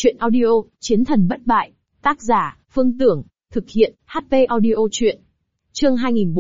Chuyện audio, Chiến thần bất bại. Tác giả, Phương Tưởng. Thực hiện, HP Audio Chuyện. Chương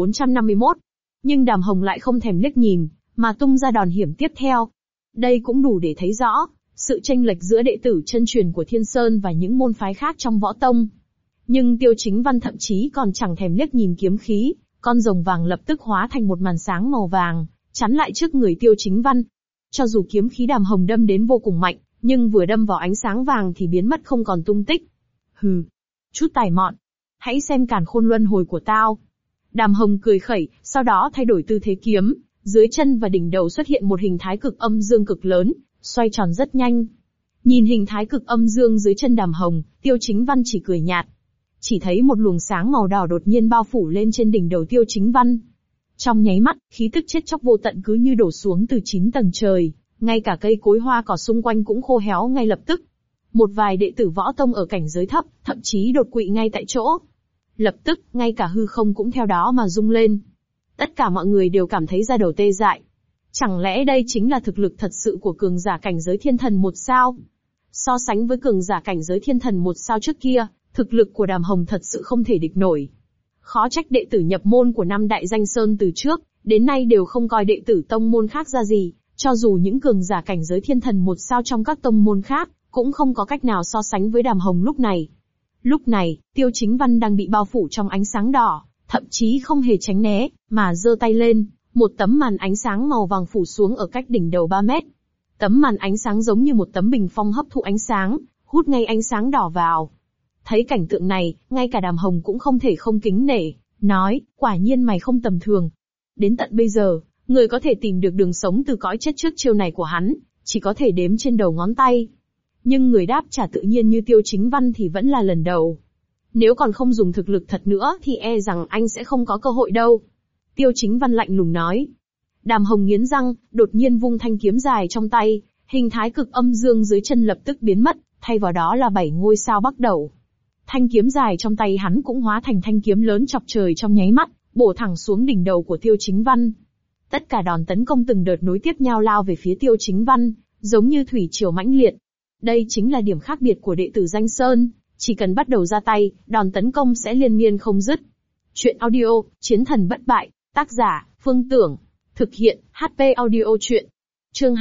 2451. Nhưng Đàm Hồng lại không thèm liếc nhìn, mà tung ra đòn hiểm tiếp theo. Đây cũng đủ để thấy rõ, sự chênh lệch giữa đệ tử chân truyền của Thiên Sơn và những môn phái khác trong võ tông. Nhưng Tiêu Chính Văn thậm chí còn chẳng thèm liếc nhìn kiếm khí, con rồng vàng lập tức hóa thành một màn sáng màu vàng, chắn lại trước người Tiêu Chính Văn. Cho dù kiếm khí Đàm Hồng đâm đến vô cùng mạnh, nhưng vừa đâm vào ánh sáng vàng thì biến mất không còn tung tích. Hừ, chút tài mọn, hãy xem càn khôn luân hồi của tao. Đàm Hồng cười khẩy, sau đó thay đổi tư thế kiếm, dưới chân và đỉnh đầu xuất hiện một hình thái cực âm dương cực lớn, xoay tròn rất nhanh. Nhìn hình thái cực âm dương dưới chân Đàm Hồng, Tiêu Chính Văn chỉ cười nhạt. Chỉ thấy một luồng sáng màu đỏ đột nhiên bao phủ lên trên đỉnh đầu Tiêu Chính Văn. Trong nháy mắt, khí tức chết chóc vô tận cứ như đổ xuống từ 9 tầng trời, ngay cả cây cối hoa cỏ xung quanh cũng khô héo ngay lập tức. Một vài đệ tử võ tông ở cảnh giới thấp, thậm chí đột quỵ ngay tại chỗ. Lập tức, ngay cả hư không cũng theo đó mà rung lên. Tất cả mọi người đều cảm thấy da đầu tê dại. Chẳng lẽ đây chính là thực lực thật sự của cường giả cảnh giới thiên thần 1 sao? So sánh với cường giả cảnh giới thiên thần 1 sao trước kia, thực lực của Đàm Hồng thật sự không thể địch nổi. Khó trách đệ tử nhập môn của 5 đại danh sơn từ trước, đến nay đều không coi đệ tử tông môn khác ra gì, cho dù những cường giả cảnh giới thiên thần 1 sao trong các tông môn khác, cũng không có cách nào so sánh với Đàm Hồng lúc này. Lúc này, Tiêu Chính Văn đang bị bao phủ trong ánh sáng đỏ, thậm chí không hề tránh né, mà giơ tay lên, một tấm màn ánh sáng màu vàng phủ xuống ở cách đỉnh đầu 3 mét. Tấm màn ánh sáng giống như một tấm bình phong hấp thụ ánh sáng, hút ngay ánh sáng đỏ vào. Thấy cảnh tượng này, ngay cả Đàm Hồng cũng không thể không kính nể, nói, quả nhiên mày không tầm thường. Đến tận bây giờ, người có thể tìm được đường sống từ cõi chết trước chiêu này của hắn, chỉ có thể đếm trên đầu ngón tay. Nhưng người đáp trả tự nhiên như Tiêu Chính Văn thì vẫn là lần đầu. Nếu còn không dùng thực lực thật nữa thì e rằng anh sẽ không có cơ hội đâu. Tiêu Chính Văn lạnh lùng nói. Đàm Hồng nghiến răng, đột nhiên vung thanh kiếm dài trong tay, hình thái cực âm dương dưới chân lập tức biến mất, thay vào đó là 7 ngôi sao bắc斗. Thanh kiếm dài trong tay hắn cũng hóa thành thanh kiếm lớn chọc trời trong nháy mắt, bổ thẳng xuống đỉnh đầu của Tiêu Chính Văn. Tất cả đòn tấn công từng đợt nối tiếp nhau lao về phía Tiêu Chính Văn, giống như thủy triều mãnh liệt. Đây chính là điểm khác biệt của đệ tử danh sơn, chỉ cần bắt đầu ra tay, đòn tấn công sẽ liên miên không dứt. Chuyện audio, Chiến thần bất bại, tác giả, Phương Tưởng. Thực hiện, HP Audio Chuyện. Chương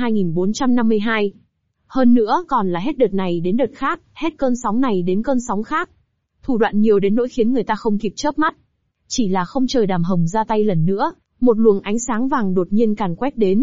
2452. Hơn nữa còn là hết đợt này đến đợt khác, hết cơn sóng này đến cơn sóng khác. Thủ đoạn nhiều đến nỗi khiến người ta không kịp chớp mắt. Chỉ là không chờ Đàm Hồng ra tay lần nữa, một luồng ánh sáng vàng đột nhiên càn quét đến.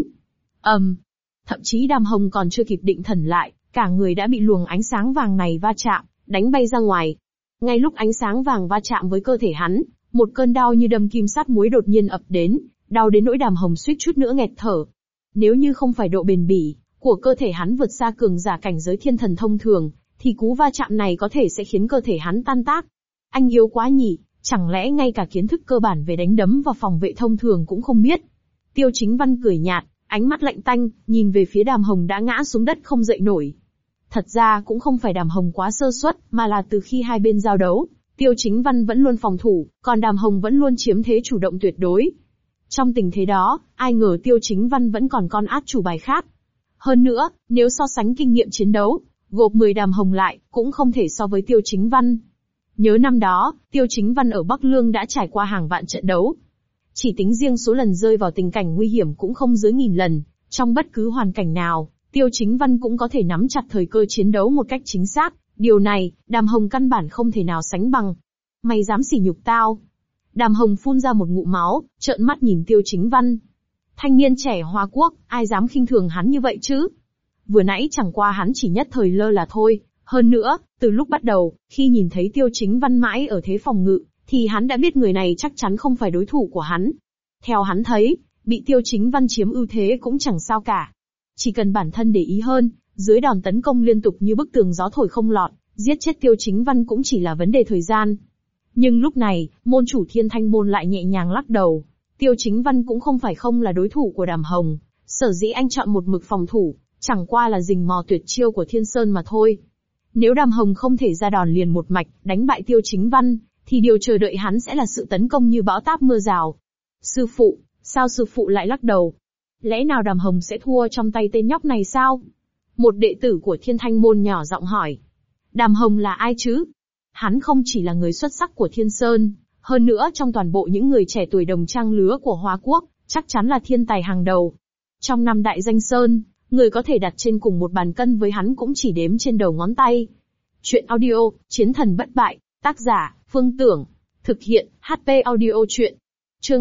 Thậm chí Đàm Hồng còn chưa kịp định thần lại, cả người đã bị luồng ánh sáng vàng này va chạm, đánh bay ra ngoài. Ngay lúc ánh sáng vàng va chạm với cơ thể hắn, một cơn đau như đâm kim sát muối đột nhiên ập đến, đau đến nỗi Đàm Hồng suýt chút nữa nghẹt thở. Nếu như không phải độ bền bỉ của cơ thể hắn vượt xa cường giả cảnh giới thiên thần thông thường, thì cú va chạm này có thể sẽ khiến cơ thể hắn tan tác. Anh yếu quá nhỉ, chẳng lẽ ngay cả kiến thức cơ bản về đánh đấm và phòng vệ thông thường cũng không biết? Tiêu Chính Văn cười nhạt, ánh mắt lạnh tanh, nhìn về phía Đàm Hồng đã ngã xuống đất không dậy nổi. Thật ra cũng không phải Đàm Hồng quá sơ suất, mà là từ khi hai bên giao đấu, Tiêu Chính Văn vẫn luôn phòng thủ, còn Đàm Hồng vẫn luôn chiếm thế chủ động tuyệt đối. Trong tình thế đó, ai ngờ Tiêu Chính Văn vẫn còn con át chủ bài khác. Hơn nữa, nếu so sánh kinh nghiệm chiến đấu, gộp 10 Đàm Hồng lại, cũng không thể so với Tiêu Chính Văn. Nhớ năm đó, Tiêu Chính Văn ở Bắc Lương đã trải qua hàng vạn trận đấu. Chỉ tính riêng số lần rơi vào tình cảnh nguy hiểm cũng không dưới 1000 lần, trong bất cứ hoàn cảnh nào, Tiêu Chính Văn cũng có thể nắm chặt thời cơ chiến đấu một cách chính xác, điều này, Đàm Hồng căn bản không thể nào sánh bằng. Mày dám sỉ nhục tao? Đàm Hồng phun ra một ngụm máu, trợn mắt nhìn Tiêu Chính Văn. Thanh niên trẻ Hoa Quốc, ai dám khinh thường hắn như vậy chứ? Vừa nãy chẳng qua hắn chỉ nhất thời lơ là thôi, hơn nữa, từ lúc bắt đầu, khi nhìn thấy Tiêu Chính Văn mãi ở thế phòng ngự, thì hắn đã biết người này chắc chắn không phải đối thủ của hắn. Theo hắn thấy, bị Tiêu Chính Văn chiếm ưu thế cũng chẳng sao cả. Chỉ cần bản thân để ý hơn, dưới đòn tấn công liên tục như bức tường gió thổi không lọt, giết chết Tiêu Chính Văn cũng chỉ là vấn đề thời gian. Nhưng lúc này, môn chủ Thiên Thanh môn lại nhẹ nhàng lắc đầu. Tiêu Chính Văn cũng không là đối thủ của Đàm Hồng, sở dĩ anh chọn một mực phòng thủ, chẳng qua là rình mò tuyệt chiêu của Thiên Sơn mà thôi. Nếu Đàm Hồng không thể ra đòn liền một mạch, đánh bại Tiêu Chính Văn, thì điều chờ đợi hắn sẽ là sự tấn công như bão táp mưa rào. Sư phụ, sao sư phụ lại lắc đầu? Lẽ nào Đàm Hồng sẽ thua trong tay tên nhóc này sao? Một đệ tử của Thiên Thanh môn nhỏ giọng hỏi. Đàm Hồng là ai chứ? Hắn không chỉ là người xuất sắc của Thiên Sơn, hơn nữa trong toàn bộ những người trẻ tuổi đồng trang lứa của Hoa Quốc, chắc chắn là thiên tài hàng đầu. Trong 5 đại danh sơn, người có thể đặt trên cùng một bàn cân với hắn cũng chỉ đếm trên đầu ngón tay. Chuyện audio, Chiến thần bất bại, tác giả, Phương Tưởng. Thực hiện, HP audio chuyện. Chương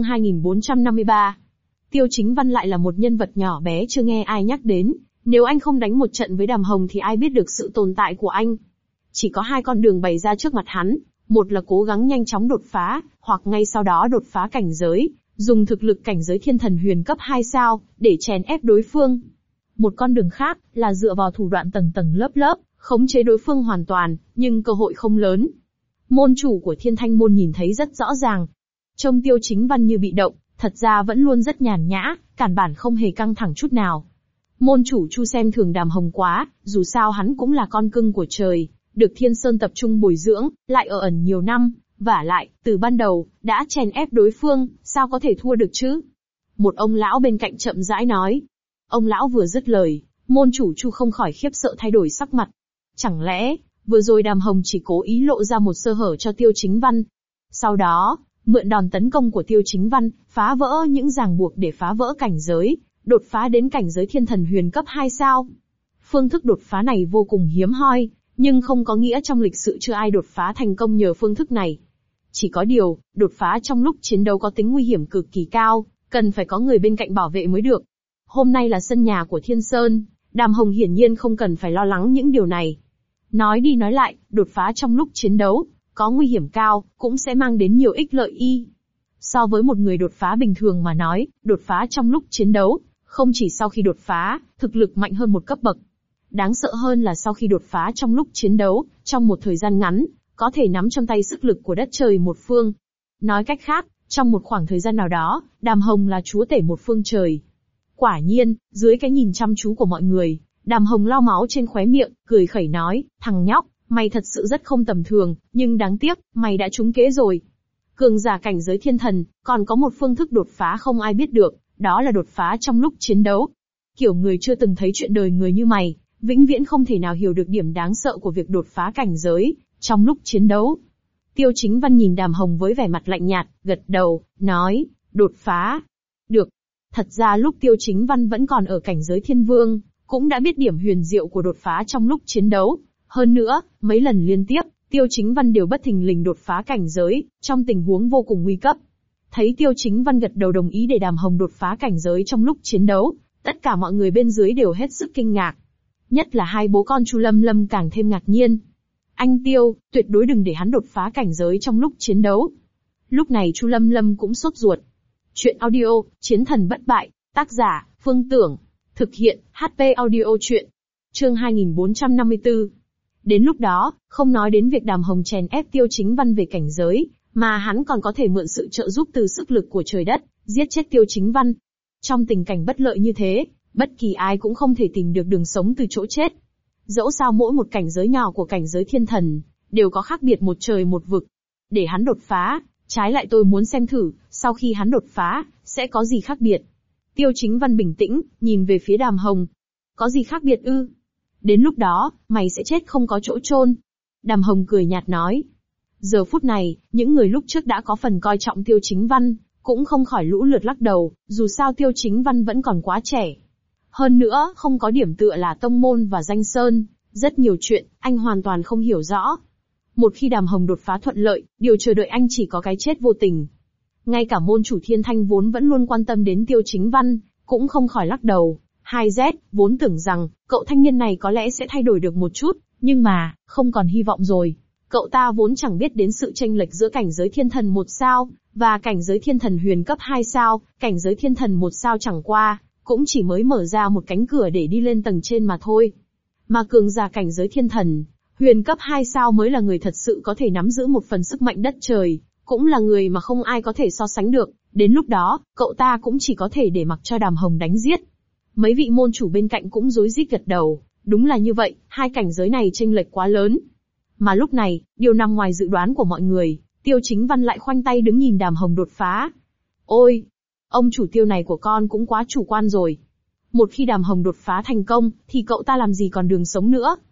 2453. Tiêu Chính Văn lại là một nhân vật nhỏ bé chưa nghe ai nhắc đến. Nếu anh không đánh một trận với Đàm Hồng thì ai biết được sự tồn tại của anh. Chỉ có 2 con đường bày ra trước mặt hắn. Một là cố gắng nhanh chóng đột phá, hoặc ngay sau đó đột phá cảnh giới, dùng thực lực cảnh giới thiên thần huyền cấp 2 sao, để chèn ép đối phương. Một con đường khác, là dựa vào thủ đoạn tầng tầng lớp lớp, khống chế đối phương hoàn toàn, nhưng cơ hội không lớn. Môn chủ của Thiên Thanh môn nhìn thấy rất rõ ràng. Trông Tiêu Chính Văn như bị động, thật ra vẫn luôn rất nhàn nhã, cản bản không hề căng thẳng chút nào. Môn chủ Chu xem thường Đàm Hồng quá, dù sao hắn cũng là con cưng của trời, được Thiên Sơn tập trung bồi dưỡng, lại ở ẩn nhiều năm, vả lại, từ ban đầu, đã chèn ép đối phương, sao có thể thua được chứ? Một ông lão bên cạnh chậm rãi nói. Ông lão vừa dứt lời, môn chủ Chu không khỏi khiếp sợ thay đổi sắc mặt. Chẳng lẽ, vừa rồi Đàm Hồng chỉ cố ý lộ ra một sơ hở cho Tiêu Chính Văn. Sau đó, mượn đòn tấn công của Tiêu Chính Văn, phá vỡ những ràng buộc để phá vỡ cảnh giới, đột phá đến cảnh giới thiên thần huyền cấp 2 sao. Phương thức đột phá này vô cùng hiếm hoi, nhưng không có nghĩa trong lịch sử chưa ai đột phá thành công nhờ phương thức này. Chỉ có điều, đột phá trong lúc chiến đấu có tính nguy hiểm cực kỳ cao, cần phải có người bên cạnh bảo vệ mới được. Hôm nay là sân nhà của Thiên Sơn, Đàm Hồng hiển nhiên không cần phải lo lắng những điều này. Nói đi nói lại, đột phá trong lúc chiến đấu, có nguy hiểm cao, cũng sẽ mang đến nhiều ích lợi y. So với một người đột phá bình thường mà nói, đột phá trong lúc chiến đấu, không chỉ sau khi đột phá, thực lực mạnh hơn một cấp bậc. Đáng sợ hơn là sau khi đột phá trong lúc chiến đấu, trong một thời gian ngắn, có thể nắm trong tay sức lực của đất trời một phương. Nói cách khác, trong một khoảng thời gian nào đó, Đàm Hồng là chúa tể một phương trời. Quả nhiên, dưới cái nhìn chăm chú của mọi người, Đàm Hồng lau máu trên khóe miệng, cười khẩy nói, thằng nhóc, mày thật sự rất không tầm thường, nhưng đáng tiếc, mày đã trúng kế rồi. Cường giả cảnh giới thiên thần, còn có một phương thức đột phá không ai biết được, đó là đột phá trong lúc chiến đấu. Kiểu người chưa từng thấy chuyện đời người như mày, vĩnh viễn không thể nào hiểu được điểm đáng sợ của việc đột phá cảnh giới, trong lúc chiến đấu. Tiêu Chính Văn nhìn Đàm Hồng với vẻ mặt lạnh nhạt, gật đầu, nói, đột phá. Được. Thật ra lúc Tiêu Chính Văn vẫn còn ở cảnh giới thiên vương, cũng đã biết điểm huyền diệu của đột phá trong lúc chiến đấu. Hơn nữa, mấy lần liên tiếp, Tiêu Chính Văn đều bất thình lình đột phá cảnh giới, trong tình huống vô cùng nguy cấp. Thấy Tiêu Chính Văn gật đầu đồng ý để Đàm Hồng đột phá cảnh giới trong lúc chiến đấu, tất cả mọi người bên dưới đều hết sức kinh ngạc. Nhất là 2 bố con Chu Lâm Lâm càng thêm ngạc nhiên. Anh Tiêu, tuyệt đối đừng để hắn đột phá cảnh giới trong lúc chiến đấu. Lúc này Chu Lâm Lâm cũng sốt ruột. Chuyện audio, Chiến thần bất bại, tác giả, Phương Tưởng. Thực hiện, HP audio chuyện. Chương 2454. Đến lúc đó, không nói đến việc Đàm Hồng chèn ép Tiêu Chính Văn về cảnh giới, mà hắn còn có thể mượn sự trợ giúp từ sức lực của trời đất, giết chết Tiêu Chính Văn. Trong tình cảnh bất lợi như thế, bất kỳ ai cũng không thể tìm được đường sống từ chỗ chết. Dẫu sao mỗi một cảnh giới nhỏ của cảnh giới thiên thần, đều có khác biệt một trời một vực. Để hắn đột phá, trái lại tôi muốn xem thử, sau khi hắn đột phá, sẽ có gì khác biệt. Tiêu Chính Văn bình tĩnh, nhìn về phía Đàm Hồng. Có gì khác biệt ư? Đến lúc đó, mày sẽ chết không có chỗ chôn. Đàm Hồng cười nhạt nói. Giờ phút này, những người lúc trước đã có phần coi trọng Tiêu Chính Văn, cũng không khỏi lũ lượt lắc đầu, dù sao Tiêu Chính Văn vẫn còn quá trẻ. Hơn nữa, không có điểm tựa là tông môn và danh sơn, rất nhiều chuyện, anh hoàn toàn không hiểu rõ. Một khi Đàm Hồng đột phá thuận lợi, điều chờ đợi anh chỉ có cái chết vô tình. Ngay cả môn chủ Thiên Thanh vốn vẫn luôn quan tâm đến Tiêu Chính Văn, cũng không khỏi lắc đầu. 2Z, vốn tưởng rằng, cậu thanh niên này có lẽ sẽ thay đổi được một chút, nhưng mà, không còn hy vọng rồi. Cậu ta vốn chẳng biết đến sự chênh lệch giữa cảnh giới thiên thần 1 sao, và cảnh giới thiên thần huyền cấp 2 sao, cảnh giới thiên thần 1 sao chẳng qua, cũng chỉ mới mở ra một cánh cửa để đi lên tầng trên mà thôi. Mà cường giả cảnh giới thiên thần, huyền cấp 2 sao mới là người thật sự có thể nắm giữ một phần sức mạnh đất trời, cũng là người mà không ai có thể so sánh được, đến lúc đó, cậu ta cũng chỉ có thể để mặc cho Đàm Hồng đánh giết. Mấy vị môn chủ bên cạnh cũng rối rít gật đầu, đúng là như vậy, hai cảnh giới này chênh lệch quá lớn. Mà lúc này, điều nằm ngoài dự đoán của mọi người, Tiêu Chính Văn lại khoanh tay đứng nhìn Đàm Hồng đột phá. Ôi! Ông chủ Tiêu này của con cũng quá chủ quan rồi. Một khi Đàm Hồng đột phá thành công, thì cậu ta làm gì còn đường sống nữa.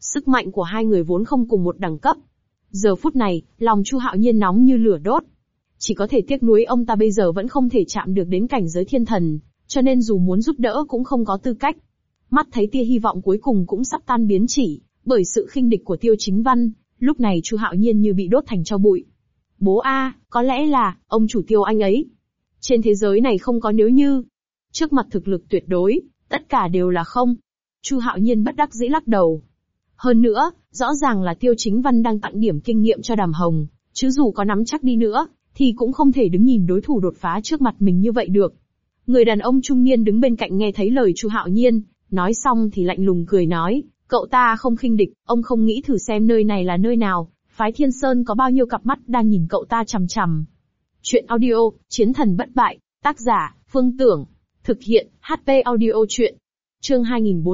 Sức mạnh của hai người vốn không cùng một đẳng cấp. Giờ phút này, lòng Chu Hạo Nhiên nóng như lửa đốt. Chỉ có thể tiếc nuối ông ta bây giờ vẫn không thể chạm được đến cảnh giới thiên thần, cho nên dù muốn giúp đỡ cũng không có tư cách. Mắt thấy tia hy vọng cuối cùng cũng sắp tan biến chỉ, bởi sự khinh địch của Tiêu Chính Văn, lúc này Chu Hạo Nhiên như bị đốt thành tro bụi. Bố a, có lẽ là, ông chủ Tiêu anh ấy. Trên thế giới này không có nếu như. Trước mặt thực lực tuyệt đối, tất cả đều là không. Chu Hạo Nhiên bất đắc dĩ lắc đầu. Hơn nữa, rõ ràng là Tiêu Chính Văn đang tặng điểm kinh nghiệm cho Đàm Hồng, chứ dù có nắm chắc đi nữa, thì cũng không thể đứng nhìn đối thủ đột phá trước mặt mình như vậy được. Người đàn ông trung niên đứng bên cạnh nghe thấy lời Chu Hạo Nhiên, nói xong thì lạnh lùng cười nói, cậu ta không khinh địch, ông không nghĩ thử xem nơi này là nơi nào, phái Thiên Sơn có bao nhiêu cặp mắt đang nhìn cậu ta chằm chằm. Chuyện audio, Chiến thần bất bại, tác giả, Phương Tưởng, thực hiện, HP audio chuyện. Chương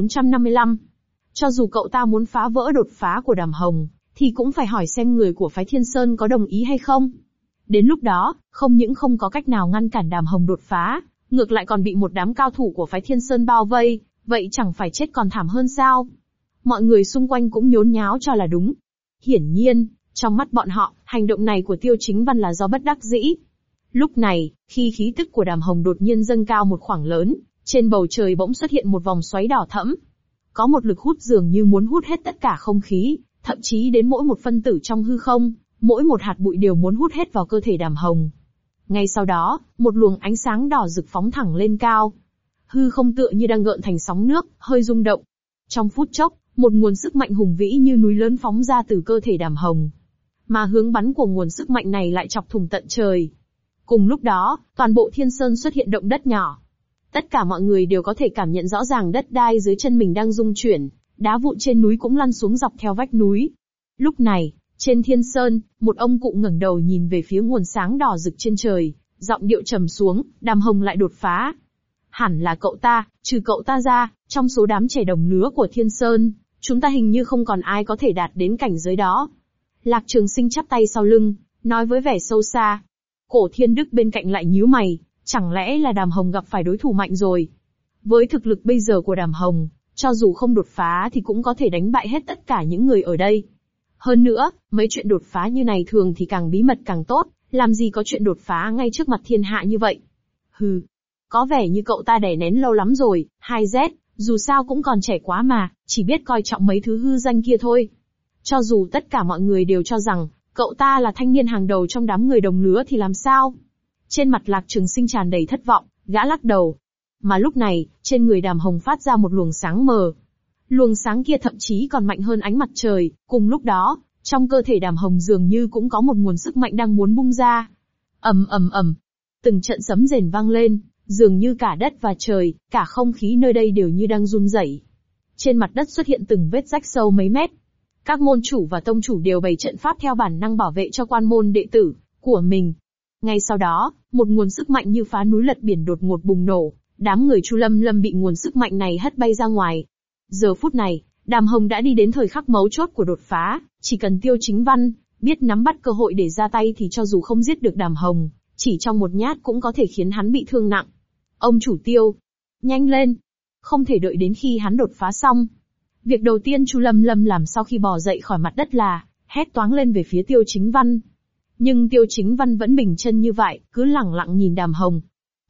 2455. Cho dù cậu ta muốn phá vỡ đột phá của Đàm Hồng, thì cũng phải hỏi xem người của phái Thiên Sơn có đồng ý hay không. Đến lúc đó, không những không có cách nào ngăn cản Đàm Hồng đột phá, ngược lại còn bị một đám cao thủ của phái Thiên Sơn bao vây, vậy chẳng phải chết còn thảm hơn sao? Mọi người xung quanh cũng nhốn nháo cho là đúng. Hiển nhiên, trong mắt bọn họ, hành động này của Tiêu Chính Văn là do bất đắc dĩ. Lúc này, khi khí tức của Đàm Hồng đột nhiên dâng cao một khoảng lớn, trên bầu trời bỗng xuất hiện một vòng xoáy đỏ thẫm. Có một lực hút dường như muốn hút hết tất cả không khí, thậm chí đến mỗi một phân tử trong hư không, mỗi một hạt bụi đều muốn hút hết vào cơ thể Đàm Hồng. Ngay sau đó, một luồng ánh sáng đỏ rực phóng thẳng lên cao. Hư không tựa như đang gợn thành sóng nước, hơi rung động. Trong phút chốc, một nguồn sức mạnh hùng vĩ như núi lớn phóng ra từ cơ thể Đàm Hồng. Mà hướng bắn của nguồn sức mạnh này lại chọc thủng tận trời. Cùng lúc đó, toàn bộ Thiên Sơn xuất hiện động đất nhỏ. Tất cả mọi người đều có thể cảm nhận rõ ràng đất đai dưới chân mình đang rung chuyển, đá vụn trên núi cũng lăn xuống dọc theo vách núi. Lúc này, trên Thiên Sơn, một ông cụ ngẩng đầu nhìn về phía nguồn sáng đỏ rực trên trời, giọng điệu trầm xuống, Đàm Hồng lại đột phá. Hẳn là cậu ta, trừ cậu ta ra, trong số đám trẻ đồng lứa của Thiên Sơn, chúng ta hình như không còn ai có thể đạt đến cảnh giới đó. Lạc Trường Sinh chắp tay sau lưng, nói với vẻ sâu xa. Cổ Thiên Đức bên cạnh lại nhíu mày, chẳng lẽ là Đàm Hồng gặp phải đối thủ mạnh rồi? Với thực lực bây giờ của Đàm Hồng, cho dù không đột phá thì cũng có thể đánh bại hết tất cả những người ở đây. Hơn nữa, mấy chuyện đột phá như này thường thì càng bí mật càng tốt, làm gì có chuyện đột phá ngay trước mặt thiên hạ như vậy. Hừ, có vẻ như cậu ta đè nén lâu lắm rồi, 2Z, dù sao cũng còn trẻ quá mà, chỉ biết coi trọng mấy thứ hư danh kia thôi. Cho dù tất cả mọi người đều cho rằng, cậu ta là thanh niên hàng đầu trong đám người đồng lứa thì làm sao? Trên mặt Lạc Trường Sinh tràn đầy thất vọng, gã lắc đầu. Mà lúc này, trên người Đàm Hồng phát ra một luồng sáng mờ. Luồng sáng kia thậm chí còn mạnh hơn ánh mặt trời, cùng lúc đó, trong cơ thể Đàm Hồng dường như cũng có một nguồn sức mạnh đang muốn bung ra. Ầm ầm ầm, từng trận sấm rền vang lên, dường như cả đất và trời, cả không khí nơi đây đều như đang run rẩy. Trên mặt đất xuất hiện từng vết rách sâu mấy mét. Các môn chủ và tông chủ đều bày trận pháp theo bản năng bảo vệ cho quan môn đệ tử của mình. Ngay sau đó, một nguồn sức mạnh như phá núi lật biển đột ngột bùng nổ, đám người Chu Lâm Lâm bị nguồn sức mạnh này hất bay ra ngoài. Giờ phút này, Đàm Hồng đã đi đến thời khắc mấu chốt của đột phá, chỉ cần Tiêu Chính Văn biết nắm bắt cơ hội để ra tay thì cho dù không giết được Đàm Hồng, chỉ trong một nhát cũng có thể khiến hắn bị thương nặng. Ông chủ Tiêu, nhanh lên, không thể đợi đến khi hắn đột phá xong. Việc đầu tiên Chu Lâm Lâm làm sau khi bò dậy khỏi mặt đất là hét toáng lên về phía Tiêu Chính Văn. Nhưng Tiêu Chính Văn vẫn bình chân như vậy, cứ lẳng lặng nhìn Đàm Hồng.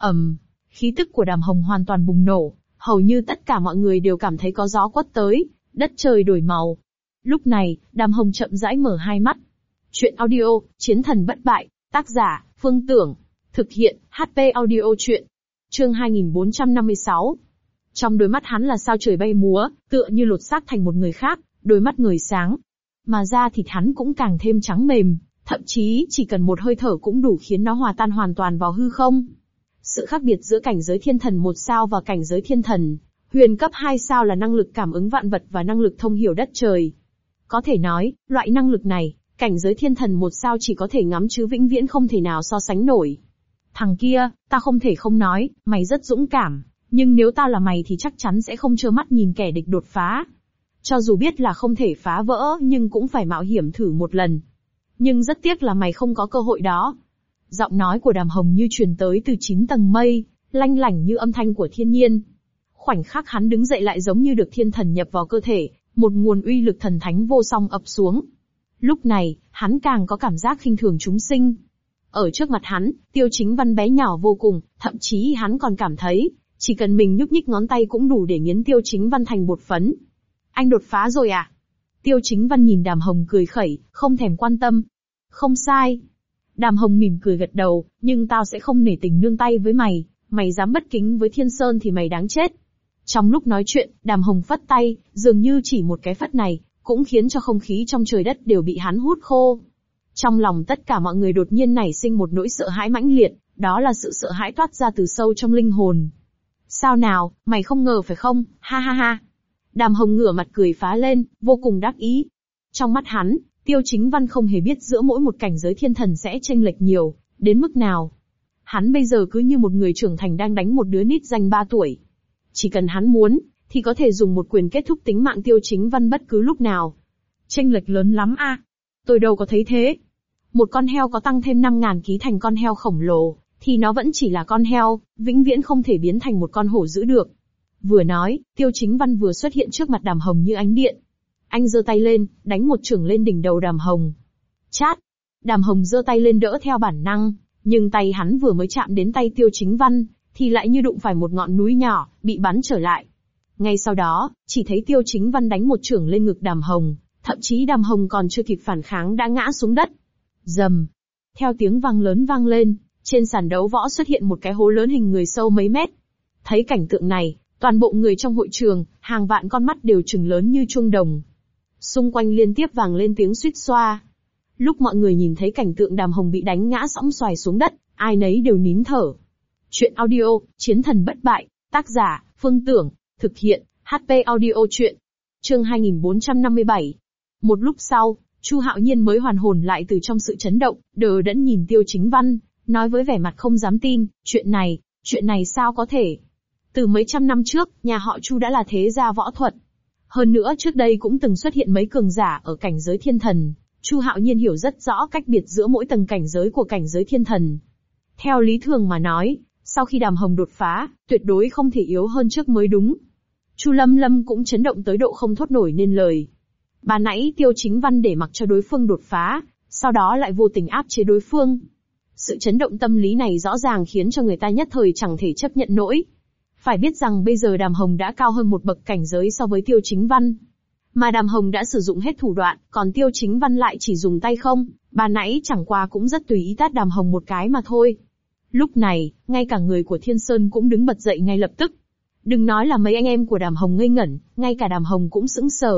Khí tức của Đàm Hồng hoàn toàn bùng nổ, hầu như tất cả mọi người đều cảm thấy có gió quất tới, đất trời đổi màu. Lúc này, Đàm Hồng chậm rãi mở hai mắt. Chuyện audio, Chiến thần bất bại, tác giả, Phương Tưởng, thực hiện, HP audio chuyện. Chương 2456. Trong đôi mắt hắn là sao trời bay múa, tựa như lột xác thành một người khác, đôi mắt người sáng. Mà da thịt hắn cũng càng thêm trắng mềm, thậm chí chỉ cần một hơi thở cũng đủ khiến nó hòa tan hoàn toàn vào hư không. Sự khác biệt giữa cảnh giới thiên thần 1 sao và cảnh giới thiên thần huyền cấp 2 sao là năng lực cảm ứng vạn vật và năng lực thông hiểu đất trời. Có thể nói, loại năng lực này, cảnh giới thiên thần 1 sao chỉ có thể ngắm chứ vĩnh viễn không thể nào so sánh nổi. Thằng kia, ta không thể không nói, mày rất dũng cảm, nhưng nếu tao là mày thì chắc chắn sẽ không trơ mắt nhìn kẻ địch đột phá. Cho dù biết là không thể phá vỡ nhưng cũng phải mạo hiểm thử một lần. Nhưng rất tiếc là mày không có cơ hội đó. Giọng nói của Đàm Hồng như truyền tới từ 9 tầng mây, lanh lảnh như âm thanh của thiên nhiên. Khoảnh khắc hắn đứng dậy lại giống như được thiên thần nhập vào cơ thể, một nguồn uy lực thần thánh vô song ập xuống. Lúc này, hắn càng có cảm giác khinh thường chúng sinh. Ở trước mặt hắn, Tiêu Chính Văn bé nhỏ vô cùng, thậm chí hắn còn cảm thấy, chỉ cần mình nhúc nhích ngón tay cũng đủ để nghiến Tiêu Chính Văn thành bột phấn. Anh đột phá rồi à? Tiêu Chính Văn nhìn Đàm Hồng cười khẩy, không thèm quan tâm. Không sai. Đàm Hồng mỉm cười gật đầu, nhưng tao sẽ không nể tình nương tay với mày, mày dám bất kính với Thiên Sơn thì mày đáng chết. Trong lúc nói chuyện, Đàm Hồng phất tay, dường như chỉ một cái phất này, cũng khiến cho không khí trong trời đất đều bị hắn hút khô. Trong lòng tất cả mọi người đột nhiên nảy sinh một nỗi sợ hãi mãnh liệt, đó là sự sợ hãi toát ra từ sâu trong linh hồn. Sao nào, mày không ngờ phải không, ha ha ha. Đàm Hồng ngửa mặt cười phá lên, vô cùng đắc ý. Trong mắt hắn, Tiêu Chính Văn không hề biết giữa mỗi một cảnh giới thiên thần sẽ chênh lệch nhiều, đến mức nào. Hắn bây giờ cứ như một người trưởng thành đang đánh một đứa nít danh 3 tuổi. Chỉ cần hắn muốn, thì có thể dùng một quyền kết thúc tính mạng Tiêu Chính Văn bất cứ lúc nào. Chênh lệch lớn lắm a. Tôi đâu có thấy thế. Một con heo có tăng thêm 5.000 ký thành con heo khổng lồ, thì nó vẫn chỉ là con heo, vĩnh viễn không thể biến thành một con hổ dữ được. Vừa nói, Tiêu Chính Văn vừa xuất hiện trước mặt Đàm Hồng như ánh điện. Anh giơ tay lên, đánh một chưởng lên đỉnh đầu Đàm Hồng. Chát! Đàm Hồng giơ tay lên đỡ theo bản năng, nhưng tay hắn vừa mới chạm đến tay Tiêu Chính Văn, thì lại như đụng phải một ngọn núi nhỏ, bị bắn trở lại. Ngay sau đó, chỉ thấy Tiêu Chính Văn đánh một chưởng lên ngực Đàm Hồng, thậm chí Đàm Hồng còn chưa kịp phản kháng đã ngã xuống đất. Rầm! Theo tiếng vang lớn vang lên, trên sàn đấu võ xuất hiện một cái hố lớn hình người sâu mấy mét. Thấy cảnh tượng này, toàn bộ người trong hội trường, hàng vạn con mắt đều trừng lớn như chuông đồng. Xung quanh liên tiếp vang lên tiếng suýt xoa. Lúc mọi người nhìn thấy cảnh tượng Đàm Hồng bị đánh ngã sõng xoài xuống đất, ai nấy đều nín thở. Chuyện audio, Chiến thần bất bại, tác giả, Phương Tưởng, thực hiện, HP Audio Chuyện. Chương 2457. Một lúc sau, Chu Hạo Nhiên mới hoàn hồn lại từ trong sự chấn động, đờ đẫn nhìn Tiêu Chính Văn, nói với vẻ mặt không dám tin, chuyện này sao có thể? Từ mấy trăm năm trước, nhà họ Chu đã là thế gia võ thuật. Hơn nữa trước đây cũng từng xuất hiện mấy cường giả ở cảnh giới thiên thần. Chu Hạo Nhiên hiểu rất rõ cách biệt giữa mỗi tầng cảnh giới của cảnh giới thiên thần. Theo lý thường mà nói, sau khi Đàm Hồng đột phá, tuyệt đối không thể yếu hơn trước mới đúng. Chu Lâm Lâm cũng chấn động tới độ không thốt nổi nên lời. Bà nãy Tiêu Chính Văn để mặc cho đối phương đột phá, sau đó lại vô tình áp chế đối phương. Sự chấn động tâm lý này rõ ràng khiến cho người ta nhất thời chẳng thể chấp nhận nổi. Phải biết rằng bây giờ Đàm Hồng đã cao hơn một bậc cảnh giới so với Tiêu Chính Văn. Mà Đàm Hồng đã sử dụng hết thủ đoạn, còn Tiêu Chính Văn lại chỉ dùng tay không, bà nãy chẳng qua cũng rất tùy ý tát Đàm Hồng một cái mà thôi. Lúc này, ngay cả người của Thiên Sơn cũng đứng bật dậy ngay lập tức. Đừng nói là mấy anh em của Đàm Hồng ngây ngẩn, ngay cả Đàm Hồng cũng sững sờ.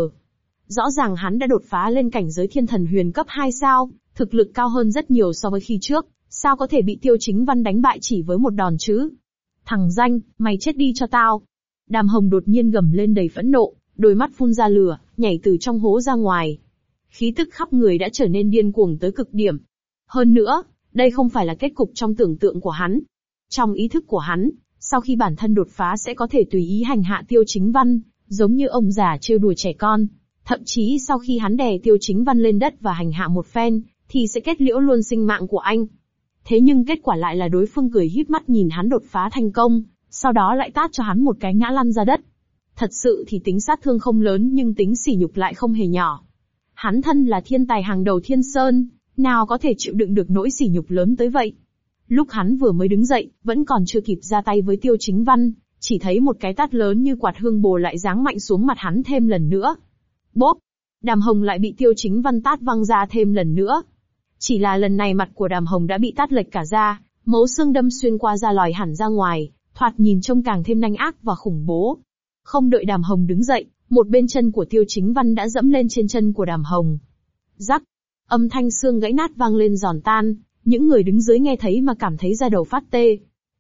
Rõ ràng hắn đã đột phá lên cảnh giới thiên thần huyền cấp 2 sao, thực lực cao hơn rất nhiều so với khi trước, sao có thể bị Tiêu Chính Văn đánh bại chỉ với một đòn chứ? Thằng danh, mày chết đi cho tao. Đàm Hồng đột nhiên gầm lên đầy phẫn nộ, đôi mắt phun ra lửa, nhảy từ trong hố ra ngoài. Khí tức khắp người đã trở nên điên cuồng tới cực điểm. Hơn nữa, đây không phải là kết cục trong tưởng tượng của hắn. Trong ý thức của hắn, sau khi bản thân đột phá sẽ có thể tùy ý hành hạ Tiêu Chính Văn, giống như ông già trêu đùa trẻ con. Thậm chí sau khi hắn đè Tiêu Chính Văn lên đất và hành hạ một phen, thì sẽ kết liễu luôn sinh mạng của anh. Thế nhưng kết quả lại là đối phương cười híp mắt nhìn hắn đột phá thành công, sau đó lại tát cho hắn một cái ngã lăn ra đất. Thật sự thì tính sát thương không lớn nhưng tính sỉ nhục lại không hề nhỏ. Hắn thân là thiên tài hàng đầu Thiên Sơn, nào có thể chịu đựng được nỗi sỉ nhục lớn tới vậy. Lúc hắn vừa mới đứng dậy, vẫn còn chưa kịp ra tay với Tiêu Chính Văn, chỉ thấy một cái tát lớn như quạt hương bồ lại giáng mạnh xuống mặt hắn thêm lần nữa. Bốp! Đàm Hồng lại bị Tiêu Chính Văn tát văng ra thêm lần nữa. Chỉ là lần này mặt của Đàm Hồng đã bị tát lệch cả ra, mấu xương đâm xuyên qua da lòi hẳn ra ngoài, thoạt nhìn trông càng thêm nanh ác và khủng bố. Không đợi Đàm Hồng đứng dậy, một bên chân của Tiêu Chính Văn đã dẫm lên trên chân của Đàm Hồng. Rắc! Âm thanh xương gãy nát vang lên giòn tan, những người đứng dưới nghe thấy mà cảm thấy da đầu phát tê.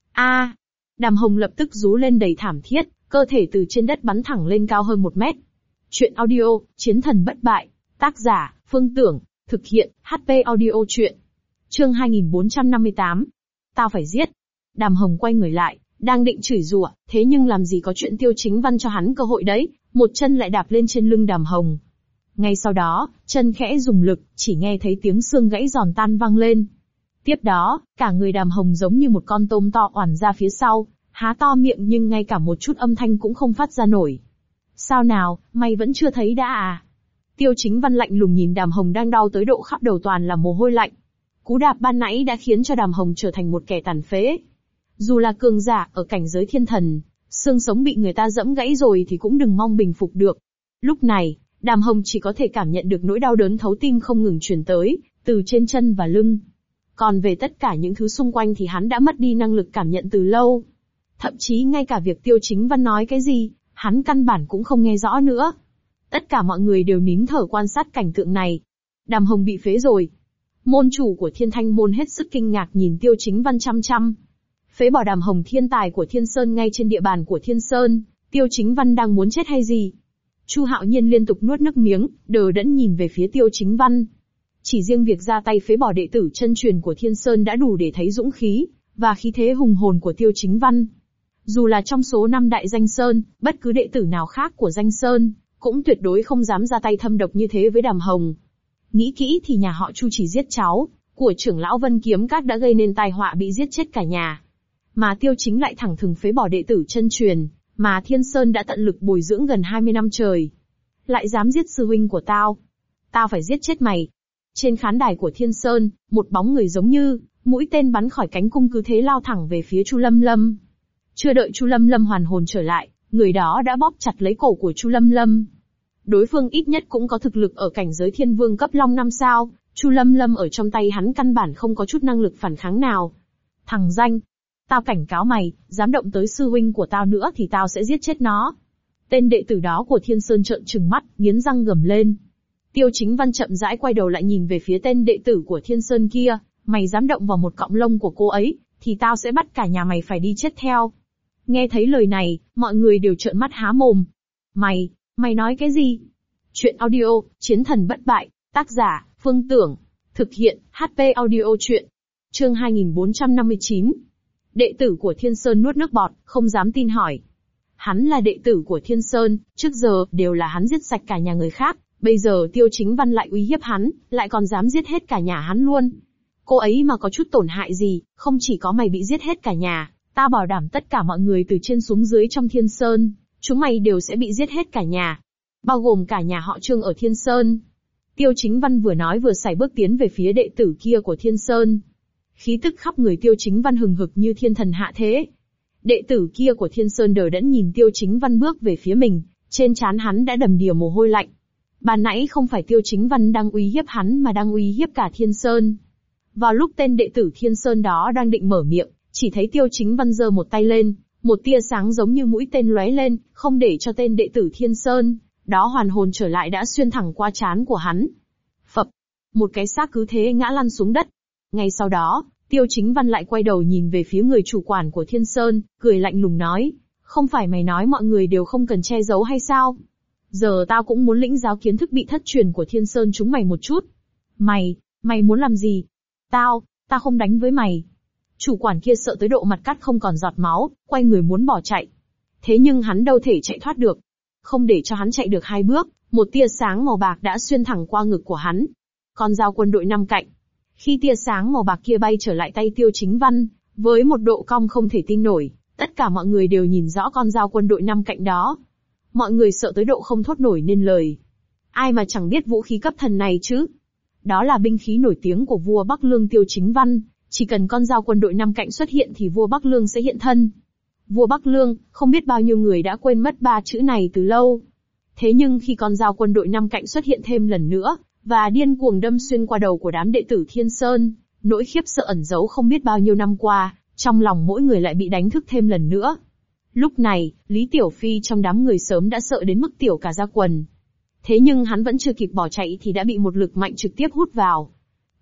A! Đàm Hồng lập tức rú lên đầy thảm thiết, cơ thể từ trên đất bắn thẳng lên cao hơn 1 mét. Chuyện audio, Chiến thần bất bại, tác giả, Phương Tưởng, thực hiện, HP Audio Chuyện. Chương 2458. Tao phải giết. Đàm Hồng quay người lại, đang định chửi rủa, thế nhưng làm gì có chuyện Tiêu Chính Văn cho hắn cơ hội đấy, một chân lại đạp lên trên lưng Đàm Hồng. Ngay sau đó, chân khẽ dùng lực, chỉ nghe thấy tiếng xương gãy giòn tan vang lên. Tiếp đó, cả người Đàm Hồng giống như một con tôm to oằn ra phía sau, há to miệng nhưng ngay cả một chút âm thanh cũng không phát ra nổi. Sao nào, mày vẫn chưa thấy đã à? Tiêu Chính Văn lạnh lùng nhìn Đàm Hồng đang đau tới độ khắp đầu toàn là mồ hôi lạnh. Cú đạp ban nãy đã khiến cho Đàm Hồng trở thành một kẻ tàn phế. Dù là cường giả ở cảnh giới thiên thần, xương sống bị người ta dẫm gãy rồi thì cũng đừng mong bình phục được. Lúc này, Đàm Hồng chỉ có thể cảm nhận được nỗi đau đớn thấu tim không ngừng truyền tới, từ trên chân và lưng. Còn về tất cả những thứ xung quanh thì hắn đã mất đi năng lực cảm nhận từ lâu. Thậm chí ngay cả việc Tiêu Chính Văn nói cái gì, hắn căn bản cũng không nghe rõ nữa. Tất cả mọi người đều nín thở quan sát cảnh tượng này. Đàm Hồng bị phế rồi. Môn chủ của Thiên Thanh môn hết sức kinh ngạc nhìn Tiêu Chính Văn chăm chăm. Phế bỏ Đàm Hồng thiên tài của Thiên Sơn ngay trên địa bàn của Thiên Sơn, Tiêu Chính Văn đang muốn chết hay gì? Chu Hạo Nhiên liên tục nuốt nước miếng, đờ đẫn nhìn về phía Tiêu Chính Văn. Chỉ riêng việc ra tay phế bỏ đệ tử chân truyền của Thiên Sơn đã đủ để thấy dũng khí và khí thế hùng hồn của Tiêu Chính Văn. Dù là trong số 5 đại danh sơn, bất cứ đệ tử nào khác của danh sơn cũng tuyệt đối không dám ra tay thâm độc như thế với Đàm Hồng. Nghĩ kỹ thì nhà họ Chu chỉ giết cháu của trưởng lão Vân Kiếm Các đã gây nên tai họa bị giết chết cả nhà. Mà Tiêu Chính lại thẳng thừng phế bỏ đệ tử chân truyền, mà Thiên Sơn đã tận lực bồi dưỡng gần 20 năm trời. Lại dám giết sư huynh của tao. Tao phải giết chết mày. Trên khán đài của Thiên Sơn, một bóng người giống như mũi tên bắn khỏi cánh cung cứ thế lao thẳng về phía Chu Lâm Lâm. Chưa đợi Chu Lâm Lâm hoàn hồn trở lại, người đó đã bóp chặt lấy cổ của Chu Lâm Lâm. Đối phương ít nhất cũng có thực lực ở cảnh giới thiên vương cấp long 5 sao, Chu Lâm Lâm ở trong tay hắn căn bản không có chút năng lực phản kháng nào. Thằng danh, tao cảnh cáo mày, dám động tới sư huynh của tao nữa thì tao sẽ giết chết nó. Tên đệ tử đó của Thiên Sơn trợn trừng mắt, nghiến răng gầm lên. Tiêu Chính Văn chậm rãi quay đầu lại nhìn về phía tên đệ tử của Thiên Sơn kia, mày dám động vào một cọng lông của cô ấy, thì tao sẽ bắt cả nhà mày phải đi chết theo. Nghe thấy lời này, mọi người đều trợn mắt há mồm. Mày nói cái gì? Chuyện audio, Chiến thần bất bại, tác giả, Phương Tưởng. Thực hiện, HP audio chuyện. Chương 2459. Đệ tử của Thiên Sơn nuốt nước bọt, không dám tin hỏi. Hắn là đệ tử của Thiên Sơn, trước giờ đều là hắn giết sạch cả nhà người khác, bây giờ Tiêu Chính Văn lại uy hiếp hắn, lại còn dám giết hết cả nhà hắn luôn. Cô ấy mà có chút tổn hại gì, không chỉ có mày bị giết hết cả nhà, ta bảo đảm tất cả mọi người từ trên xuống dưới trong Thiên Sơn, chúng mày đều sẽ bị giết hết cả nhà. Bao gồm cả nhà họ Trương ở Thiên Sơn. Tiêu Chính Văn vừa nói vừa sải bước tiến về phía đệ tử kia của Thiên Sơn. Khí tức khắp người Tiêu Chính Văn hừng hực như thiên thần hạ thế. Đệ tử kia của Thiên Sơn đờ đẫn nhìn Tiêu Chính Văn bước về phía mình, trên trán hắn đã đầm đìa mồ hôi lạnh. Ban nãy không phải Tiêu Chính Văn đang uy hiếp hắn mà đang uy hiếp cả Thiên Sơn. Vào lúc tên đệ tử Thiên Sơn đó đang định mở miệng, chỉ thấy Tiêu Chính Văn giơ một tay lên, một tia sáng giống như mũi tên lóe lên, không để cho tên đệ tử Thiên Sơn đó hoàn hồn trở lại đã xuyên thẳng qua trán của hắn. Phập, một cái xác cứ thế ngã lăn xuống đất. Ngay sau đó, Tiêu Chính Văn lại quay đầu nhìn về phía người chủ quản của Thiên Sơn, cười lạnh lùng nói, không phải mày nói mọi người đều không cần che giấu hay sao? Giờ tao cũng muốn lĩnh giáo kiến thức bị thất truyền của Thiên Sơn chúng mày một chút. Mày muốn làm gì? Tao không đánh với mày. Chủ quản kia sợ tới độ mặt cắt không còn giọt máu, quay người muốn bỏ chạy. Thế nhưng hắn đâu thể chạy thoát được. Không để cho hắn chạy được 2 bước, một tia sáng màu bạc đã xuyên thẳng qua ngực của hắn. Con dao quân đội 5 cạnh. Khi tia sáng màu bạc kia bay trở lại tay Tiêu Chính Văn, với một độ cong không thể tin nổi, tất cả mọi người đều nhìn rõ con dao quân đội 5 cạnh đó. Mọi người sợ tới độ không thốt nổi nên lời. Ai mà chẳng biết vũ khí cấp thần này chứ? Đó là binh khí nổi tiếng của vua Bắc Lương Tiêu Chính Văn, chỉ cần con dao quân đội 5 cạnh xuất hiện thì vua Bắc Lương sẽ hiện thân. Vua Bắc Lương, không biết bao nhiêu người đã quên mất 3 chữ này từ lâu. Thế nhưng khi con dao quân đội 5 cạnh xuất hiện thêm lần nữa, và điên cuồng đâm xuyên qua đầu của đám đệ tử Thiên Sơn, nỗi khiếp sợ ẩn giấu không biết bao nhiêu năm qua, trong lòng mỗi người lại bị đánh thức thêm lần nữa. Lúc này, Lý Tiểu Phi trong đám người sớm đã sợ đến mức tiểu cả da quần. Thế nhưng hắn vẫn chưa kịp bỏ chạy thì đã bị một lực mạnh trực tiếp hút vào.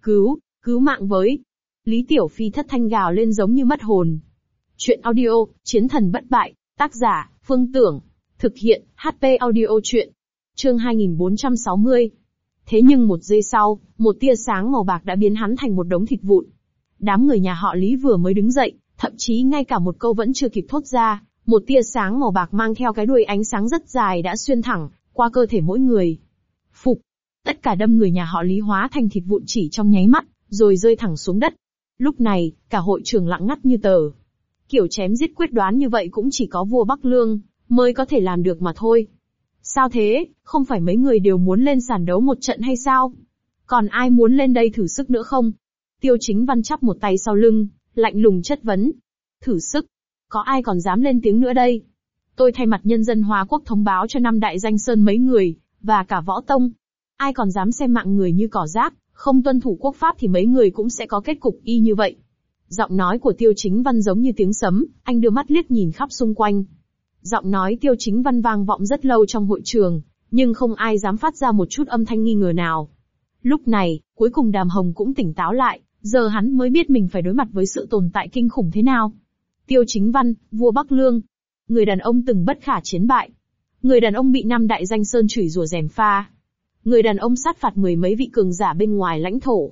Cứu mạng với! Lý Tiểu Phi thất thanh gào lên giống như mất hồn. Chuyện audio, Chiến thần bất bại, tác giả, Phương Tưởng. Thực hiện, HP audio chuyện. Chương 2460. Thế nhưng một giây sau, một tia sáng màu bạc đã biến hắn thành một đống thịt vụn. Đám người nhà họ Lý vừa mới đứng dậy, thậm chí ngay cả một câu vẫn chưa kịp thốt ra, một tia sáng màu bạc mang theo cái đuôi ánh sáng rất dài đã xuyên thẳng qua cơ thể mỗi người. Phục! Tất cả đâm người nhà họ Lý hóa thành thịt vụn chỉ trong nháy mắt, rồi rơi thẳng xuống đất. Lúc này, cả hội trường lặng ngắt như tờ. Kiểu chém giết quyết đoán như vậy cũng chỉ có vua Bắc Lương mới có thể làm được mà thôi. Sao thế, không phải mấy người đều muốn lên sàn đấu một trận hay sao? Còn ai muốn lên đây thử sức nữa không? Tiêu Chính Văn chắp một tay sau lưng, lạnh lùng chất vấn. Thử sức? Có ai còn dám lên tiếng nữa đây? Tôi thay mặt nhân dân Hoa Quốc thông báo cho 5 đại danh sơn mấy người, và cả võ tông. Ai còn dám xem mạng người như cỏ rác, không tuân thủ quốc pháp thì mấy người cũng sẽ có kết cục y như vậy. Giọng nói của Tiêu Chính Văn giống như tiếng sấm, anh đưa mắt liếc nhìn khắp xung quanh. Giọng nói Tiêu Chính Văn vang vọng rất lâu trong hội trường, nhưng không ai dám phát ra một chút âm thanh nghi ngờ nào. Lúc này, cuối cùng Đàm Hồng cũng tỉnh táo lại, giờ hắn mới biết mình phải đối mặt với sự tồn tại kinh khủng thế nào. Tiêu Chính Văn, vua Bắc Lương. Người đàn ông từng bất khả chiến bại. Người đàn ông bị 5 đại danh sơn chửi rủa gièm pha. Người đàn ông sát phạt 10 mấy vị cường giả bên ngoài lãnh thổ.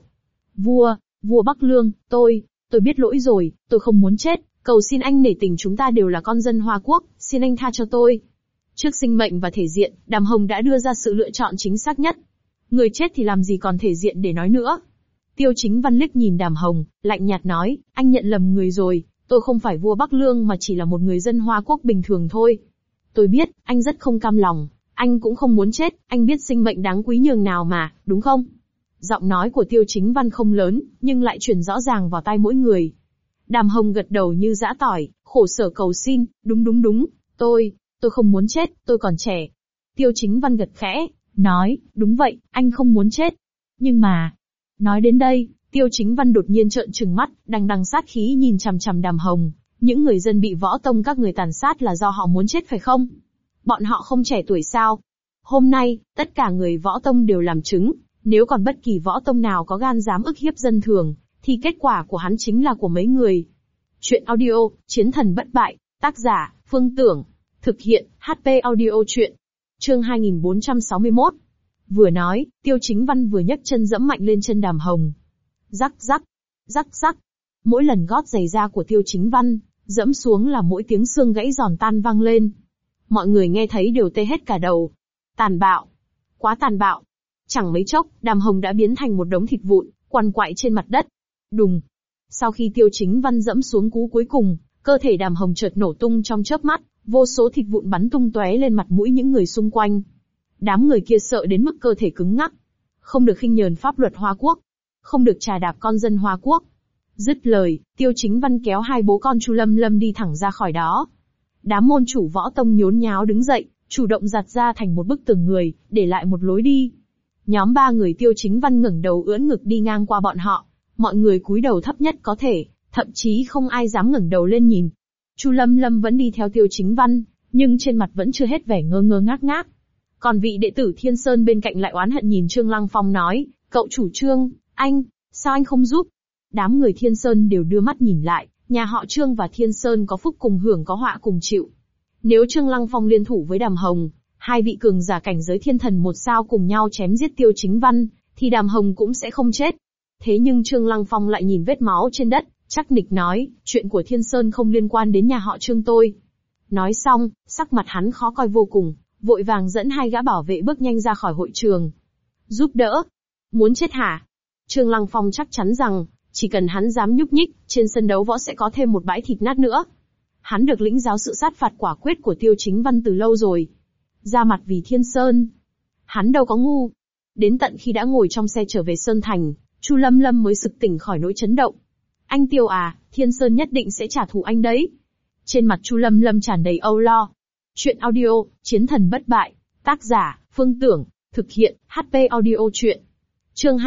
Vua Bắc Lương, tôi biết lỗi rồi, tôi không muốn chết, cầu xin anh nể tình chúng ta đều là con dân Hoa Quốc, xin anh tha cho tôi. Trước sinh mệnh và thể diện, Đàm Hồng đã đưa ra sự lựa chọn chính xác nhất. Người chết thì làm gì còn thể diện để nói nữa. Tiêu Chính Văn liếc nhìn Đàm Hồng, lạnh nhạt nói, anh nhận lầm người rồi, tôi không phải vua Bắc Lương mà chỉ là một người dân Hoa Quốc bình thường thôi. Tôi biết, anh rất không cam lòng, anh cũng không muốn chết, anh biết sinh mệnh đáng quý nhường nào mà, đúng không? Giọng nói của Tiêu Chính Văn không lớn, nhưng lại truyền rõ ràng vào tai mỗi người. Đàm Hồng gật đầu như giã tỏi, khổ sở cầu xin, đúng, tôi không muốn chết, tôi còn trẻ. Tiêu Chính Văn gật khẽ, nói, đúng vậy, anh không muốn chết. Nhưng mà, nói đến đây, Tiêu Chính Văn đột nhiên trợn trừng mắt, đằng sát khí nhìn chằm chằm Đàm Hồng. Những người dân bị võ tông các người tàn sát là do họ muốn chết phải không? Bọn họ không trẻ tuổi sao? Hôm nay, tất cả người võ tông đều làm chứng, nếu còn bất kỳ võ tông nào có gan dám ức hiếp dân thường, thì kết quả của hắn chính là của mấy người. Chuyện audio, Chiến thần bất bại, tác giả, Phương Tưởng. Thực hiện, HP audio chuyện. Chương 2461. Vừa nói, Tiêu Chính Văn vừa nhấc chân dẫm mạnh lên chân Đàm Hồng. Rắc rắc. Mỗi lần gót giày da của Tiêu Chính Văn dẫm xuống là mỗi tiếng xương gãy giòn tan vang lên. Mọi người nghe thấy đều tê hết cả đầu. Tàn bạo. Quá tàn bạo. Chẳng mấy chốc, Đàm Hồng đã biến thành một đống thịt vụn, quằn quại trên mặt đất. Đùng. Sau khi Tiêu Chính Văn dẫm xuống cú cuối cùng, cơ thể Đàm Hồng chợt nổ tung trong chớp mắt, vô số thịt vụn bắn tung tóe lên mặt mũi những người xung quanh. Đám người kia sợ đến mức cơ thể cứng ngắc. Không được khinh nhờn pháp luật Hoa Quốc. Không được trà đạp con dân Hoa Quốc. Dứt lời, Tiêu Chính Văn kéo hai bố con Chu Lâm Lâm đi thẳng ra khỏi đó. Đám môn chủ võ tông nhốn nháo đứng dậy, chủ động giặt ra thành một bức tường người, để lại một lối đi. Nhóm 3 người Tiêu Chính Văn ngẩng đầu ưỡn ngực đi ngang qua bọn họ. Mọi người cúi đầu thấp nhất có thể, thậm chí không ai dám ngẩng đầu lên nhìn. Chu Lâm Lâm vẫn đi theo Tiêu Chính Văn, nhưng trên mặt vẫn chưa hết vẻ ngơ ngơ ngác ngác. Còn vị đệ tử Thiên Sơn bên cạnh lại oán hận nhìn Trương Lăng Phong nói, cậu chủ Trương, sao anh không giúp? Đám người Thiên Sơn đều đưa mắt nhìn lại, nhà họ Trương và Thiên Sơn có phúc cùng hưởng có họa cùng chịu. Nếu Trương Lăng Phong liên thủ với Đàm Hồng, hai vị cường giả cảnh giới thiên thần 1 sao cùng nhau chém giết Tiêu Chính Văn, thì Đàm Hồng cũng sẽ không chết. Thế nhưng Trương Lăng Phong lại nhìn vết máu trên đất, chắc nịch nói, chuyện của Thiên Sơn không liên quan đến nhà họ Trương tôi. Nói xong, sắc mặt hắn khó coi vô cùng, vội vàng dẫn 2 gã bảo vệ bước nhanh ra khỏi hội trường. Giúp đỡ? Muốn chết hả? Trương Lăng Phong chắc chắn rằng, chỉ cần hắn dám nhúc nhích, trên sân đấu võ sẽ có thêm một bãi thịt nát nữa. Hắn được lĩnh giáo sự sát phạt quả quyết của Tiêu Chính Văn từ lâu rồi. Ra mặt vì Thiên Sơn. Hắn đâu có ngu. Đến tận khi đã ngồi trong xe trở về Sơn Thành, Chu Lâm Lâm mới sực tỉnh khỏi nỗi chấn động. Anh Tiêu à, Thiên Sơn nhất định sẽ trả thù anh đấy. Trên mặt Chu Lâm Lâm tràn đầy âu lo. Chuyện audio, Chiến thần bất bại, tác giả, Phương Tưởng, thực hiện, HP audio chuyện. Chương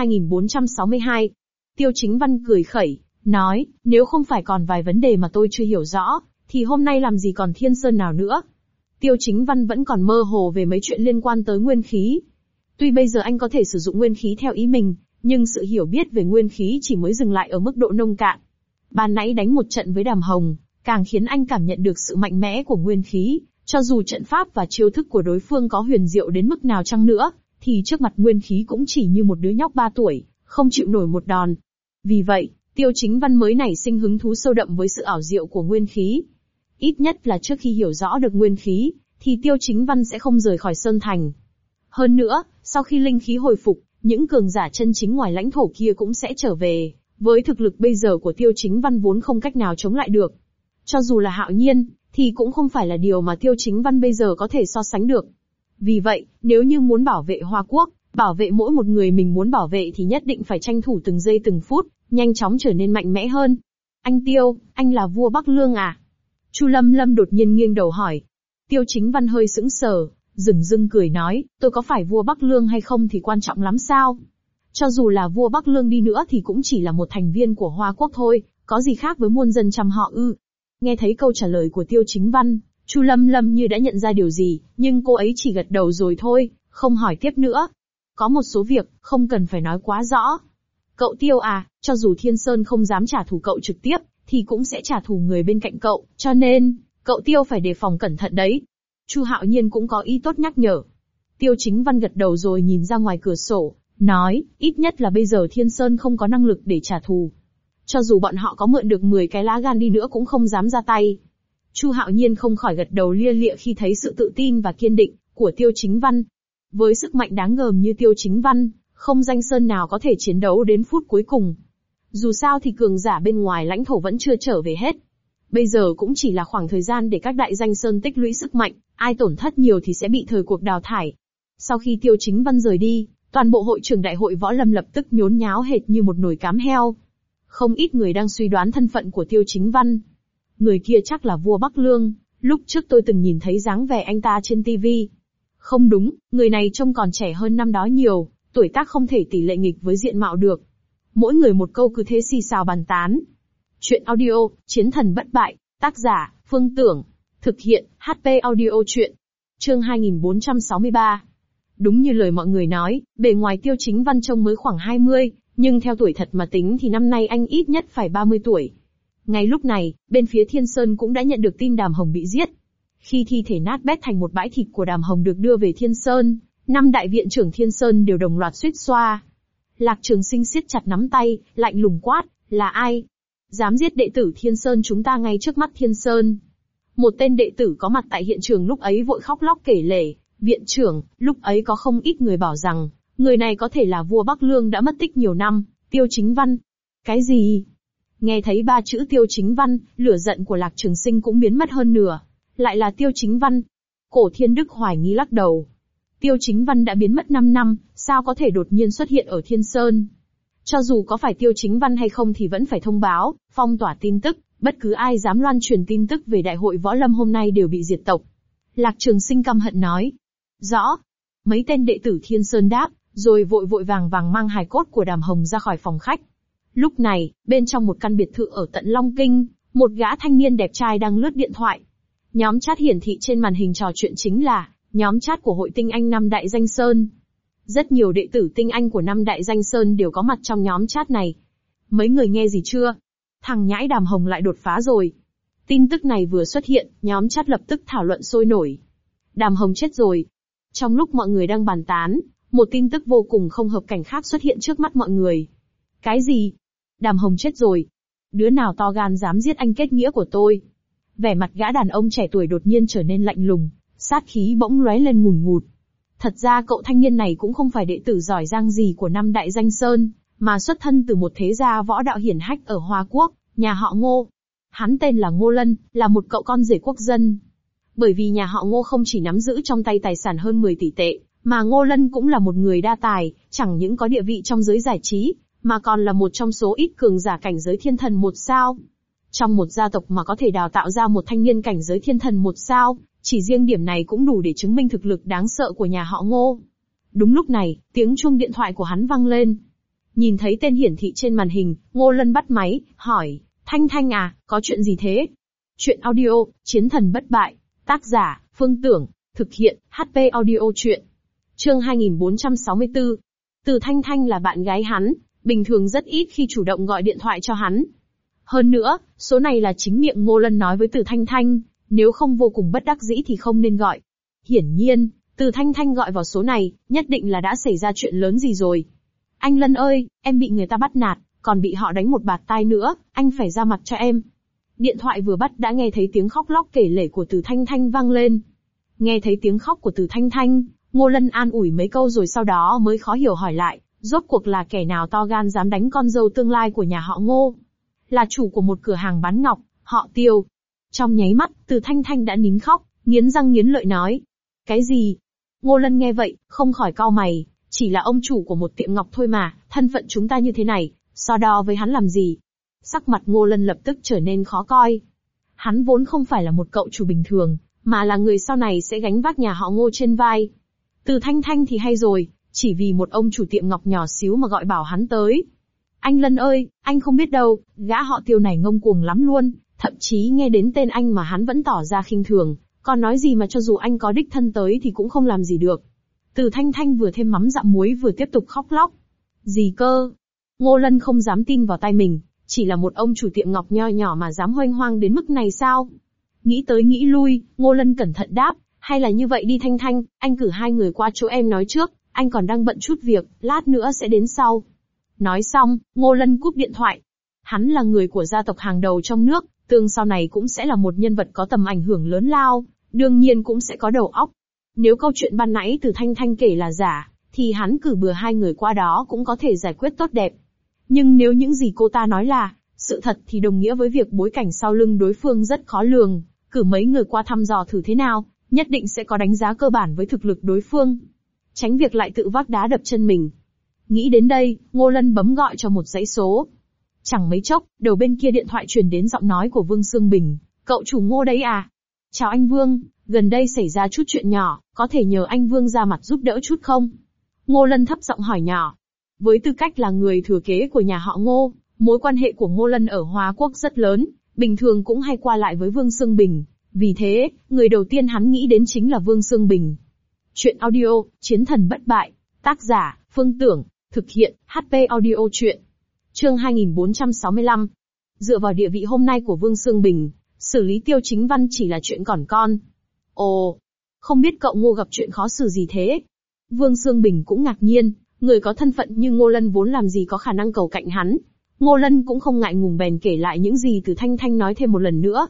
2462. Tiêu Chính Văn cười khẩy, nói, nếu không phải còn vài vấn đề mà tôi chưa hiểu rõ, thì hôm nay làm gì còn Thiên Sơn nào nữa. Tiêu Chính Văn vẫn còn mơ hồ về mấy chuyện liên quan tới nguyên khí. Tuy bây giờ anh có thể sử dụng nguyên khí theo ý mình, nhưng sự hiểu biết về nguyên khí chỉ mới dừng lại ở mức độ nông cạn. Ban nãy đánh một trận với Đàm Hồng, càng khiến anh cảm nhận được sự mạnh mẽ của nguyên khí, cho dù trận pháp và chiêu thức của đối phương có huyền diệu đến mức nào chăng nữa, thì trước mặt nguyên khí cũng chỉ như một đứa nhóc 3 tuổi, không chịu nổi một đòn. Vì vậy, Tiêu Chính Văn mới nảy sinh hứng thú sâu đậm với sự ảo diệu của nguyên khí. Ít nhất là trước khi hiểu rõ được nguyên khí, thì Tiêu Chính Văn sẽ không rời khỏi Sơn Thành. Hơn nữa, sau khi linh khí hồi phục, những cường giả chân chính ngoài lãnh thổ kia cũng sẽ trở về, với thực lực bây giờ của Tiêu Chính Văn vốn không cách nào chống lại được. Cho dù là Hạo Nhiên, thì cũng không phải là điều mà Tiêu Chính Văn bây giờ có thể so sánh được. Vì vậy, nếu như muốn bảo vệ Hoa Quốc, bảo vệ mỗi một người mình muốn bảo vệ thì nhất định phải tranh thủ từng giây từng phút, nhanh chóng trở nên mạnh mẽ hơn. Anh Tiêu, anh là vua Bắc Lương à? Chu Lâm Lâm đột nhiên nghiêng đầu hỏi. Tiêu Chính Văn hơi sững sờ, dửng dưng cười nói, tôi có phải vua Bắc Lương hay không thì quan trọng lắm sao? Cho dù là vua Bắc Lương đi nữa thì cũng chỉ là một thành viên của Hoa Quốc thôi, có gì khác với muôn dân trăm họ ư? Nghe thấy câu trả lời của Tiêu Chính Văn, Chu Lâm Lâm như đã nhận ra điều gì, nhưng cô ấy chỉ gật đầu rồi thôi, không hỏi tiếp nữa. Có một số việc, không cần phải nói quá rõ. Cậu Tiêu à, cho dù Thiên Sơn không dám trả thù cậu trực tiếp, thì cũng sẽ trả thù người bên cạnh cậu, cho nên, cậu Tiêu phải đề phòng cẩn thận đấy. Chu Hạo Nhiên cũng có ý tốt nhắc nhở. Tiêu Chính Văn gật đầu rồi nhìn ra ngoài cửa sổ, nói, ít nhất là bây giờ Thiên Sơn không có năng lực để trả thù. Cho dù bọn họ có mượn được 10 cái lá gan đi nữa cũng không dám ra tay. Chu Hạo Nhiên không khỏi gật đầu lia lịa khi thấy sự tự tin và kiên định của Tiêu Chính Văn. Với sức mạnh đáng gờm như Tiêu Chính Văn, không danh sơn nào có thể chiến đấu đến phút cuối cùng. Dù sao thì cường giả bên ngoài lãnh thổ vẫn chưa trở về hết. Bây giờ cũng chỉ là khoảng thời gian để các đại danh sơn tích lũy sức mạnh, ai tổn thất nhiều thì sẽ bị thời cuộc đào thải. Sau khi Tiêu Chính Văn rời đi, toàn bộ hội trường đại hội võ lâm lập tức nhốn nháo hệt như một nồi cám heo. Không ít người đang suy đoán thân phận của Tiêu Chính Văn. Người kia chắc là vua Bắc Lương, lúc trước tôi từng nhìn thấy dáng vẻ anh ta trên TV. Không đúng, người này trông còn trẻ hơn năm đó nhiều, tuổi tác không thể tỷ lệ nghịch với diện mạo được. Mỗi người một câu cứ thế xì xào bàn tán. Chuyện audio, Chiến thần bất bại, tác giả, Phương Tưởng. Thực hiện, HP audio chuyện. Chương 2463. Đúng như lời mọi người nói, bề ngoài Tiêu Chính Văn trông mới khoảng 20, nhưng theo tuổi thật mà tính thì năm nay anh ít nhất phải 30 tuổi. Ngay lúc này, bên phía Thiên Sơn cũng đã nhận được tin Đàm Hồng bị giết. Khi thi thể nát bét thành một bãi thịt của Đàm Hồng được đưa về Thiên Sơn, 5 đại viện trưởng Thiên Sơn đều đồng loạt suýt xoa. Lạc Trường Sinh siết chặt nắm tay, lạnh lùng quát, là ai? Dám giết đệ tử Thiên Sơn chúng ta ngay trước mắt Thiên Sơn. Một tên đệ tử có mặt tại hiện trường lúc ấy vội khóc lóc kể lể, viện trưởng, lúc ấy có không ít người bảo rằng, người này có thể là vua Bắc Lương đã mất tích nhiều năm, Tiêu Chính Văn. Cái gì? Nghe thấy 3 chữ Tiêu Chính Văn, lửa giận của Lạc Trường Sinh cũng biến mất hơn nửa. Lại là Tiêu Chính Văn. Cổ Thiên Đức hoài nghi lắc đầu. Tiêu Chính Văn đã biến mất 5 năm, sao có thể đột nhiên xuất hiện ở Thiên Sơn? Cho dù có phải Tiêu Chính Văn hay không thì vẫn phải thông báo, phong tỏa tin tức, bất cứ ai dám loan truyền tin tức về đại hội võ lâm hôm nay đều bị diệt tộc. Lạc Trường Sinh căm hận nói. Rõ. Mấy tên đệ tử Thiên Sơn đáp, rồi vội vội vàng vàng mang hài cốt của Đàm Hồng ra khỏi phòng khách. Lúc này, bên trong một căn biệt thự ở tận Long Kinh, một gã thanh niên đẹp trai đang lướt điện thoại. Nhóm chat hiển thị trên màn hình trò chuyện chính là nhóm chat của hội tinh anh 5 đại danh sơn. Rất nhiều đệ tử tinh anh của 5 đại danh sơn đều có mặt trong nhóm chat này. Mấy người nghe gì chưa? Thằng nhãi Đàm Hồng lại đột phá rồi. Tin tức này vừa xuất hiện, nhóm chat lập tức thảo luận sôi nổi. Đàm Hồng chết rồi. Trong lúc mọi người đang bàn tán, một tin tức vô cùng không hợp cảnh khác xuất hiện trước mắt mọi người. Cái gì? Đàm Hồng chết rồi. Đứa nào to gan dám giết anh kết nghĩa của tôi? Vẻ mặt gã đàn ông trẻ tuổi đột nhiên trở nên lạnh lùng, sát khí bỗng lóe lên ngùn ngụt. Thật ra cậu thanh niên này cũng không phải đệ tử giỏi giang gì của 5 đại danh sơn, mà xuất thân từ một thế gia võ đạo hiển hách ở Hoa Quốc, nhà họ Ngô. Hắn tên là Ngô Lân, là một cậu con rể quốc dân. Bởi vì nhà họ Ngô không chỉ nắm giữ trong tay tài sản hơn 10 tỷ tệ, mà Ngô Lân cũng là một người đa tài, chẳng những có địa vị trong giới giải trí, mà còn là một trong số ít cường giả cảnh giới thiên thần 1 sao. Trong một gia tộc mà có thể đào tạo ra một thanh niên cảnh giới thiên thần 1 sao, chỉ riêng điểm này cũng đủ để chứng minh thực lực đáng sợ của nhà họ Ngô. Đúng lúc này, tiếng chuông điện thoại của hắn vang lên. Nhìn thấy tên hiển thị trên màn hình, Ngô Lân bắt máy, hỏi, Thanh Thanh à, có chuyện gì thế? Chuyện audio, Chiến thần bất bại, tác giả, Phương Tưởng, thực hiện, HP audio chuyện. Chương 2464. Từ Thanh Thanh là bạn gái hắn, bình thường rất ít khi chủ động gọi điện thoại cho hắn. Hơn nữa, số này là chính miệng Ngô Lân nói với Từ Thanh Thanh, nếu không vô cùng bất đắc dĩ thì không nên gọi. Hiển nhiên, Từ Thanh Thanh gọi vào số này, nhất định là đã xảy ra chuyện lớn gì rồi. Anh Lân ơi, em bị người ta bắt nạt, còn bị họ đánh một bạt tai nữa, anh phải ra mặt cho em. Điện thoại vừa bắt đã nghe thấy tiếng khóc lóc kể lể của Từ Thanh Thanh vang lên. Nghe thấy tiếng khóc của Từ Thanh Thanh, Ngô Lân an ủi mấy câu rồi sau đó mới khó hiểu hỏi lại, rốt cuộc là kẻ nào to gan dám đánh con dâu tương lai của nhà họ Ngô? Là chủ của một cửa hàng bán ngọc, họ Tiêu. Trong nháy mắt, Từ Thanh Thanh đã nín khóc, nghiến răng nghiến lợi nói. Cái gì? Ngô Lân nghe vậy, không khỏi cau mày, chỉ là ông chủ của một tiệm ngọc thôi mà, thân phận chúng ta như thế này, so đo với hắn làm gì? Sắc mặt Ngô Lân lập tức trở nên khó coi. Hắn vốn không phải là một cậu chủ bình thường, mà là người sau này sẽ gánh vác nhà họ Ngô trên vai. Từ Thanh Thanh thì hay rồi, chỉ vì một ông chủ tiệm ngọc nhỏ xíu mà gọi bảo hắn tới. Anh Lân ơi, anh không biết đâu, gã họ Tiêu này ngông cuồng lắm luôn, thậm chí nghe đến tên anh mà hắn vẫn tỏ ra khinh thường, còn nói gì mà cho dù anh có đích thân tới thì cũng không làm gì được. Từ Thanh Thanh vừa thêm mắm dặm muối vừa tiếp tục khóc lóc. Gì cơ? Ngô Lân không dám tin vào tai mình, chỉ là một ông chủ tiệm ngọc nho nhỏ mà dám hoanh hoang đến mức này sao? Nghĩ tới nghĩ lui, Ngô Lân cẩn thận đáp, hay là như vậy đi Thanh Thanh, anh cử hai người qua chỗ em nói trước, anh còn đang bận chút việc, lát nữa sẽ đến sau. Nói xong, Ngô Lân cúp điện thoại. Hắn là người của gia tộc hàng đầu trong nước, tương sau này cũng sẽ là một nhân vật có tầm ảnh hưởng lớn lao, đương nhiên cũng sẽ có đầu óc. Nếu câu chuyện ban nãy từ Thanh Thanh kể là giả, thì hắn cử bừa hai người qua đó cũng có thể giải quyết tốt đẹp. Nhưng nếu những gì cô ta nói là sự thật thì đồng nghĩa với việc bối cảnh sau lưng đối phương rất khó lường, cử mấy người qua thăm dò thử thế nào, nhất định sẽ có đánh giá cơ bản với thực lực đối phương. Tránh việc lại tự vác đá đập chân mình. Nghĩ đến đây, Ngô Lân bấm gọi cho một dãy số. Chẳng mấy chốc, đầu bên kia điện thoại truyền đến giọng nói của Vương Sương Bình. Cậu chủ Ngô đấy à? Chào anh Vương, gần đây xảy ra chút chuyện nhỏ, có thể nhờ anh Vương ra mặt giúp đỡ chút không? Ngô Lân thấp giọng hỏi nhỏ. Với tư cách là người thừa kế của nhà họ Ngô, mối quan hệ của Ngô Lân ở Hoa Quốc rất lớn, bình thường cũng hay qua lại với Vương Sương Bình. Vì thế, người đầu tiên hắn nghĩ đến chính là Vương Sương Bình. Chuyện audio, Chiến thần bất bại. Tác giả, Phương Tưởng. Thực hiện, HP Audio Chuyện. Chương 2465. Dựa vào địa vị hôm nay của Vương Sương Bình, xử lý Tiêu Chính Văn chỉ là chuyện còn con. Ồ, không biết cậu Ngô gặp chuyện khó xử gì thế? Vương Sương Bình cũng ngạc nhiên, người có thân phận như Ngô Lân vốn làm gì có khả năng cầu cạnh hắn. Ngô Lân cũng không ngại ngùng bèn kể lại những gì từ Thanh Thanh nói thêm một lần nữa.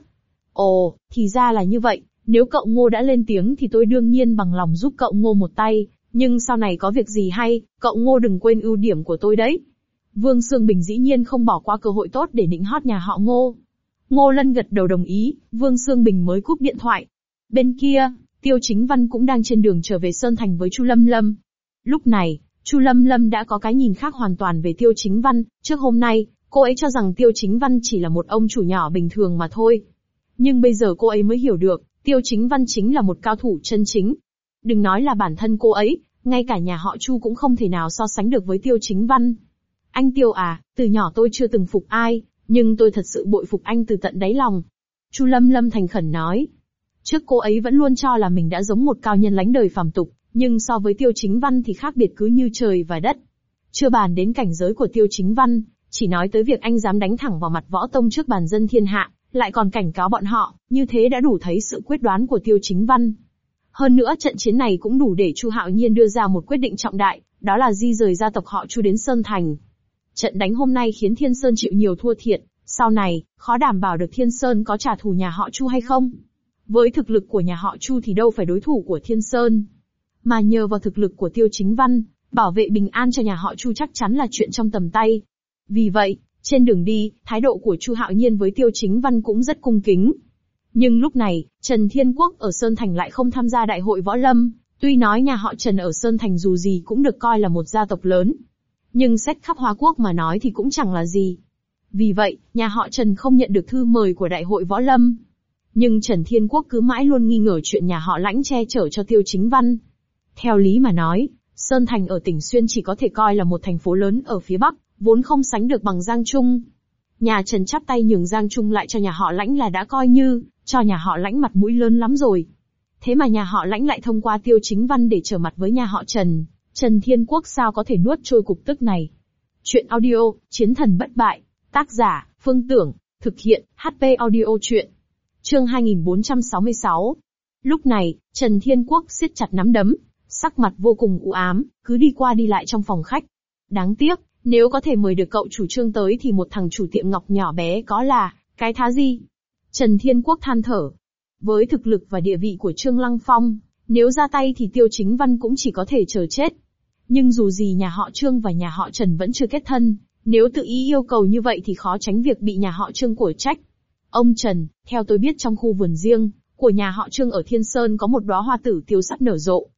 Ồ, thì ra là như vậy, nếu cậu Ngô đã lên tiếng thì tôi đương nhiên bằng lòng giúp cậu Ngô một tay, nhưng sau này có việc gì hay, cậu Ngô đừng quên ưu điểm của tôi đấy. Vương Sương Bình dĩ nhiên không bỏ qua cơ hội tốt để nịnh hót nhà họ Ngô. Ngô Lân gật đầu đồng ý, Vương Sương Bình mới cúp điện thoại. Bên kia, Tiêu Chính Văn cũng đang trên đường trở về Sơn Thành với Chu Lâm Lâm. Lúc này, Chu Lâm Lâm đã có cái nhìn khác hoàn toàn về Tiêu Chính Văn, trước hôm nay, cô ấy cho rằng Tiêu Chính Văn chỉ là một ông chủ nhỏ bình thường mà thôi. Nhưng bây giờ cô ấy mới hiểu được, Tiêu Chính Văn chính là một cao thủ chân chính. Đừng nói là bản thân cô ấy, ngay cả nhà họ Chu cũng không thể nào so sánh được với Tiêu Chính Văn. Anh Tiêu à, từ nhỏ tôi chưa từng phục ai, nhưng tôi thật sự bội phục anh từ tận đáy lòng. Chu Lâm Lâm thành khẩn nói. Trước cô ấy vẫn luôn cho là mình đã giống một cao nhân lánh đời phàm tục, nhưng so với Tiêu Chính Văn thì khác biệt cứ như trời và đất. Chưa bàn đến cảnh giới của Tiêu Chính Văn, chỉ nói tới việc anh dám đánh thẳng vào mặt võ tông trước bàn dân thiên hạ, lại còn cảnh cáo bọn họ, như thế đã đủ thấy sự quyết đoán của Tiêu Chính Văn. Hơn nữa trận chiến này cũng đủ để Chu Hạo Nhiên đưa ra một quyết định trọng đại, đó là di rời gia tộc họ Chu đến Sơn Thành. Trận đánh hôm nay khiến Thiên Sơn chịu nhiều thua thiệt, sau này, khó đảm bảo được Thiên Sơn có trả thù nhà họ Chu hay không. Với thực lực của nhà họ Chu thì đâu phải đối thủ của Thiên Sơn. Mà nhờ vào thực lực của Tiêu Chính Văn, bảo vệ bình an cho nhà họ Chu chắc chắn là chuyện trong tầm tay. Vì vậy, trên đường đi, thái độ của Chu Hạo Nhiên với Tiêu Chính Văn cũng rất cung kính. Nhưng lúc này, Trần Thiên Quốc ở Sơn Thành lại không tham gia đại hội võ lâm, tuy nói nhà họ Trần ở Sơn Thành dù gì cũng được coi là một gia tộc lớn. Nhưng xét khắp Hoa Quốc mà nói thì cũng chẳng là gì. Vì vậy, nhà họ Trần không nhận được thư mời của đại hội võ lâm. Nhưng Trần Thiên Quốc cứ mãi luôn nghi ngờ chuyện nhà họ Lãnh che chở cho Tiêu Chính Văn. Theo lý mà nói, Sơn Thành ở tỉnh Xuyên chỉ có thể coi là một thành phố lớn ở phía Bắc, vốn không sánh được bằng Giang Trung. Nhà Trần chắp tay nhường Giang Trung lại cho nhà họ Lãnh là đã coi như cho nhà họ Lãnh mặt mũi lớn lắm rồi. Thế mà nhà họ Lãnh lại thông qua Tiêu Chính Văn để trở mặt với nhà họ Trần. Trần Thiên Quốc sao có thể nuốt trôi cục tức này? Chuyện audio, Chiến thần bất bại. Tác giả, Phương Tưởng. Thực hiện, HP Audio Chuyện. Chương 2466. Lúc này, Trần Thiên Quốc siết chặt nắm đấm, sắc mặt vô cùng u ám, cứ đi qua đi lại trong phòng khách. Đáng tiếc, nếu có thể mời được cậu chủ Trương tới thì một thằng chủ tiệm ngọc nhỏ bé có là cái thá gì? Trần Thiên Quốc than thở. Với thực lực và địa vị của Trương Lăng Phong, nếu ra tay thì Tiêu Chính Văn cũng chỉ có thể chờ chết. Nhưng dù gì nhà họ Trương và nhà họ Trần vẫn chưa kết thân, nếu tự ý yêu cầu như vậy thì khó tránh việc bị nhà họ Trương của trách. Ông Trần, theo tôi biết trong khu vườn riêng của nhà họ Trương ở Thiên Sơn có một đóa hoa tử tiêu sắp nở rộ,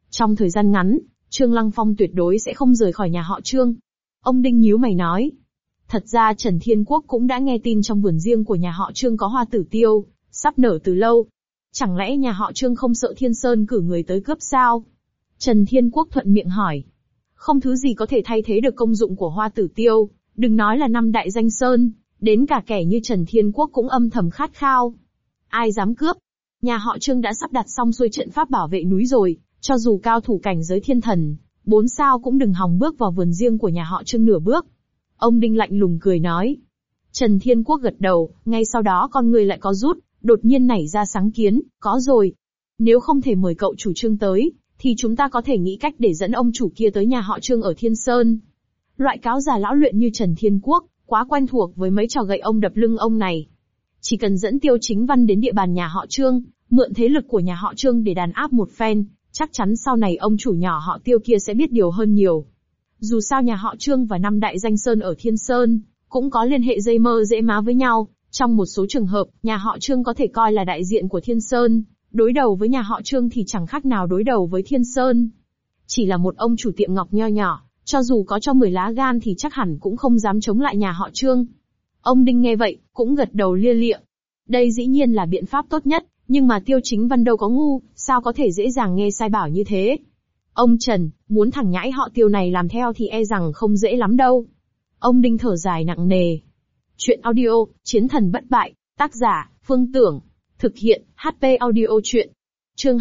Trong thời gian ngắn, Trương Lăng Phong tuyệt đối sẽ không rời khỏi nhà họ Trương. Ông Đinh nhíu mày nói. Thật ra Trần Thiên Quốc cũng đã nghe tin trong vườn riêng của nhà họ Trương có hoa tử tiêu, sắp nở từ lâu. Chẳng lẽ nhà họ Trương không sợ Thiên Sơn cử người tới cướp sao? Trần Thiên Quốc thuận miệng hỏi. Không thứ gì có thể thay thế được công dụng của hoa tử tiêu, đừng nói là năm đại danh sơn, đến cả kẻ như Trần Thiên Quốc cũng âm thầm khát khao. Ai dám cướp? Nhà họ Trương đã sắp đặt xong xuôi trận pháp bảo vệ núi rồi, cho dù cao thủ cảnh giới thiên thần, 4 sao cũng đừng hòng bước vào vườn riêng của nhà họ Trương nửa bước. Ông Đinh lạnh lùng cười nói. Trần Thiên Quốc gật đầu, ngay sau đó con người lại có rút, đột nhiên nảy ra sáng kiến, có rồi. Nếu không thể mời cậu chủ Trương tới, thì chúng ta có thể nghĩ cách để dẫn ông chủ kia tới nhà họ Trương ở Thiên Sơn. Loại cáo già lão luyện như Trần Thiên Quốc, quá quen thuộc với mấy trò gậy ông đập lưng ông này. Chỉ cần dẫn Tiêu Chính Văn đến địa bàn nhà họ Trương, mượn thế lực của nhà họ Trương để đàn áp một phen, chắc chắn sau này ông chủ nhỏ họ Tiêu kia sẽ biết điều hơn nhiều. Dù sao nhà họ Trương và năm đại danh sơn ở Thiên Sơn, cũng có liên hệ dây mơ dễ má với nhau. Trong một số trường hợp, nhà họ Trương có thể coi là đại diện của Thiên Sơn, đối đầu với nhà họ Trương thì chẳng khác nào đối đầu với Thiên Sơn. Chỉ là một ông chủ tiệm ngọc nho nhỏ, cho dù có cho 10 lá gan thì chắc hẳn cũng không dám chống lại nhà họ Trương. Ông Đinh nghe vậy, cũng gật đầu lia lịa. Đây dĩ nhiên là biện pháp tốt nhất, nhưng mà Tiêu Chính Văn đâu có ngu, sao có thể dễ dàng nghe sai bảo như thế. Ông Trần, muốn thằng nhãi họ Tiêu này làm theo thì e rằng không dễ lắm đâu. Ông Đinh thở dài nặng nề. Chuyện audio, Chiến thần bất bại, tác giả, Phương Tưởng. Thực hiện, HP audio chuyện. Chương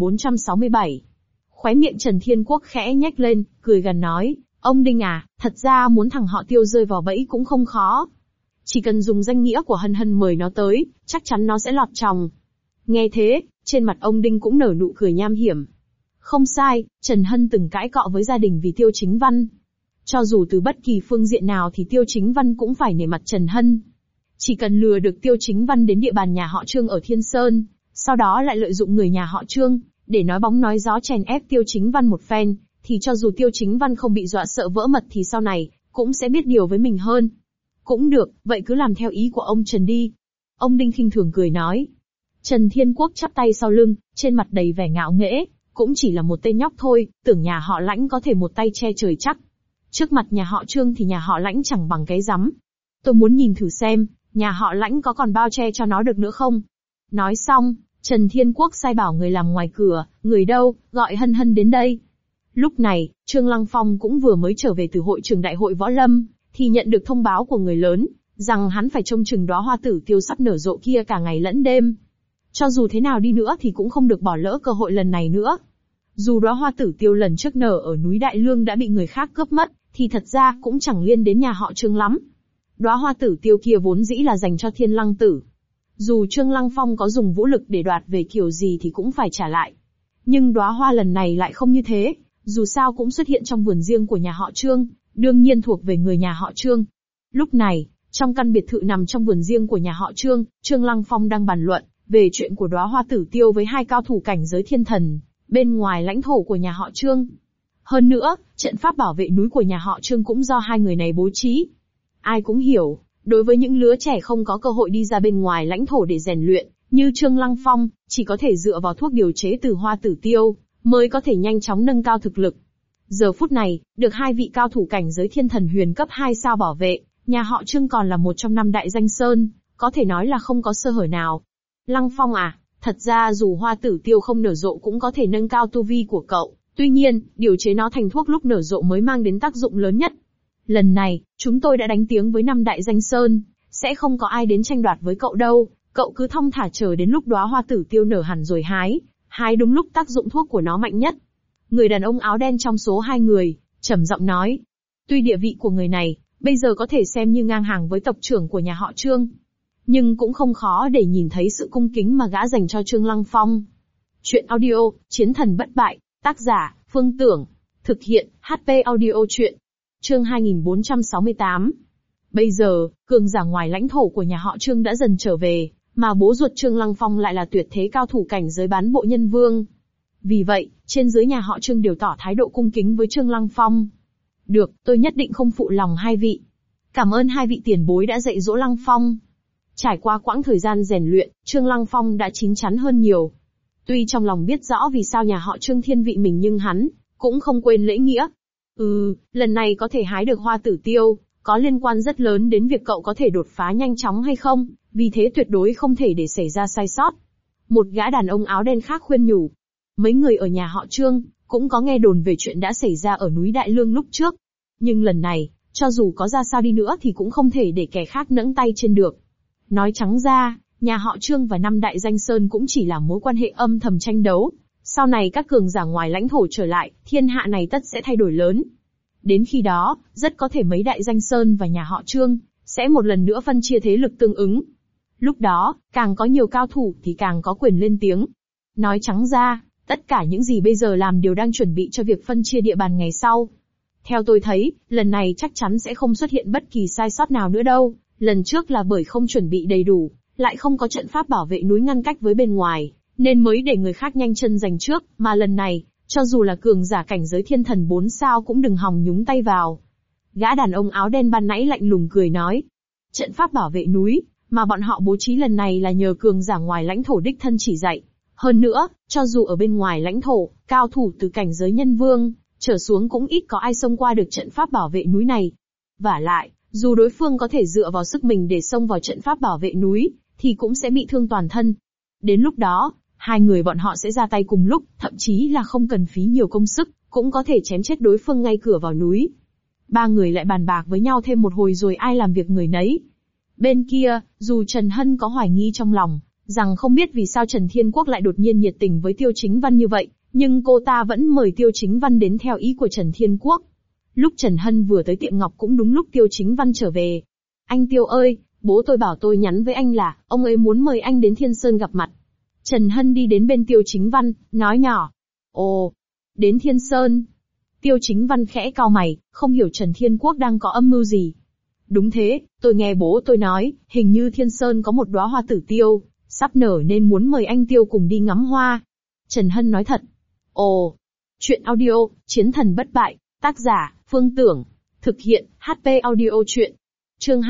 2467. Khóe miệng Trần Thiên Quốc khẽ nhếch lên, cười gần nói, ông Đinh à, thật ra muốn thằng họ Tiêu rơi vào bẫy cũng không khó. Chỉ cần dùng danh nghĩa của Hân Hân mời nó tới, chắc chắn nó sẽ lọt chòng. Nghe thế, trên mặt ông Đinh cũng nở nụ cười nham hiểm. Không sai, Trần Hân từng cãi cọ với gia đình vì Tiêu Chính Văn. Cho dù từ bất kỳ phương diện nào thì Tiêu Chính Văn cũng phải nể mặt Trần Hân. Chỉ cần lừa được Tiêu Chính Văn đến địa bàn nhà họ Trương ở Thiên Sơn, sau đó lại lợi dụng người nhà họ Trương, để nói bóng nói gió chèn ép Tiêu Chính Văn một phen, thì cho dù Tiêu Chính Văn không bị dọa sợ vỡ mật thì sau này, cũng sẽ biết điều với mình hơn. Cũng được, vậy cứ làm theo ý của ông Trần đi. Ông Đinh khinh thường cười nói. Trần Thiên Quốc chắp tay sau lưng, trên mặt đầy vẻ ngạo nghễ, cũng chỉ là một tên nhóc thôi, tưởng nhà họ Lãnh có thể một tay che trời chắc. Trước mặt nhà họ Trương thì nhà họ Lãnh chẳng bằng cái rắm. Tôi muốn nhìn thử xem, nhà họ Lãnh có còn bao che cho nó được nữa không? Nói xong, Trần Thiên Quốc sai bảo người làm ngoài cửa, người đâu, gọi Hân Hân đến đây. Lúc này, Trương Lăng Phong cũng vừa mới trở về từ hội trường đại hội võ lâm, thì nhận được thông báo của người lớn, rằng hắn phải trông chừng đóa hoa tử tiêu sắp nở rộ kia cả ngày lẫn đêm. Cho dù thế nào đi nữa thì cũng không được bỏ lỡ cơ hội lần này nữa. Dù đóa hoa tử tiêu lần trước nở ở núi Đại Lương đã bị người khác cướp mất, thì thật ra cũng chẳng liên đến nhà họ Trương lắm. Đóa hoa tử tiêu kia vốn dĩ là dành cho Thiên Lăng Tử. Dù Trương Lăng Phong có dùng vũ lực để đoạt về kiểu gì thì cũng phải trả lại. Nhưng đóa hoa lần này lại không như thế, dù sao cũng xuất hiện trong vườn riêng của nhà họ Trương, đương nhiên thuộc về người nhà họ Trương. Lúc này, trong căn biệt thự nằm trong vườn riêng của nhà họ Trương, Trương Lăng Phong đang bàn luận về chuyện của đóa hoa tử tiêu với hai cao thủ cảnh giới thiên thần, bên ngoài lãnh thổ của nhà họ Trương. Hơn nữa, trận pháp bảo vệ núi của nhà họ Trương cũng do hai người này bố trí. Ai cũng hiểu, đối với những lứa trẻ không có cơ hội đi ra bên ngoài lãnh thổ để rèn luyện, như Trương Lăng Phong, chỉ có thể dựa vào thuốc điều chế từ hoa tử tiêu, mới có thể nhanh chóng nâng cao thực lực. Giờ phút này, được hai vị cao thủ cảnh giới thiên thần huyền cấp 2 sao bảo vệ, nhà họ Trương còn là một trong 5 đại danh sơn, có thể nói là không có sơ hở nào. Lăng Phong à, thật ra dù hoa tử tiêu không nở rộ cũng có thể nâng cao tu vi của cậu, tuy nhiên, điều chế nó thành thuốc lúc nở rộ mới mang đến tác dụng lớn nhất. Lần này, chúng tôi đã đánh tiếng với 5 đại danh sơn, sẽ không có ai đến tranh đoạt với cậu đâu, cậu cứ thong thả chờ đến lúc đóa hoa tử tiêu nở hẳn rồi hái đúng lúc tác dụng thuốc của nó mạnh nhất. Người đàn ông áo đen trong số hai người, trầm giọng nói. Tuy địa vị của người này, bây giờ có thể xem như ngang hàng với tộc trưởng của nhà họ Trương, nhưng cũng không khó để nhìn thấy sự cung kính mà gã dành cho Trương Lăng Phong. Chuyện audio, Chiến thần bất bại, tác giả, Phương Tưởng. Thực hiện, HP audio chuyện. Chương 2468. Bây giờ, cường giả ngoài lãnh thổ của nhà họ Trương đã dần trở về, mà bố ruột Trương Lăng Phong lại là tuyệt thế cao thủ cảnh giới bán bộ nhân vương. Vì vậy, trên dưới nhà họ Trương đều tỏ thái độ cung kính với Trương Lăng Phong. Được, tôi nhất định không phụ lòng hai vị. Cảm ơn hai vị tiền bối đã dạy dỗ Lăng Phong. Trải qua quãng thời gian rèn luyện, Trương Lăng Phong đã chín chắn hơn nhiều. Tuy trong lòng biết rõ vì sao nhà họ Trương thiên vị mình nhưng hắn cũng không quên lễ nghĩa. Lần này có thể hái được hoa tử tiêu, có liên quan rất lớn đến việc cậu có thể đột phá nhanh chóng hay không, vì thế tuyệt đối không thể để xảy ra sai sót. Một gã đàn ông áo đen khác khuyên nhủ. Mấy người ở nhà họ Trương cũng có nghe đồn về chuyện đã xảy ra ở núi Đại Lương lúc trước. Nhưng lần này, cho dù có ra sao đi nữa thì cũng không thể để kẻ khác nẫng tay trên được. Nói trắng ra, nhà họ Trương và năm đại danh sơn cũng chỉ là mối quan hệ âm thầm tranh đấu. Sau này các cường giả ngoài lãnh thổ trở lại, thiên hạ này tất sẽ thay đổi lớn. Đến khi đó, rất có thể mấy đại danh sơn và nhà họ Trương sẽ một lần nữa phân chia thế lực tương ứng. Lúc đó, càng có nhiều cao thủ thì càng có quyền lên tiếng. Nói trắng ra, tất cả những gì bây giờ làm đều đang chuẩn bị cho việc phân chia địa bàn ngày sau. Theo tôi thấy, lần này chắc chắn sẽ không xuất hiện bất kỳ sai sót nào nữa đâu. Lần trước là bởi không chuẩn bị đầy đủ, lại không có trận pháp bảo vệ núi ngăn cách với bên ngoài, nên mới để người khác nhanh chân giành trước, mà lần này, cho dù là cường giả cảnh giới thiên thần 4 sao cũng đừng hòng nhúng tay vào. Gã đàn ông áo đen ban nãy lạnh lùng cười nói. Trận pháp bảo vệ núi, mà bọn họ bố trí lần này là nhờ cường giả ngoài lãnh thổ đích thân chỉ dạy. Hơn nữa, cho dù ở bên ngoài lãnh thổ, cao thủ từ cảnh giới nhân vương trở xuống cũng ít có ai xông qua được trận pháp bảo vệ núi này. Vả lại, dù đối phương có thể dựa vào sức mình để xông vào trận pháp bảo vệ núi, thì cũng sẽ bị thương toàn thân. Đến lúc đó, hai người bọn họ sẽ ra tay cùng lúc, thậm chí là không cần phí nhiều công sức, cũng có thể chém chết đối phương ngay cửa vào núi. Ba người lại bàn bạc với nhau thêm một hồi rồi ai làm việc người nấy. Bên kia, dù Trần Hân có hoài nghi trong lòng, rằng không biết vì sao Trần Thiên Quốc lại đột nhiên nhiệt tình với Tiêu Chính Văn như vậy, nhưng cô ta vẫn mời Tiêu Chính Văn đến theo ý của Trần Thiên Quốc. Lúc Trần Hân vừa tới tiệm ngọc cũng đúng lúc Tiêu Chính Văn trở về. Anh Tiêu ơi, bố tôi bảo tôi nhắn với anh là, ông ấy muốn mời anh đến Thiên Sơn gặp mặt. Trần Hân đi đến bên Tiêu Chính Văn, nói nhỏ. Ồ, đến Thiên Sơn. Tiêu Chính Văn khẽ cau mày, không hiểu Trần Thiên Quốc đang có âm mưu gì. Đúng thế, tôi nghe bố tôi nói, hình như Thiên Sơn có một đóa hoa tử tiêu, sắp nở nên muốn mời anh Tiêu cùng đi ngắm hoa. Trần Hân nói thật. Ồ, chuyện audio, Chiến thần bất bại, tác giả, Phương Tưởng, thực hiện, HP audio chuyện. Chương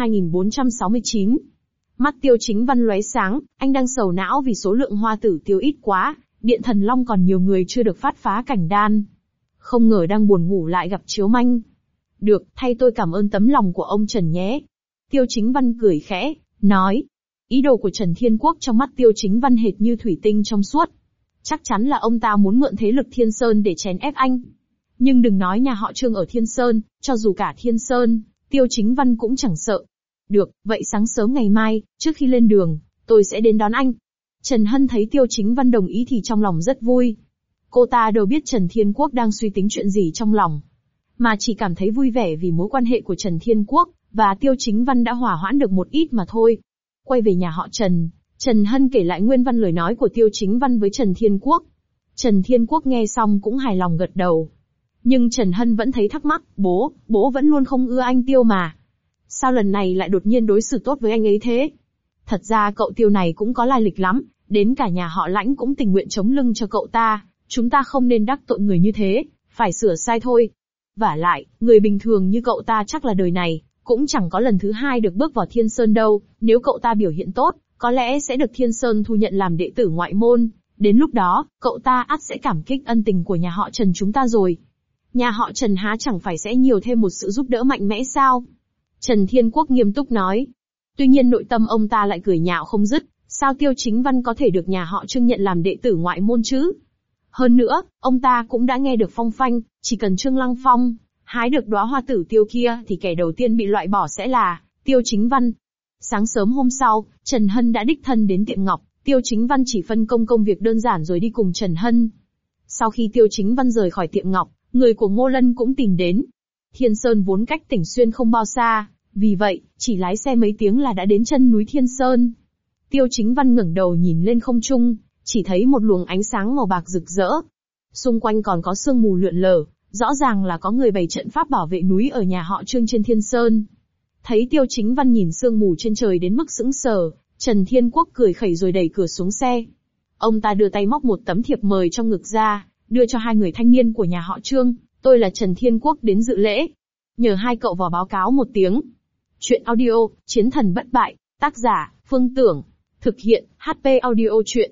2469. Mắt Tiêu Chính Văn lóe sáng, anh đang sầu não vì số lượng hoa tử tiêu ít quá, Điện Thần Long còn nhiều người chưa được phát phá cảnh đan. Không ngờ đang buồn ngủ lại gặp chiếu manh. Được, thay tôi cảm ơn tấm lòng của ông Trần nhé. Tiêu Chính Văn cười khẽ, nói. Ý đồ của Trần Thiên Quốc trong mắt Tiêu Chính Văn hệt như thủy tinh trong suốt. Chắc chắn là ông ta muốn mượn thế lực Thiên Sơn để chèn ép anh. Nhưng đừng nói nhà họ Trương ở Thiên Sơn, cho dù cả Thiên Sơn, Tiêu Chính Văn cũng chẳng sợ. Được, vậy sáng sớm ngày mai, trước khi lên đường, tôi sẽ đến đón anh. Trần Hân thấy Tiêu Chính Văn đồng ý thì trong lòng rất vui. Cô ta đâu biết Trần Thiên Quốc đang suy tính chuyện gì trong lòng, mà chỉ cảm thấy vui vẻ vì mối quan hệ của Trần Thiên Quốc và Tiêu Chính Văn đã hòa hoãn được một ít mà thôi. Quay về nhà họ Trần, Trần Hân kể lại nguyên văn lời nói của Tiêu Chính Văn với Trần Thiên Quốc. Trần Thiên Quốc nghe xong cũng hài lòng gật đầu. Nhưng Trần Hân vẫn thấy thắc mắc, bố vẫn luôn không ưa anh Tiêu mà. Sao lần này lại đột nhiên đối xử tốt với anh ấy thế? Thật ra cậu Tiêu này cũng có lai lịch lắm, đến cả nhà họ Lãnh cũng tình nguyện chống lưng cho cậu ta, chúng ta không nên đắc tội người như thế, phải sửa sai thôi. Vả lại, người bình thường như cậu ta chắc là đời này, cũng chẳng có lần thứ hai được bước vào Thiên Sơn đâu, nếu cậu ta biểu hiện tốt, có lẽ sẽ được Thiên Sơn thu nhận làm đệ tử ngoại môn, đến lúc đó, cậu ta ắt sẽ cảm kích ân tình của nhà họ Trần chúng ta rồi. Nhà họ Trần há chẳng phải sẽ nhiều thêm một sự giúp đỡ mạnh mẽ sao? Trần Thiên Quốc nghiêm túc nói. Tuy nhiên nội tâm ông ta lại cười nhạo không dứt, sao Tiêu Chính Văn có thể được nhà họ Trương nhận làm đệ tử ngoại môn chứ? Hơn nữa, ông ta cũng đã nghe được phong phanh, chỉ cần Trương Lăng Phong hái được đóa hoa tử tiêu kia thì kẻ đầu tiên bị loại bỏ sẽ là Tiêu Chính Văn. Sáng sớm hôm sau, Trần Hân đã đích thân đến tiệm ngọc, Tiêu Chính Văn chỉ phân công việc đơn giản rồi đi cùng Trần Hân. Sau khi Tiêu Chính Văn rời khỏi tiệm ngọc, người của Ngô Lân cũng tìm đến. Thiên Sơn vốn cách Tỉnh Xuyên không bao xa, vì vậy, chỉ lái xe mấy tiếng là đã đến chân núi Thiên Sơn. Tiêu Chính Văn ngẩng đầu nhìn lên không trung, chỉ thấy một luồng ánh sáng màu bạc rực rỡ. Xung quanh còn có sương mù lượn lờ, rõ ràng là có người bày trận pháp bảo vệ núi ở nhà họ Trương trên Thiên Sơn. Thấy Tiêu Chính Văn nhìn sương mù trên trời đến mức sững sờ, Trần Thiên Quốc cười khẩy rồi đẩy cửa xuống xe. Ông ta đưa tay móc một tấm thiệp mời trong ngực ra, đưa cho hai người thanh niên của nhà họ Trương. Tôi là Trần Thiên Quốc đến dự lễ. Nhờ hai cậu vào báo cáo một tiếng. Chuyện audio, Chiến thần bất bại, tác giả, Phương Tưởng. Thực hiện, HP audio chuyện.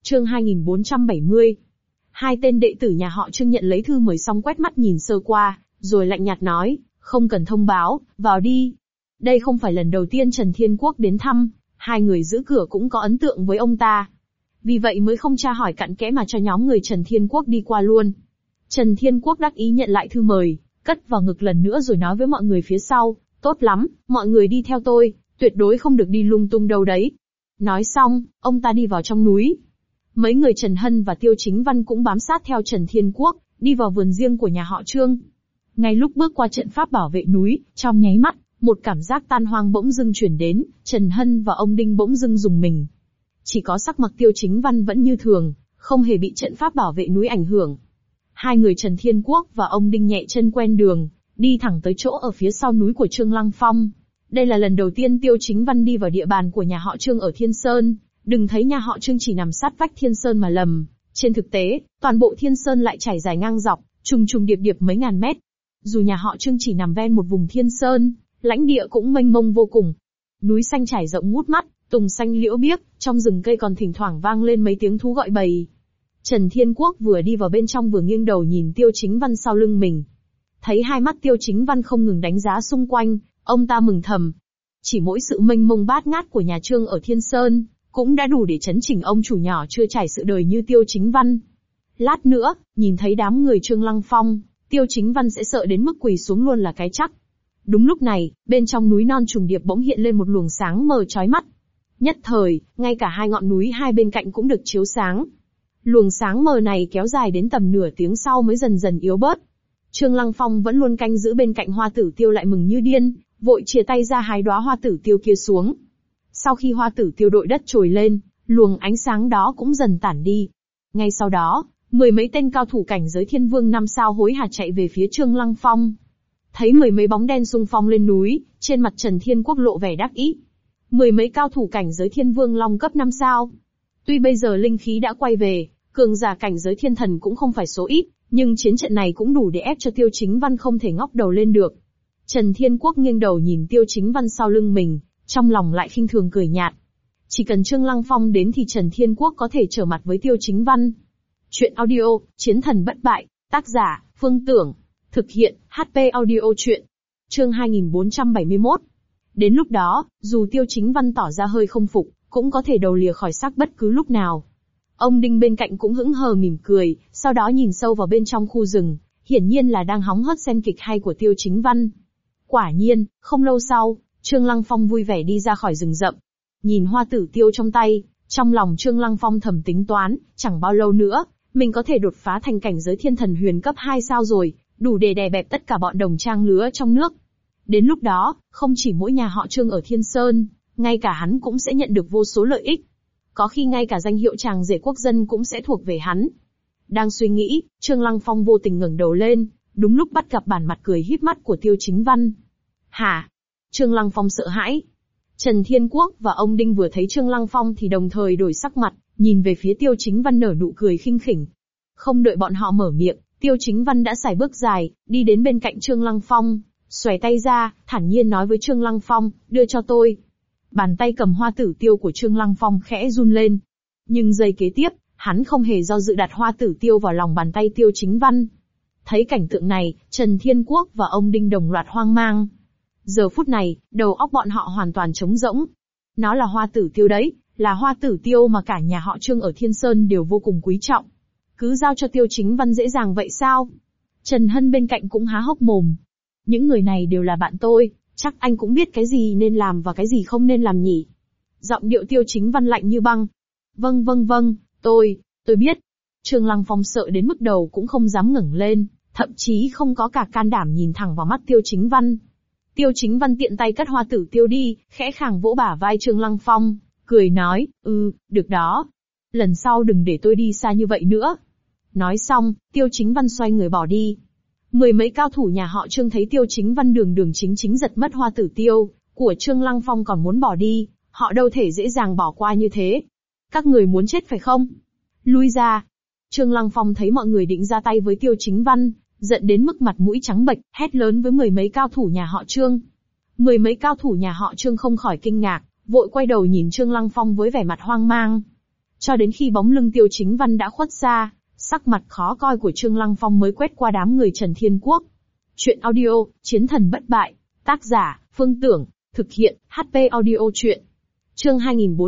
Chương 2470. Hai tên đệ tử nhà họ Trương nhận lấy thư mời xong quét mắt nhìn sơ qua, rồi lạnh nhạt nói, không cần thông báo, vào đi. Đây không phải lần đầu tiên Trần Thiên Quốc đến thăm, hai người giữ cửa cũng có ấn tượng với ông ta. Vì vậy mới không tra hỏi cặn kẽ mà cho nhóm người Trần Thiên Quốc đi qua luôn. Trần Thiên Quốc đắc ý nhận lại thư mời, cất vào ngực lần nữa rồi nói với mọi người phía sau, tốt lắm, mọi người đi theo tôi, tuyệt đối không được đi lung tung đâu đấy. Nói xong, ông ta đi vào trong núi. Mấy người Trần Hân và Tiêu Chính Văn cũng bám sát theo Trần Thiên Quốc, đi vào vườn riêng của nhà họ Trương. Ngay lúc bước qua trận pháp bảo vệ núi, trong nháy mắt, một cảm giác tan hoang bỗng dưng chuyển đến, Trần Hân và ông Đinh bỗng dưng rùng mình. Chỉ có sắc mặt Tiêu Chính Văn vẫn như thường, không hề bị trận pháp bảo vệ núi ảnh hưởng. Hai người Trần Thiên Quốc và ông Đinh nhẹ chân quen đường, đi thẳng tới chỗ ở phía sau núi của Trương Lăng Phong. Đây là lần đầu tiên Tiêu Chính Văn đi vào địa bàn của nhà họ Trương ở Thiên Sơn, đừng thấy nhà họ Trương chỉ nằm sát vách Thiên Sơn mà lầm. Trên thực tế, toàn bộ Thiên Sơn lại trải dài ngang dọc, trùng trùng điệp điệp mấy ngàn mét. Dù nhà họ Trương chỉ nằm ven một vùng Thiên Sơn, lãnh địa cũng mênh mông vô cùng. Núi xanh trải rộng ngút mắt, tùng xanh liễu biếc, trong rừng cây còn thỉnh thoảng vang lên mấy tiếng thú gọi bầy. Trần Thiên Quốc vừa đi vào bên trong vừa nghiêng đầu nhìn Tiêu Chính Văn sau lưng mình. Thấy hai mắt Tiêu Chính Văn không ngừng đánh giá xung quanh, ông ta mừng thầm. Chỉ mỗi sự mênh mông bát ngát của nhà Trương ở Thiên Sơn, cũng đã đủ để chấn chỉnh ông chủ nhỏ chưa trải sự đời như Tiêu Chính Văn. Lát nữa, nhìn thấy đám người Trương Lăng Phong, Tiêu Chính Văn sẽ sợ đến mức quỳ xuống luôn là cái chắc. Đúng lúc này, bên trong núi non trùng điệp bỗng hiện lên một luồng sáng mờ chói mắt. Nhất thời, ngay cả hai ngọn núi hai bên cạnh cũng được chiếu sáng. Luồng sáng mờ này kéo dài đến tầm nửa tiếng sau mới dần dần yếu bớt. Trương Lăng Phong vẫn luôn canh giữ bên cạnh Hoa Tử Tiêu lại mừng như điên, vội chìa tay ra hái đóa Hoa Tử Tiêu kia xuống. Sau khi Hoa Tử Tiêu đội đất trồi lên, luồng ánh sáng đó cũng dần tản đi. Ngay sau đó, mười mấy tên cao thủ cảnh giới Thiên Vương 5 sao hối hả chạy về phía Trương Lăng Phong. Thấy mười mấy bóng đen xung phong lên núi, trên mặt Trần Thiên Quốc lộ vẻ đắc ý. Mười mấy cao thủ cảnh giới Thiên Vương Long cấp 5 sao. Tuy bây giờ linh khí đã quay về, cường giả cảnh giới Thiên Thần cũng không phải số ít, nhưng chiến trận này cũng đủ để ép cho Tiêu Chính Văn không thể ngóc đầu lên được. Trần Thiên Quốc nghiêng đầu nhìn Tiêu Chính Văn sau lưng mình, trong lòng lại khinh thường cười nhạt. Chỉ cần Trương Lăng Phong đến thì Trần Thiên Quốc có thể trở mặt với Tiêu Chính Văn. Chuyện audio, Chiến thần bất bại, tác giả, Phương Tưởng. Thực hiện, HP audio chuyện. Chương 2471. Đến lúc đó, dù Tiêu Chính Văn tỏ ra hơi không phục, cũng có thể đầu lìa khỏi xác bất cứ lúc nào. Ông Đinh bên cạnh cũng hững hờ mỉm cười, sau đó nhìn sâu vào bên trong khu rừng, hiển nhiên là đang hóng hớt xem kịch hay của Tiêu Chính Văn. Quả nhiên, không lâu sau, Trương Lăng Phong vui vẻ đi ra khỏi rừng rậm. Nhìn Hoa Tử Tiêu trong tay, trong lòng Trương Lăng Phong thầm tính toán, chẳng bao lâu nữa, mình có thể đột phá thành cảnh giới Thiên Thần Huyền cấp 2 sao rồi, đủ để đè bẹp tất cả bọn đồng trang lứa trong nước. Đến lúc đó, không chỉ mỗi nhà họ Trương ở Thiên Sơn, ngay cả hắn cũng sẽ nhận được vô số lợi ích. Có khi ngay cả danh hiệu tràng rể quốc dân cũng sẽ thuộc về hắn. Đang suy nghĩ, Trương Lăng Phong vô tình ngẩng đầu lên, đúng lúc bắt gặp bản mặt cười híp mắt của Tiêu Chính Văn. Hả? Trương Lăng Phong sợ hãi. Trần Thiên Quốc và ông Đinh vừa thấy Trương Lăng Phong thì đồng thời đổi sắc mặt, nhìn về phía Tiêu Chính Văn nở nụ cười khinh khỉnh. Không đợi bọn họ mở miệng, Tiêu Chính Văn đã sải bước dài, đi đến bên cạnh Trương Lăng Phong, xòe tay ra, thản nhiên nói với Trương Lăng Phong, đưa cho tôi. Bàn tay cầm Hoa Tử Tiêu của Trương Lăng Phong khẽ run lên. Nhưng giây kế tiếp, hắn không hề do dự đặt Hoa Tử Tiêu vào lòng bàn tay Tiêu Chính Văn. Thấy cảnh tượng này, Trần Thiên Quốc và ông Đinh đồng loạt hoang mang. Giờ phút này, đầu óc bọn họ hoàn toàn trống rỗng. Nó là Hoa Tử Tiêu đấy, là Hoa Tử Tiêu mà cả nhà họ Trương ở Thiên Sơn đều vô cùng quý trọng. Cứ giao cho Tiêu Chính Văn dễ dàng vậy sao? Trần Hân bên cạnh cũng há hốc mồm. Những người này đều là bạn tôi, chắc anh cũng biết cái gì nên làm và cái gì không nên làm nhỉ? Giọng điệu Tiêu Chính Văn lạnh như băng. Vâng, tôi biết. Trương Lăng Phong sợ đến mức đầu cũng không dám ngẩng lên, thậm chí không có cả can đảm nhìn thẳng vào mắt Tiêu Chính Văn. Tiêu Chính Văn tiện tay cất Hoa Tử Tiêu đi, khẽ khàng vỗ bả vai Trương Lăng Phong, cười nói, được đó. Lần sau đừng để tôi đi xa như vậy nữa. Nói xong, Tiêu Chính Văn xoay người bỏ đi. Mười mấy cao thủ nhà họ Trương thấy Tiêu Chính Văn đường chính giật mất Hoa Tử Tiêu của Trương Lăng Phong còn muốn bỏ đi, họ đâu thể dễ dàng bỏ qua như thế. Các người muốn chết phải không? Lui ra. Trương Lăng Phong thấy mọi người định ra tay với Tiêu Chính Văn, giận đến mức mặt mũi trắng bệch, hét lớn với mười mấy cao thủ nhà họ Trương. Mười mấy cao thủ nhà họ Trương không khỏi kinh ngạc, vội quay đầu nhìn Trương Lăng Phong với vẻ mặt hoang mang. Cho đến khi bóng lưng Tiêu Chính Văn đã khuất xa, sắc mặt khó coi của Trương Lăng Phong mới quét qua đám người Trần Thiên Quốc. Chuyện audio, Chiến thần bất bại, tác giả, Phương Tưởng, thực hiện, HP audio chuyện. Chương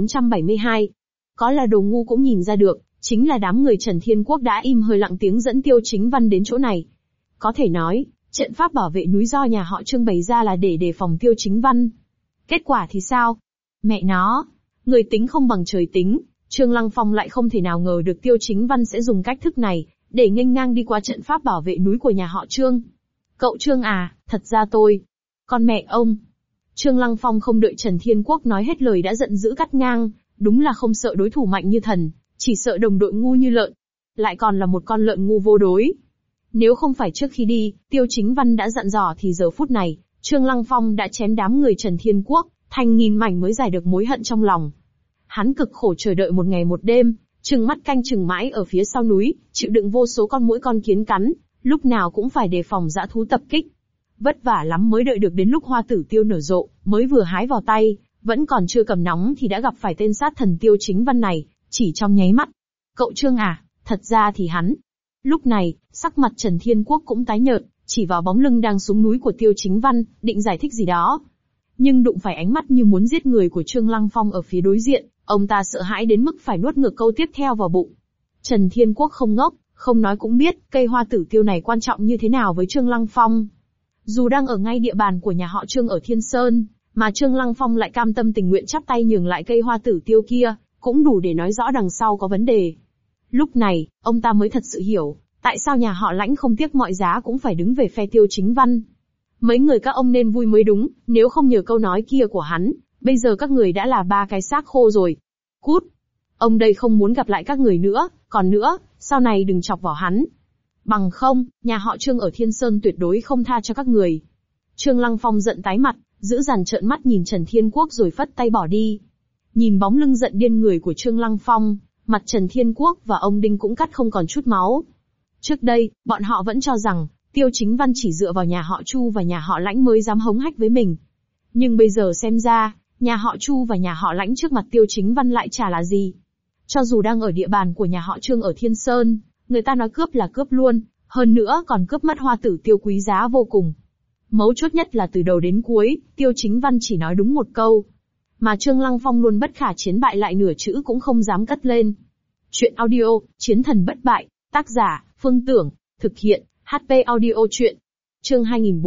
2472. Có là đồ ngu cũng nhìn ra được, chính là đám người Trần Thiên Quốc đã im hơi lặng tiếng dẫn Tiêu Chính Văn đến chỗ này. Có thể nói, trận pháp bảo vệ núi do nhà họ Trương bày ra là để đề phòng Tiêu Chính Văn. Kết quả thì sao? Mẹ nó, người tính không bằng trời tính, Trương Lăng Phong lại không thể nào ngờ được Tiêu Chính Văn sẽ dùng cách thức này, để nghênh ngang đi qua trận pháp bảo vệ núi của nhà họ Trương. Cậu Trương à, thật ra tôi... Con mẹ ông! Trương Lăng Phong không đợi Trần Thiên Quốc nói hết lời đã giận dữ cắt ngang, đúng là không sợ đối thủ mạnh như thần, chỉ sợ đồng đội ngu như lợn. Lại còn là một con lợn ngu vô đối. Nếu không phải trước khi đi, Tiêu Chính Văn đã dặn dò thì giờ phút này, Trương Lăng Phong đã chém đám người Trần Thiên Quốc, thành nghìn mảnh mới giải được mối hận trong lòng. Hắn cực khổ chờ đợi một ngày một đêm, trừng mắt canh chừng mãi ở phía sau núi, chịu đựng vô số con muỗi con kiến cắn, lúc nào cũng phải đề phòng dã thú tập kích. Vất vả lắm mới đợi được đến lúc hoa tử tiêu nở rộ, mới vừa hái vào tay, vẫn còn chưa cầm nóng thì đã gặp phải tên sát thần Tiêu Chính Văn này, chỉ trong nháy mắt. Cậu Trương à, thật ra thì hắn. Lúc này, sắc mặt Trần Thiên Quốc cũng tái nhợt, chỉ vào bóng lưng đang xuống núi của Tiêu Chính Văn, định giải thích gì đó. Nhưng đụng phải ánh mắt như muốn giết người của Trương Lăng Phong ở phía đối diện, ông ta sợ hãi đến mức phải nuốt ngược câu tiếp theo vào bụng. Trần Thiên Quốc không ngốc, không nói cũng biết cây hoa tử tiêu này quan trọng như thế nào với Trương Lăng Phong. Dù đang ở ngay địa bàn của nhà họ Trương ở Thiên Sơn, mà Trương Lăng Phong lại cam tâm tình nguyện chắp tay nhường lại cây hoa tử tiêu kia, cũng đủ để nói rõ đằng sau có vấn đề. Lúc này, ông ta mới thật sự hiểu, tại sao nhà họ Lãnh không tiếc mọi giá cũng phải đứng về phe Tiêu Chính Văn. Mấy người các ông nên vui mới đúng, nếu không nhờ câu nói kia của hắn, bây giờ các người đã là ba cái xác khô rồi. Cút! Ông đây không muốn gặp lại các người nữa, còn nữa, sau này đừng chọc vào hắn. Bằng không, nhà họ Trương ở Thiên Sơn tuyệt đối không tha cho các người. Trương Lăng Phong giận tái mặt, giữ dằn trợn mắt nhìn Trần Thiên Quốc rồi phất tay bỏ đi. Nhìn bóng lưng giận điên người của Trương Lăng Phong, mặt Trần Thiên Quốc và ông Đinh cũng cắt không còn chút máu. Trước đây, bọn họ vẫn cho rằng, Tiêu Chính Văn chỉ dựa vào nhà họ Chu và nhà họ Lãnh mới dám hống hách với mình. Nhưng bây giờ xem ra, nhà họ Chu và nhà họ Lãnh trước mặt Tiêu Chính Văn lại chả là gì. Cho dù đang ở địa bàn của nhà họ Trương ở Thiên Sơn, người ta nói cướp là cướp luôn, hơn nữa còn cướp mất hoa tử tiêu quý giá vô cùng. Mấu chốt nhất là từ đầu đến cuối, Tiêu Chính Văn chỉ nói đúng một câu. Mà Trương Lăng Phong luôn bất khả chiến bại lại nửa chữ cũng không dám cất lên. Chuyện audio, Chiến thần bất bại, tác giả, Phương Tưởng, thực hiện, HP audio chuyện. Chương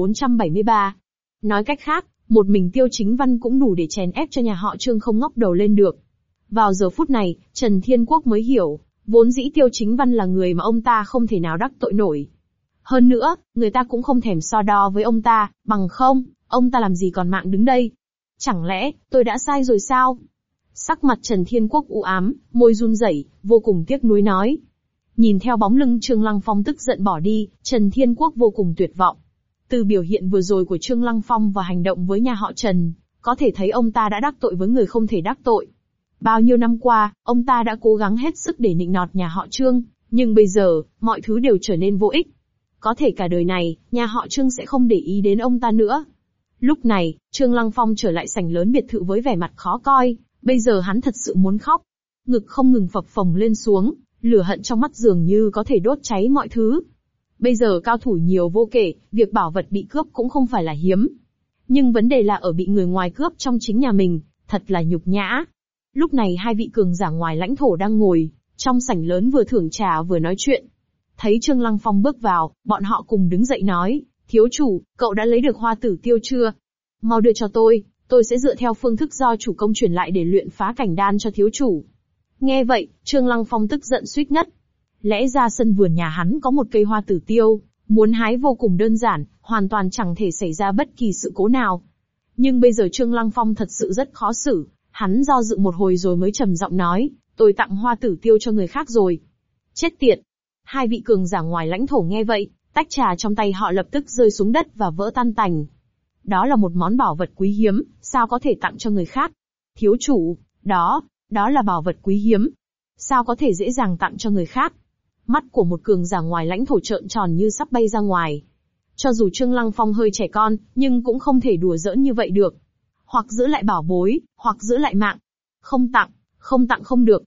2473. Nói cách khác, một mình Tiêu Chính Văn cũng đủ để chèn ép cho nhà họ Trương không ngóc đầu lên được. Vào giờ phút này, Trần Thiên Quốc mới hiểu, vốn dĩ Tiêu Chính Văn là người mà ông ta không thể nào đắc tội nổi. Hơn nữa, người ta cũng không thèm so đo với ông ta, bằng không, ông ta làm gì còn mạng đứng đây. Chẳng lẽ, tôi đã sai rồi sao? Sắc mặt Trần Thiên Quốc u ám, môi run rẩy, vô cùng tiếc nuối nói. Nhìn theo bóng lưng Trương Lăng Phong tức giận bỏ đi, Trần Thiên Quốc vô cùng tuyệt vọng. Từ biểu hiện vừa rồi của Trương Lăng Phong và hành động với nhà họ Trần, có thể thấy ông ta đã đắc tội với người không thể đắc tội. Bao nhiêu năm qua, ông ta đã cố gắng hết sức để nịnh nọt nhà họ Trương, nhưng bây giờ, mọi thứ đều trở nên vô ích. Có thể cả đời này, nhà họ Trương sẽ không để ý đến ông ta nữa. Lúc này, Trương Lăng Phong trở lại sảnh lớn biệt thự với vẻ mặt khó coi, bây giờ hắn thật sự muốn khóc. Ngực không ngừng phập phồng lên xuống, lửa hận trong mắt dường như có thể đốt cháy mọi thứ. Bây giờ cao thủ nhiều vô kể, việc bảo vật bị cướp cũng không phải là hiếm. Nhưng vấn đề là ở bị người ngoài cướp trong chính nhà mình, thật là nhục nhã. Lúc này hai vị cường giả ngoài lãnh thổ đang ngồi, trong sảnh lớn vừa thưởng trà vừa nói chuyện. Thấy Trương Lăng Phong bước vào, bọn họ cùng đứng dậy nói, thiếu chủ, cậu đã lấy được hoa tử tiêu chưa? Mau đưa cho tôi sẽ dựa theo phương thức do chủ công truyền lại để luyện phá cảnh đan cho thiếu chủ. Nghe vậy, Trương Lăng Phong tức giận suýt ngất. Lẽ ra sân vườn nhà hắn có một cây hoa tử tiêu, muốn hái vô cùng đơn giản, hoàn toàn chẳng thể xảy ra bất kỳ sự cố nào. Nhưng bây giờ Trương Lăng Phong thật sự rất khó xử, hắn do dự một hồi rồi mới trầm giọng nói, tôi tặng hoa tử tiêu cho người khác rồi. Chết tiệt! Hai vị cường giả ngoài lãnh thổ nghe vậy, tách trà trong tay họ lập tức rơi xuống đất và vỡ tan tành. Đó là một món bảo vật quý hiếm, sao có thể tặng cho người khác? Thiếu chủ, đó là bảo vật quý hiếm. Sao có thể dễ dàng tặng cho người khác? Mắt của một cường giả ngoài lãnh thổ trợn tròn như sắp bay ra ngoài. Cho dù Trương Lăng Phong hơi trẻ con, nhưng cũng không thể đùa giỡn như vậy được. Hoặc giữ lại bảo bối, hoặc giữ lại mạng. Không tặng không được.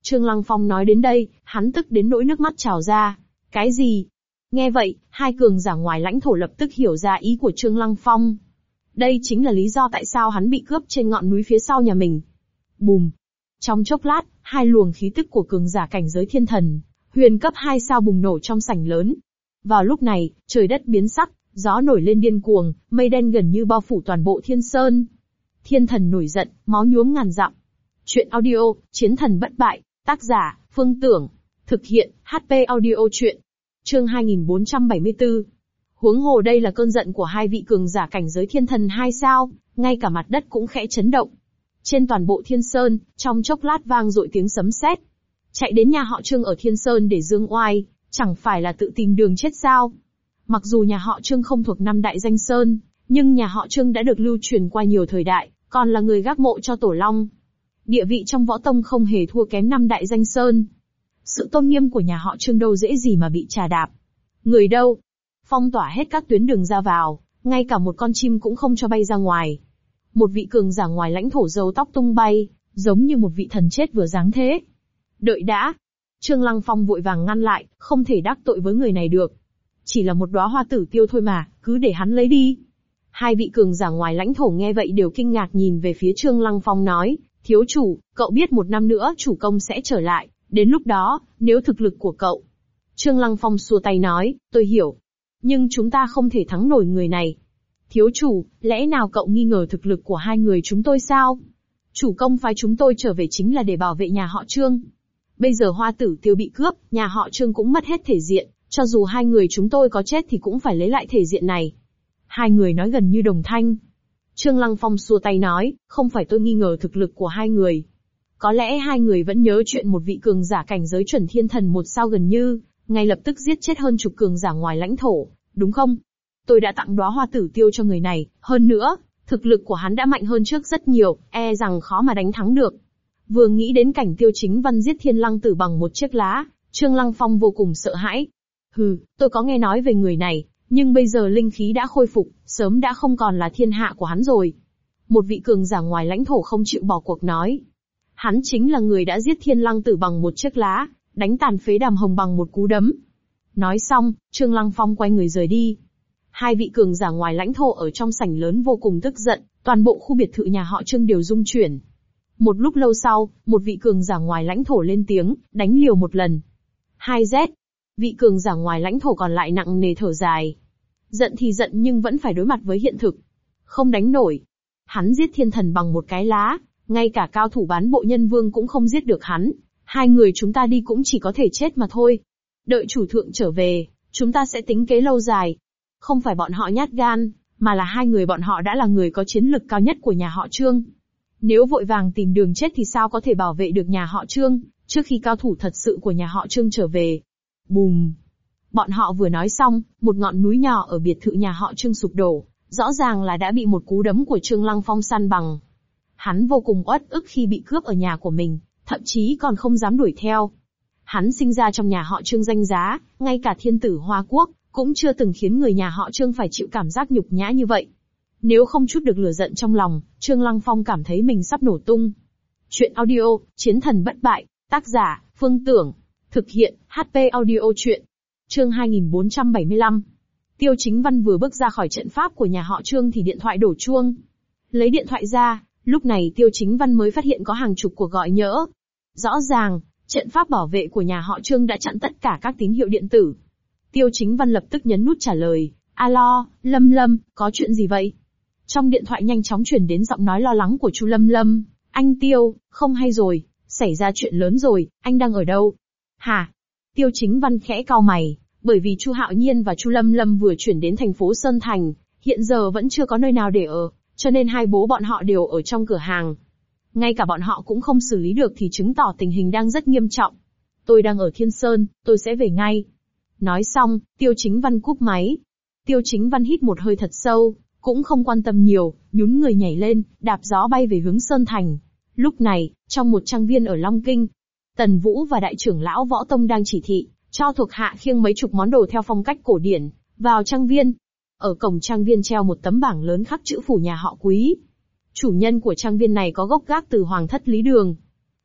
Trương Lăng Phong nói đến đây, hắn tức đến nỗi nước mắt trào ra. Cái gì? Nghe vậy, hai cường giả ngoài lãnh thổ lập tức hiểu ra ý của Trương Lăng Phong. Đây chính là lý do tại sao hắn bị cướp trên ngọn núi phía sau nhà mình. Bùm! Trong chốc lát, hai luồng khí tức của cường giả cảnh giới thiên thần, huyền cấp 2 sao bùng nổ trong sảnh lớn. Vào lúc này, trời đất biến sắc, gió nổi lên điên cuồng, mây đen gần như bao phủ toàn bộ Thiên Sơn. Thiên thần nổi giận, máu nhuốm ngàn dặm. Chuyện audio, Chiến thần bất bại, tác giả, Phương Tưởng. Thực hiện, HP audio chuyện. Chương 2474. Huống hồ đây là cơn giận của hai vị cường giả cảnh giới thiên thần 2 sao, ngay cả mặt đất cũng khẽ chấn động. Trên toàn bộ Thiên Sơn, trong chốc lát vang dội tiếng sấm sét. Chạy đến nhà họ Trương ở Thiên Sơn để dương oai, chẳng phải là tự tìm đường chết sao? Mặc dù nhà họ Trương không thuộc năm đại danh sơn, nhưng nhà họ Trương đã được lưu truyền qua nhiều thời đại, còn là người gác mộ cho Tổ Long. Địa vị trong võ tông không hề thua kém năm đại danh sơn. Sự tôn nghiêm của nhà họ Trương đâu dễ gì mà bị trà đạp. Người đâu? Phong tỏa hết các tuyến đường ra vào, ngay cả một con chim cũng không cho bay ra ngoài. Một vị cường giả ngoài lãnh thổ râu tóc tung bay, giống như một vị thần chết vừa giáng thế. Đợi đã. Trương Lăng Phong vội vàng ngăn lại, không thể đắc tội với người này được. Chỉ là một đóa hoa tử tiêu thôi mà, cứ để hắn lấy đi. Hai vị cường giả ngoài lãnh thổ nghe vậy đều kinh ngạc nhìn về phía Trương Lăng Phong nói, thiếu chủ, cậu biết 1 năm nữa chủ công sẽ trở lại, đến lúc đó, nếu thực lực của cậu. Trương Lăng Phong xua tay nói, tôi hiểu. Nhưng chúng ta không thể thắng nổi người này. Thiếu chủ, lẽ nào cậu nghi ngờ thực lực của hai người chúng tôi sao? Chủ công phái chúng tôi trở về chính là để bảo vệ nhà họ Trương. Bây giờ hoa tử tiêu bị cướp, nhà họ Trương cũng mất hết thể diện, cho dù hai người chúng tôi có chết thì cũng phải lấy lại thể diện này. Hai người nói gần như đồng thanh. Trương Lăng Phong xua tay nói, không phải tôi nghi ngờ thực lực của hai người. Có lẽ hai người vẫn nhớ chuyện một vị cường giả cảnh giới chuẩn thiên thần 1 sao gần như, ngay lập tức giết chết hơn chục cường giả ngoài lãnh thổ, đúng không? Tôi đã tặng đóa hoa tử tiêu cho người này, hơn nữa, thực lực của hắn đã mạnh hơn trước rất nhiều, e rằng khó mà đánh thắng được. Vừa nghĩ đến cảnh Tiêu Chính Văn giết Thiên Lăng Tử bằng một chiếc lá, Trương Lăng Phong vô cùng sợ hãi. Tôi có nghe nói về người này, nhưng bây giờ linh khí đã khôi phục, sớm đã không còn là thiên hạ của hắn rồi. Một vị cường giả ngoài lãnh thổ không chịu bỏ cuộc nói. Hắn chính là người đã giết Thiên Lăng Tử bằng một chiếc lá, đánh tàn phế Đàm Hồng bằng một cú đấm. Nói xong, Trương Lăng Phong quay người rời đi. Hai vị cường giả ngoài lãnh thổ ở trong sảnh lớn vô cùng tức giận, toàn bộ khu biệt thự nhà họ Trương đều rung chuyển. Một lúc lâu sau, một vị cường giả ngoài lãnh thổ lên tiếng, đánh liều một lần. 2Z. Vị cường giả ngoài lãnh thổ còn lại nặng nề thở dài. Giận thì giận nhưng vẫn phải đối mặt với hiện thực. Không đánh nổi. Hắn giết thiên thần bằng một cái lá, ngay cả cao thủ bán bộ nhân vương cũng không giết được hắn. Hai người chúng ta đi cũng chỉ có thể chết mà thôi. Đợi chủ thượng trở về, chúng ta sẽ tính kế lâu dài. Không phải bọn họ nhát gan, mà là hai người bọn họ đã là người có chiến lực cao nhất của nhà họ Trương. Nếu vội vàng tìm đường chết thì sao có thể bảo vệ được nhà họ Trương, trước khi cao thủ thật sự của nhà họ Trương trở về. Bùm! Bọn họ vừa nói xong, một ngọn núi nhỏ ở biệt thự nhà họ Trương sụp đổ, rõ ràng là đã bị một cú đấm của Trương Lăng Phong san bằng. Hắn vô cùng uất ức khi bị cướp ở nhà của mình, thậm chí còn không dám đuổi theo. Hắn sinh ra trong nhà họ Trương danh giá, ngay cả thiên tử Hoa Quốc, cũng chưa từng khiến người nhà họ Trương phải chịu cảm giác nhục nhã như vậy. Nếu không trút được lửa giận trong lòng, Trương Lăng Phong cảm thấy mình sắp nổ tung. Chuyện audio, Chiến thần bất bại, tác giả, Phương Tưởng. Thực hiện, HP audio chuyện. Chương 2475. Tiêu Chính Văn vừa bước ra khỏi trận pháp của nhà họ Trương thì điện thoại đổ chuông. Lấy điện thoại ra, lúc này Tiêu Chính Văn mới phát hiện có hàng chục cuộc gọi nhỡ. Rõ ràng, trận pháp bảo vệ của nhà họ Trương đã chặn tất cả các tín hiệu điện tử. Tiêu Chính Văn lập tức nhấn nút trả lời. Alo, Lâm Lâm, có chuyện gì vậy? Trong điện thoại nhanh chóng truyền đến giọng nói lo lắng của Chu Lâm Lâm. Anh Tiêu, không hay rồi, xảy ra chuyện lớn rồi, anh đang ở đâu? Hả? Tiêu Chính Văn khẽ cau mày, bởi vì Chu Hạo Nhiên và Chu Lâm Lâm vừa chuyển đến thành phố Sơn Thành, hiện giờ vẫn chưa có nơi nào để ở, cho nên hai bố bọn họ đều ở trong cửa hàng. Ngay cả bọn họ cũng không xử lý được thì chứng tỏ tình hình đang rất nghiêm trọng. Tôi đang ở Thiên Sơn, tôi sẽ về ngay. Nói xong, Tiêu Chính Văn cúp máy. Tiêu Chính Văn hít một hơi thật sâu, cũng không quan tâm nhiều, nhún người nhảy lên, đạp gió bay về hướng Sơn Thành. Lúc này, trong một trang viên ở Long Kinh, Tần Vũ và đại trưởng lão Võ Tông đang chỉ thị, cho thuộc hạ khiêng mấy chục món đồ theo phong cách cổ điển, vào trang viên. Ở cổng trang viên treo một tấm bảng lớn khắc chữ phủ nhà họ Quý. Chủ nhân của trang viên này có gốc gác từ Hoàng thất Lý Đường.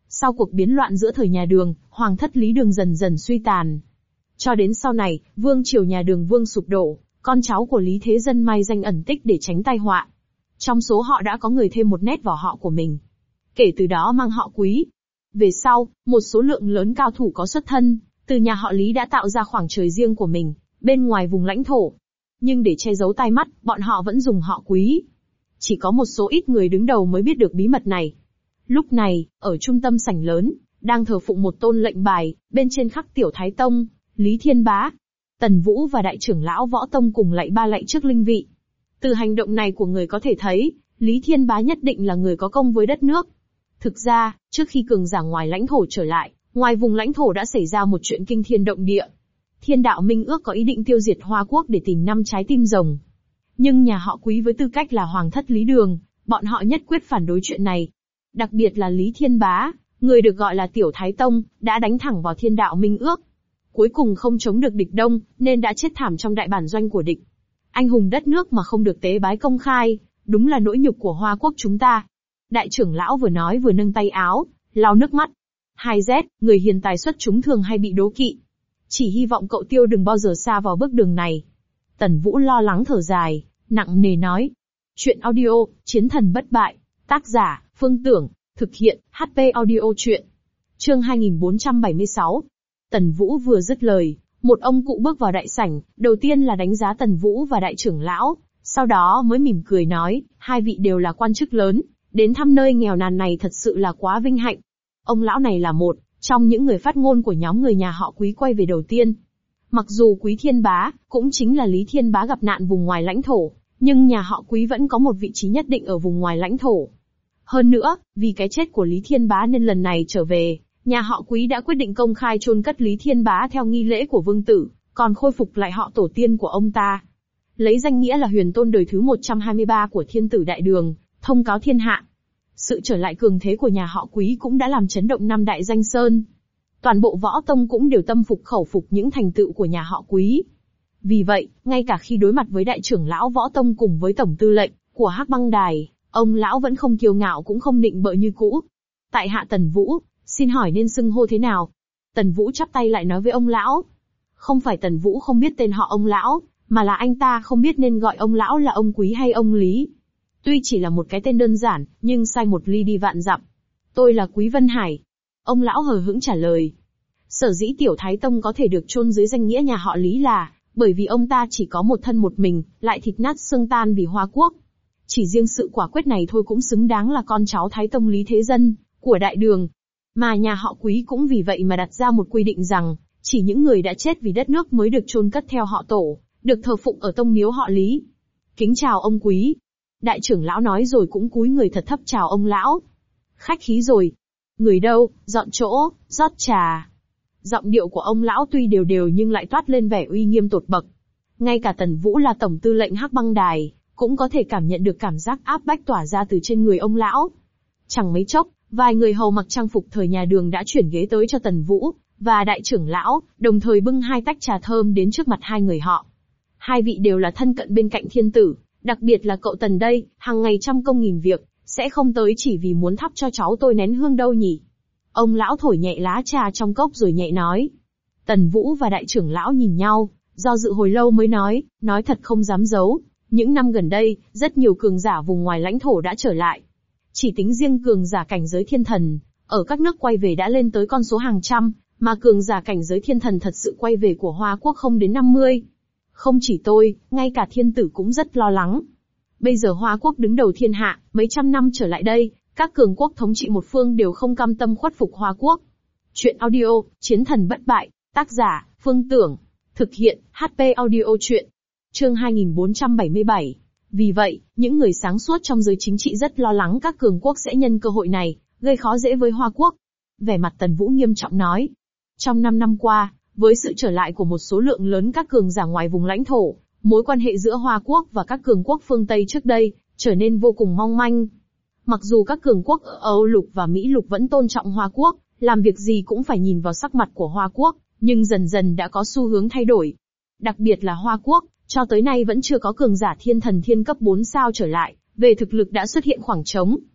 Sau cuộc biến loạn giữa thời nhà Đường, hoàng thất Lý Đường dần dần suy tàn. Cho đến sau này, vương triều nhà Đường Vương sụp đổ, con cháu của Lý Thế Dân mai danh ẩn tích để tránh tai họa. Trong số họ đã có người thêm một nét vào họ của mình. Kể từ đó mang họ Quý. Về sau, một số lượng lớn cao thủ có xuất thân, từ nhà họ Lý đã tạo ra khoảng trời riêng của mình, bên ngoài vùng lãnh thổ. Nhưng để che giấu tai mắt, bọn họ vẫn dùng họ Quý. Chỉ có một số ít người đứng đầu mới biết được bí mật này. Lúc này, ở trung tâm sảnh lớn, đang thờ phụng một tôn lệnh bài, bên trên khắc Tiểu Thái Tông, Lý Thiên Bá. Tần Vũ và đại trưởng lão Võ Tông cùng lạy ba lạy trước linh vị. Từ hành động này của người có thể thấy, Lý Thiên Bá nhất định là người có công với đất nước. Thực ra, trước khi cường giả ngoài lãnh thổ trở lại, ngoài vùng lãnh thổ đã xảy ra một chuyện kinh thiên động địa. Thiên đạo minh ước có ý định tiêu diệt Hoa Quốc để tìm 5 trái tim rồng. Nhưng nhà họ Quý với tư cách là hoàng thất Lý Đường, bọn họ nhất quyết phản đối chuyện này. Đặc biệt là Lý Thiên Bá, người được gọi là Tiểu Thái Tông, đã đánh thẳng vào thiên đạo minh ước. Cuối cùng không chống được địch đông, nên đã chết thảm trong đại bản doanh của địch. Anh hùng đất nước mà không được tế bái công khai, đúng là nỗi nhục của Hoa Quốc chúng ta. Đại trưởng lão vừa nói vừa nâng tay áo, lau nước mắt. 2Z, người hiền tài xuất chúng thường hay bị đố kỵ. Chỉ hy vọng cậu Tiêu đừng bao giờ xa vào bước đường này. Tần Vũ lo lắng thở dài, nặng nề nói. Chuyện audio, Chiến thần bất bại. Tác giả, Phương Tưởng. Thực hiện, HP audio chuyện. Chương 2476. Tần Vũ vừa dứt lời, một ông cụ bước vào đại sảnh, đầu tiên là đánh giá Tần Vũ và đại trưởng lão, sau đó mới mỉm cười nói, hai vị đều là quan chức lớn, đến thăm nơi nghèo nàn này thật sự là quá vinh hạnh. Ông lão này là một trong những người phát ngôn của nhóm người nhà họ Quý quay về đầu tiên. Mặc dù Quý Thiên Bá, cũng chính là Lý Thiên Bá gặp nạn vùng ngoài lãnh thổ, nhưng nhà họ Quý vẫn có một vị trí nhất định ở vùng ngoài lãnh thổ. Hơn nữa, vì cái chết của Lý Thiên Bá nên lần này trở về, nhà họ Quý đã quyết định công khai chôn cất Lý Thiên Bá theo nghi lễ của vương tử, còn khôi phục lại họ tổ tiên của ông ta. Lấy danh nghĩa là huyền tôn đời thứ 123 của thiên tử đại đường, thông cáo thiên hạ. Sự trở lại cường thế của nhà họ Quý cũng đã làm chấn động năm đại danh sơn. Toàn bộ Võ Tông cũng đều tâm phục khẩu phục những thành tựu của nhà họ Quý. Vì vậy, ngay cả khi đối mặt với đại trưởng lão Võ Tông cùng với tổng tư lệnh của Hắc Băng Đài, ông lão vẫn không kiêu ngạo cũng không nịnh bợ như cũ. Tại hạ Tần Vũ, xin hỏi nên xưng hô thế nào? Tần Vũ chắp tay lại nói với ông lão. Không phải Tần Vũ không biết tên họ ông lão, mà là anh ta không biết nên gọi ông lão là ông Quý hay ông Lý. Tuy chỉ là một cái tên đơn giản, nhưng sai một ly đi vạn dặm. Tôi là Quý Vân Hải. Ông lão hờ hững trả lời. Sở dĩ Tiểu Thái Tông có thể được chôn dưới danh nghĩa nhà họ Lý là bởi vì ông ta chỉ có một thân một mình, lại thịt nát xương tan vì Hoa Quốc. Chỉ riêng sự quả quyết này thôi cũng xứng đáng là con cháu Thái Tông Lý Thế Dân của Đại Đường. Mà nhà họ Quý cũng vì vậy mà đặt ra một quy định rằng, chỉ những người đã chết vì đất nước mới được chôn cất theo họ tổ, được thờ phụng ở tông miếu họ Lý. Kính chào ông Quý. Đại trưởng lão nói rồi cũng cúi người thật thấp chào ông lão. Khách khí rồi. Người đâu, dọn chỗ, rót trà. Giọng điệu của ông lão tuy đều đều nhưng lại toát lên vẻ uy nghiêm tột bậc. Ngay cả Tần Vũ là tổng tư lệnh Hắc Băng Đài, cũng có thể cảm nhận được cảm giác áp bách tỏa ra từ trên người ông lão. Chẳng mấy chốc, vài người hầu mặc trang phục thời nhà Đường đã chuyển ghế tới cho Tần Vũ và đại trưởng lão, đồng thời bưng 2 tách trà thơm đến trước mặt hai người họ. Hai vị đều là thân cận bên cạnh thiên tử, đặc biệt là cậu Tần đây, hàng ngày trăm công nghìn việc, sẽ không tới chỉ vì muốn thắp cho cháu tôi nén hương đâu nhỉ? Ông lão thổi nhẹ lá trà trong cốc rồi nhẹ nói. Tần Vũ và đại trưởng lão nhìn nhau, do dự hồi lâu mới nói thật không dám giấu. Những năm gần đây, rất nhiều cường giả vùng ngoài lãnh thổ đã trở lại. Chỉ tính riêng cường giả cảnh giới thiên thần, ở các nước quay về đã lên tới con số hàng trăm, mà cường giả cảnh giới thiên thần thật sự quay về của Hoa Quốc không đến 50. Không chỉ tôi, ngay cả thiên tử cũng rất lo lắng. Bây giờ Hoa Quốc đứng đầu thiên hạ, mấy trăm năm trở lại đây, các cường quốc thống trị một phương đều không cam tâm khuất phục Hoa Quốc. Chuyện audio, Chiến thần bất bại, tác giả, Phương Tưởng. Thực hiện, HP audio chuyện. Chương 2477. Vì vậy, những người sáng suốt trong giới chính trị rất lo lắng các cường quốc sẽ nhân cơ hội này, gây khó dễ với Hoa Quốc. Vẻ mặt Tần Vũ nghiêm trọng nói. Trong 5 năm qua, với sự trở lại của một số lượng lớn các cường giả ngoài vùng lãnh thổ, mối quan hệ giữa Hoa Quốc và các cường quốc phương Tây trước đây, trở nên vô cùng mong manh. Mặc dù các cường quốc ở Âu Lục và Mỹ Lục vẫn tôn trọng Hoa Quốc, làm việc gì cũng phải nhìn vào sắc mặt của Hoa Quốc, nhưng dần dần đã có xu hướng thay đổi. Đặc biệt là Hoa Quốc, cho tới nay vẫn chưa có cường giả thiên thần thiên cấp 4 sao trở lại, về thực lực đã xuất hiện khoảng trống.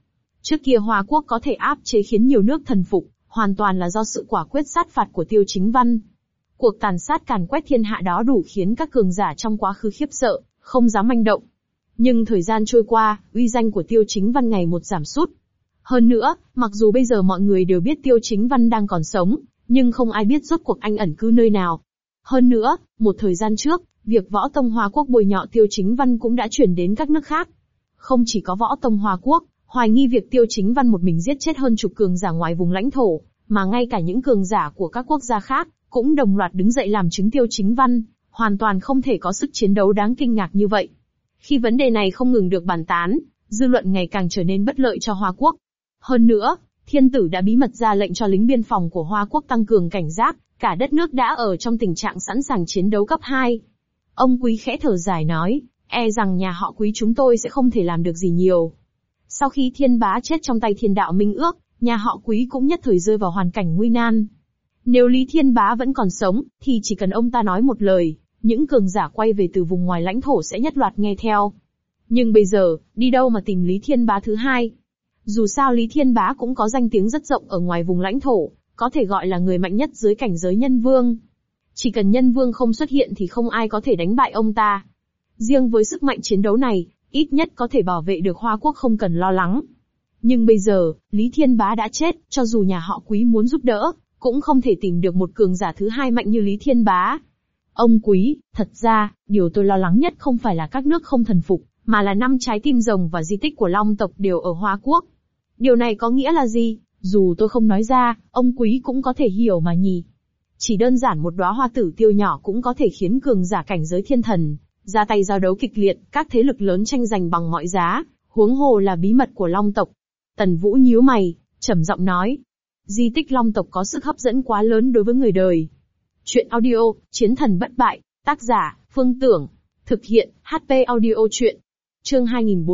Trước kia Hoa Quốc có thể áp chế khiến nhiều nước thần phục, hoàn toàn là do sự quả quyết sát phạt của Tiêu Chính Văn. Cuộc tàn sát càn quét thiên hạ đó đủ khiến các cường giả trong quá khứ khiếp sợ, không dám manh động. Nhưng thời gian trôi qua, uy danh của Tiêu Chính Văn ngày một giảm sút. Hơn nữa, mặc dù bây giờ mọi người đều biết Tiêu Chính Văn đang còn sống, nhưng không ai biết rốt cuộc anh ẩn cư nơi nào. Hơn nữa, một thời gian trước, việc Võ Tông Hoa Quốc bôi nhọ Tiêu Chính Văn cũng đã chuyển đến các nước khác. Không chỉ có Võ Tông Hoa Quốc, hoài nghi việc Tiêu Chính Văn một mình giết chết hơn chục cường giả ngoài vùng lãnh thổ, mà ngay cả những cường giả của các quốc gia khác, cũng đồng loạt đứng dậy làm chứng Tiêu Chính Văn, hoàn toàn không thể có sức chiến đấu đáng kinh ngạc như vậy. Khi vấn đề này không ngừng được bàn tán, dư luận ngày càng trở nên bất lợi cho Hoa Quốc. Hơn nữa, thiên tử đã bí mật ra lệnh cho lính biên phòng của Hoa Quốc tăng cường cảnh giác, cả đất nước đã ở trong tình trạng sẵn sàng chiến đấu cấp 2. Ông Quý khẽ thở dài nói, e rằng nhà họ Quý chúng tôi sẽ không thể làm được gì nhiều. Sau khi Thiên Bá chết trong tay Thiên Đạo Minh Ước, nhà họ Quý cũng nhất thời rơi vào hoàn cảnh nguy nan. Nếu Lý Thiên Bá vẫn còn sống, thì chỉ cần ông ta nói một lời, những cường giả quay về từ vùng ngoài lãnh thổ sẽ nhất loạt nghe theo. Nhưng bây giờ, đi đâu mà tìm Lý Thiên Bá thứ hai? Dù sao Lý Thiên Bá cũng có danh tiếng rất rộng ở ngoài vùng lãnh thổ, có thể gọi là người mạnh nhất dưới cảnh giới nhân vương. Chỉ cần nhân vương không xuất hiện thì không ai có thể đánh bại ông ta. Riêng với sức mạnh chiến đấu này, ít nhất có thể bảo vệ được Hoa Quốc không cần lo lắng. Nhưng bây giờ, Lý Thiên Bá đã chết, cho dù nhà họ Quý muốn giúp đỡ, cũng không thể tìm được một cường giả thứ hai mạnh như Lý Thiên Bá. Ông Quý, thật ra, điều tôi lo lắng nhất không phải là các nước không thần phục, mà là 5 trái tim rồng và di tích của Long tộc đều ở Hoa Quốc. Điều này có nghĩa là gì? Dù tôi không nói ra, ông Quý cũng có thể hiểu mà nhỉ. Chỉ đơn giản một đóa hoa tử tiêu nhỏ cũng có thể khiến cường giả cảnh giới thiên thần ra tay giao đấu kịch liệt, các thế lực lớn tranh giành bằng mọi giá, huống hồ là bí mật của Long tộc. Tần Vũ nhíu mày, trầm giọng nói, di tích Long tộc có sức hấp dẫn quá lớn đối với người đời. Chuyện audio, Chiến thần bất bại, tác giả, Phương Tưởng, thực hiện, HP audio chuyện. Chương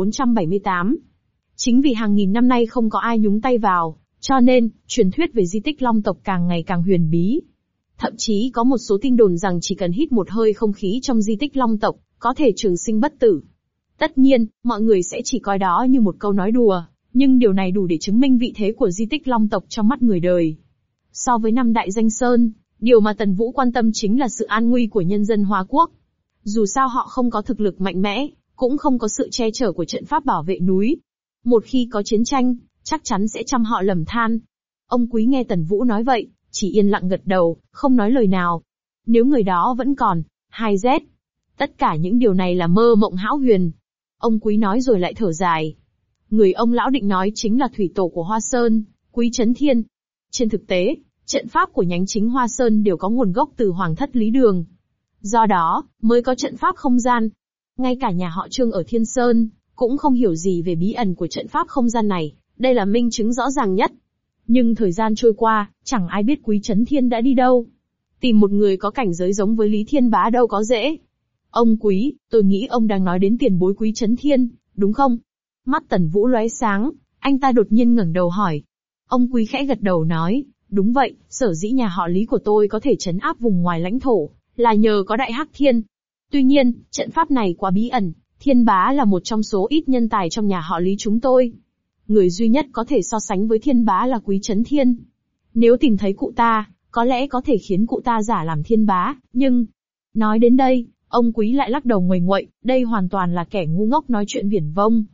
2478. Chính vì hàng nghìn năm nay không có ai nhúng tay vào, cho nên, truyền thuyết về di tích Long tộc càng ngày càng huyền bí. Thậm chí có một số tin đồn rằng chỉ cần hít một hơi không khí trong di tích Long tộc, có thể trường sinh bất tử. Tất nhiên, mọi người sẽ chỉ coi đó như một câu nói đùa, nhưng điều này đủ để chứng minh vị thế của di tích Long tộc trong mắt người đời. So với 5 đại danh sơn, điều mà Tần Vũ quan tâm chính là sự an nguy của nhân dân Hoa Quốc. Dù sao họ không có thực lực mạnh mẽ, cũng không có sự che chở của trận pháp bảo vệ núi. Một khi có chiến tranh, chắc chắn sẽ trăm họ lầm than. Ông Quý nghe Tần Vũ nói vậy, chỉ yên lặng gật đầu, không nói lời nào. Nếu người đó vẫn còn, 2Z. Tất cả những điều này là mơ mộng hão huyền. Ông Quý nói rồi lại thở dài. Người ông lão định nói chính là thủy tổ của Hoa Sơn, Quý Chấn Thiên. Trên thực tế, trận pháp của nhánh chính Hoa Sơn đều có nguồn gốc từ Hoàng thất Lý Đường. Do đó, mới có trận pháp không gian. Ngay cả nhà họ Trương ở Thiên Sơn, cũng không hiểu gì về bí ẩn của trận pháp không gian này, đây là minh chứng rõ ràng nhất. Nhưng thời gian trôi qua, chẳng ai biết Quý Chấn Thiên đã đi đâu. Tìm một người có cảnh giới giống với Lý Thiên Bá đâu có dễ. Ông Quý, tôi nghĩ ông đang nói đến tiền bối Quý Chấn Thiên, đúng không? Mắt Tần Vũ lóe sáng, anh ta đột nhiên ngẩng đầu hỏi. Ông Quý khẽ gật đầu nói, đúng vậy, sở dĩ nhà họ Lý của tôi có thể trấn áp vùng ngoài lãnh thổ, là nhờ có Đại Hắc Thiên. Tuy nhiên, trận pháp này quá bí ẩn, Thiên Bá là một trong số ít nhân tài trong nhà họ Lý chúng tôi. Người duy nhất có thể so sánh với Thiên Bá là Quý Chấn Thiên. Nếu tìm thấy cụ ta, có lẽ có thể khiến cụ ta giả làm Thiên Bá, nhưng... Nói đến đây, ông Quý lại lắc đầu nguầy nguậy, đây hoàn toàn là kẻ ngu ngốc nói chuyện viển vông.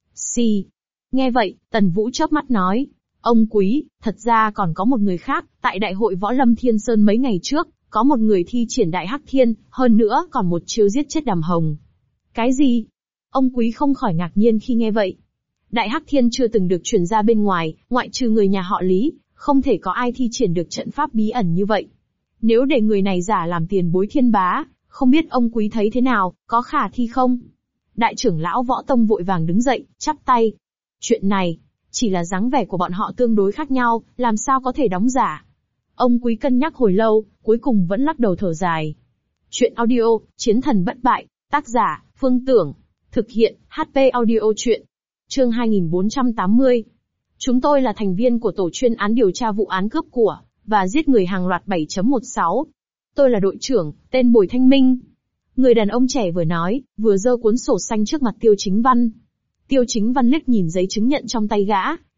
Nghe vậy, Tần Vũ chớp mắt nói, ông Quý, thật ra còn có một người khác, tại Đại hội Võ Lâm Thiên Sơn mấy ngày trước, có một người thi triển Đại Hắc Thiên, hơn nữa còn một chiêu giết chết Đàm Hồng. Cái gì? Ông Quý không khỏi ngạc nhiên khi nghe vậy. Đại Hắc Thiên chưa từng được truyền ra bên ngoài, ngoại trừ người nhà họ Lý, không thể có ai thi triển được trận pháp bí ẩn như vậy. Nếu để người này giả làm tiền bối Thiên Bá, không biết ông Quý thấy thế nào, có khả thi không? Đại trưởng lão Võ Tông vội vàng đứng dậy, chắp tay. Chuyện này, chỉ là dáng vẻ của bọn họ tương đối khác nhau, làm sao có thể đóng giả? Ông Quý cân nhắc hồi lâu, cuối cùng vẫn lắc đầu thở dài. Chuyện audio, Chiến thần bất bại, tác giả, Phương Tưởng, thực hiện, HP audio chuyện. Chương 2480. Chúng tôi là thành viên của tổ chuyên án điều tra vụ án cướp của và giết người hàng loạt 7.16. Tôi là đội trưởng, tên Bồi Thanh Minh. Người đàn ông trẻ vừa nói, vừa giơ cuốn sổ xanh trước mặt Tiêu Chính Văn. Tiêu Chính Văn liếc nhìn giấy chứng nhận trong tay gã,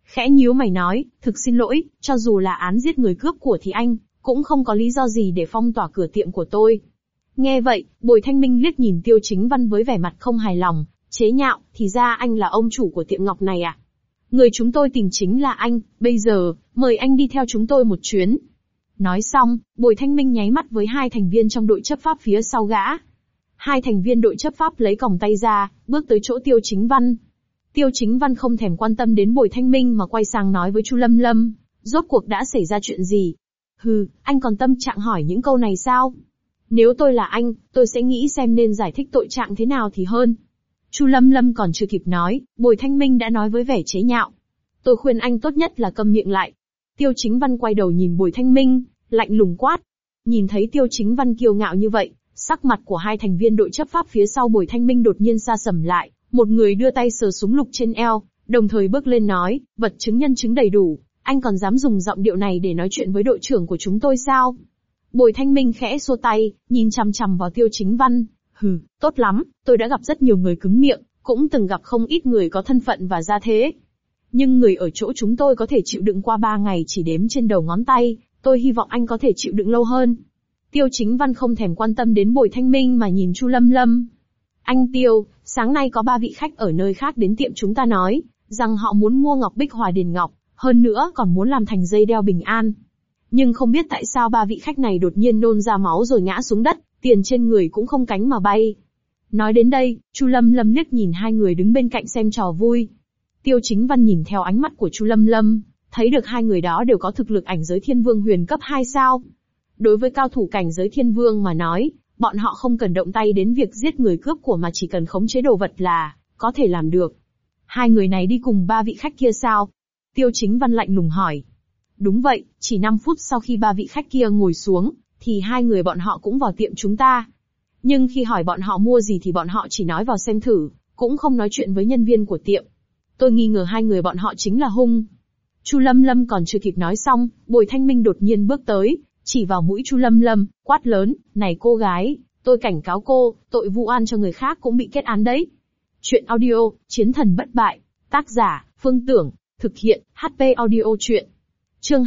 Khẽ nhíu mày nói, thực xin lỗi, cho dù là án giết người cướp của thì anh cũng không có lý do gì để phong tỏa cửa tiệm của tôi. Nghe vậy, Bồi Thanh Minh liếc nhìn Tiêu Chính Văn với vẻ mặt không hài lòng, chế nhạo, thì ra anh là ông chủ của tiệm ngọc này à? Người chúng tôi tìm chính là anh, bây giờ, mời anh đi theo chúng tôi một chuyến. Nói xong, Bồi Thanh Minh nháy mắt với hai thành viên trong đội chấp pháp phía sau gã. Hai thành viên đội chấp pháp lấy còng tay ra, bước tới chỗ Tiêu Chính Văn. Tiêu Chính Văn không thèm quan tâm đến Bồi Thanh Minh mà quay sang nói với Chu Lâm Lâm, rốt cuộc đã xảy ra chuyện gì? Hừ, anh còn tâm trạng hỏi những câu này sao? Nếu tôi là anh, tôi sẽ nghĩ xem nên giải thích tội trạng thế nào thì hơn. Chu Lâm Lâm còn chưa kịp nói, Bồi Thanh Minh đã nói với vẻ chế nhạo. Tôi khuyên anh tốt nhất là câm miệng lại. Tiêu Chính Văn quay đầu nhìn Bồi Thanh Minh, lạnh lùng quát. Nhìn thấy Tiêu Chính Văn kiêu ngạo như vậy, sắc mặt của hai thành viên đội chấp pháp phía sau Bồi Thanh Minh đột nhiên sa sầm lại. Một người đưa tay sờ súng lục trên eo, đồng thời bước lên nói, vật chứng nhân chứng đầy đủ, anh còn dám dùng giọng điệu này để nói chuyện với đội trưởng của chúng tôi sao? Bồi Thanh Minh khẽ xua tay, nhìn chằm chằm vào Tiêu Chính Văn. Hừ, tốt lắm, tôi đã gặp rất nhiều người cứng miệng, cũng từng gặp không ít người có thân phận và gia thế. Nhưng người ở chỗ chúng tôi có thể chịu đựng qua 3 ngày chỉ đếm trên đầu ngón tay, tôi hy vọng anh có thể chịu đựng lâu hơn. Tiêu Chính Văn không thèm quan tâm đến Bồi Thanh Minh mà nhìn Chu Lâm Lâm. Anh Tiêu, sáng nay có 3 vị khách ở nơi khác đến tiệm chúng ta nói, rằng họ muốn mua ngọc bích hòa điền ngọc, hơn nữa còn muốn làm thành dây đeo bình an. Nhưng không biết tại sao 3 vị khách này đột nhiên nôn ra máu rồi ngã xuống đất, tiền trên người cũng không cánh mà bay. Nói đến đây, Chu Lâm Lâm liếc nhìn hai người đứng bên cạnh xem trò vui. Tiêu Chính Văn nhìn theo ánh mắt của Chu Lâm Lâm, thấy được hai người đó đều có thực lực ảnh giới thiên vương huyền cấp 2 sao. Đối với cao thủ cảnh giới thiên vương mà nói, bọn họ không cần động tay đến việc giết người cướp của mà chỉ cần khống chế đồ vật là có thể làm được. Hai người này đi cùng 3 vị khách kia sao? Tiêu Chính Văn lạnh lùng hỏi. Đúng vậy, chỉ 5 phút sau khi 3 vị khách kia ngồi xuống, thì hai người bọn họ cũng vào tiệm chúng ta. Nhưng khi hỏi bọn họ mua gì thì bọn họ chỉ nói vào xem thử, cũng không nói chuyện với nhân viên của tiệm. Tôi nghi ngờ hai người bọn họ chính là hung. Chu Lâm Lâm còn chưa kịp nói xong, Bồi Thanh Minh đột nhiên bước tới, chỉ vào mũi Chu Lâm Lâm, quát lớn, này cô gái, tôi cảnh cáo cô, tội vu oan cho người khác cũng bị kết án đấy. Chuyện audio, Chiến thần bất bại, tác giả, Phương Tưởng, thực hiện, HP audio chuyện. Chương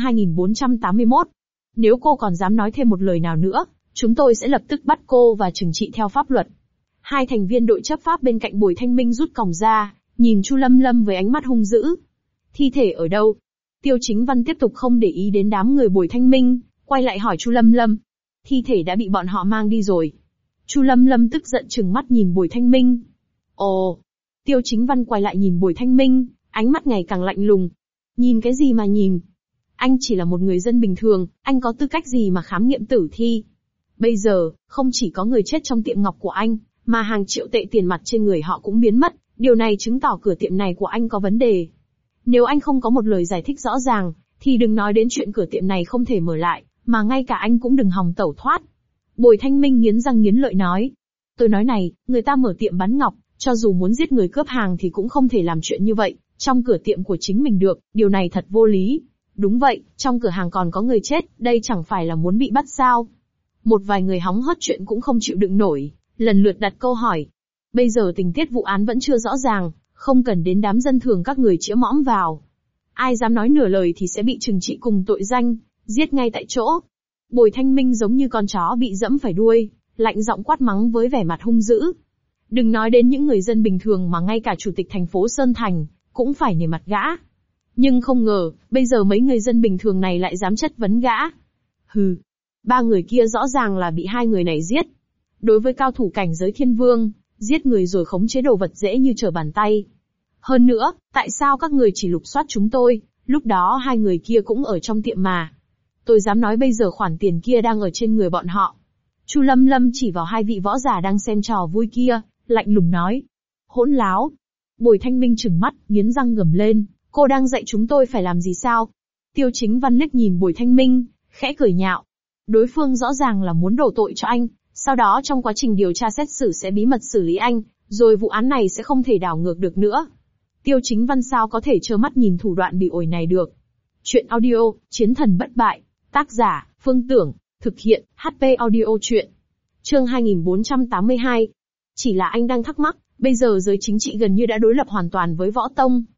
2481. Nếu cô còn dám nói thêm một lời nào nữa, chúng tôi sẽ lập tức bắt cô và trừng trị theo pháp luật. Hai thành viên đội chấp pháp bên cạnh Bồi Thanh Minh rút còng ra, nhìn Chu Lâm Lâm với ánh mắt hung dữ. Thi thể ở đâu? Tiêu Chính Văn tiếp tục không để ý đến đám người Bồi Thanh Minh, quay lại hỏi Chu Lâm Lâm. Thi thể đã bị bọn họ mang đi rồi. Chu Lâm Lâm tức giận trừng mắt nhìn Bồi Thanh Minh. Ồ! Tiêu Chính Văn quay lại nhìn Bồi Thanh Minh, ánh mắt ngày càng lạnh lùng. Nhìn cái gì mà nhìn? Anh chỉ là một người dân bình thường, anh có tư cách gì mà khám nghiệm tử thi? Bây giờ, không chỉ có người chết trong tiệm ngọc của anh, mà hàng triệu tệ tiền mặt trên người họ cũng biến mất, điều này chứng tỏ cửa tiệm này của anh có vấn đề. Nếu anh không có một lời giải thích rõ ràng, thì đừng nói đến chuyện cửa tiệm này không thể mở lại, mà ngay cả anh cũng đừng hòng tẩu thoát. Bồi Thanh Minh nghiến răng nghiến lợi nói. Tôi nói này, người ta mở tiệm bán ngọc, cho dù muốn giết người cướp hàng thì cũng không thể làm chuyện như vậy, trong cửa tiệm của chính mình được, điều này thật vô lý. Đúng vậy, trong cửa hàng còn có người chết, đây chẳng phải là muốn bị bắt sao? Một vài người hóng hớt chuyện cũng không chịu đựng nổi, lần lượt đặt câu hỏi. Bây giờ tình tiết vụ án vẫn chưa rõ ràng, không cần đến đám dân thường các người chĩa mõm vào. Ai dám nói nửa lời thì sẽ bị trừng trị cùng tội danh, giết ngay tại chỗ. Bồi Thanh Minh giống như con chó bị dẫm phải đuôi, lạnh giọng quát mắng với vẻ mặt hung dữ. Đừng nói đến những người dân bình thường mà ngay cả chủ tịch thành phố Sơn Thành cũng phải nể mặt gã. Nhưng không ngờ, bây giờ mấy người dân bình thường này lại dám chất vấn gã. Hừ, 3 người kia rõ ràng là bị 2 người này giết. Đối với cao thủ cảnh giới thiên vương, giết người rồi khống chế đồ vật dễ như trở bàn tay. Hơn nữa, tại sao các người chỉ lục soát chúng tôi, lúc đó 2 người kia cũng ở trong tiệm mà. Tôi dám nói bây giờ khoản tiền kia đang ở trên người bọn họ. Chu Lâm Lâm chỉ vào 2 vị võ giả đang xem trò vui kia, lạnh lùng nói. Hỗn láo. Bồi Thanh Minh trừng mắt, nghiến răng gầm lên. Cô đang dạy chúng tôi phải làm gì sao? Tiêu Chính Văn liếc nhìn Bồi Thanh Minh, khẽ cười nhạo. Đối phương rõ ràng là muốn đổ tội cho anh, sau đó trong quá trình điều tra xét xử sẽ bí mật xử lý anh, rồi vụ án này sẽ không thể đảo ngược được nữa. Tiêu Chính Văn sao có thể trơ mắt nhìn thủ đoạn bị ổi này được. Chuyện audio, Chiến thần bất bại, tác giả, Phương Tưởng, thực hiện, HP audio chuyện. Chương 2482. Chỉ là anh đang thắc mắc, bây giờ giới chính trị gần như đã đối lập hoàn toàn với võ tông,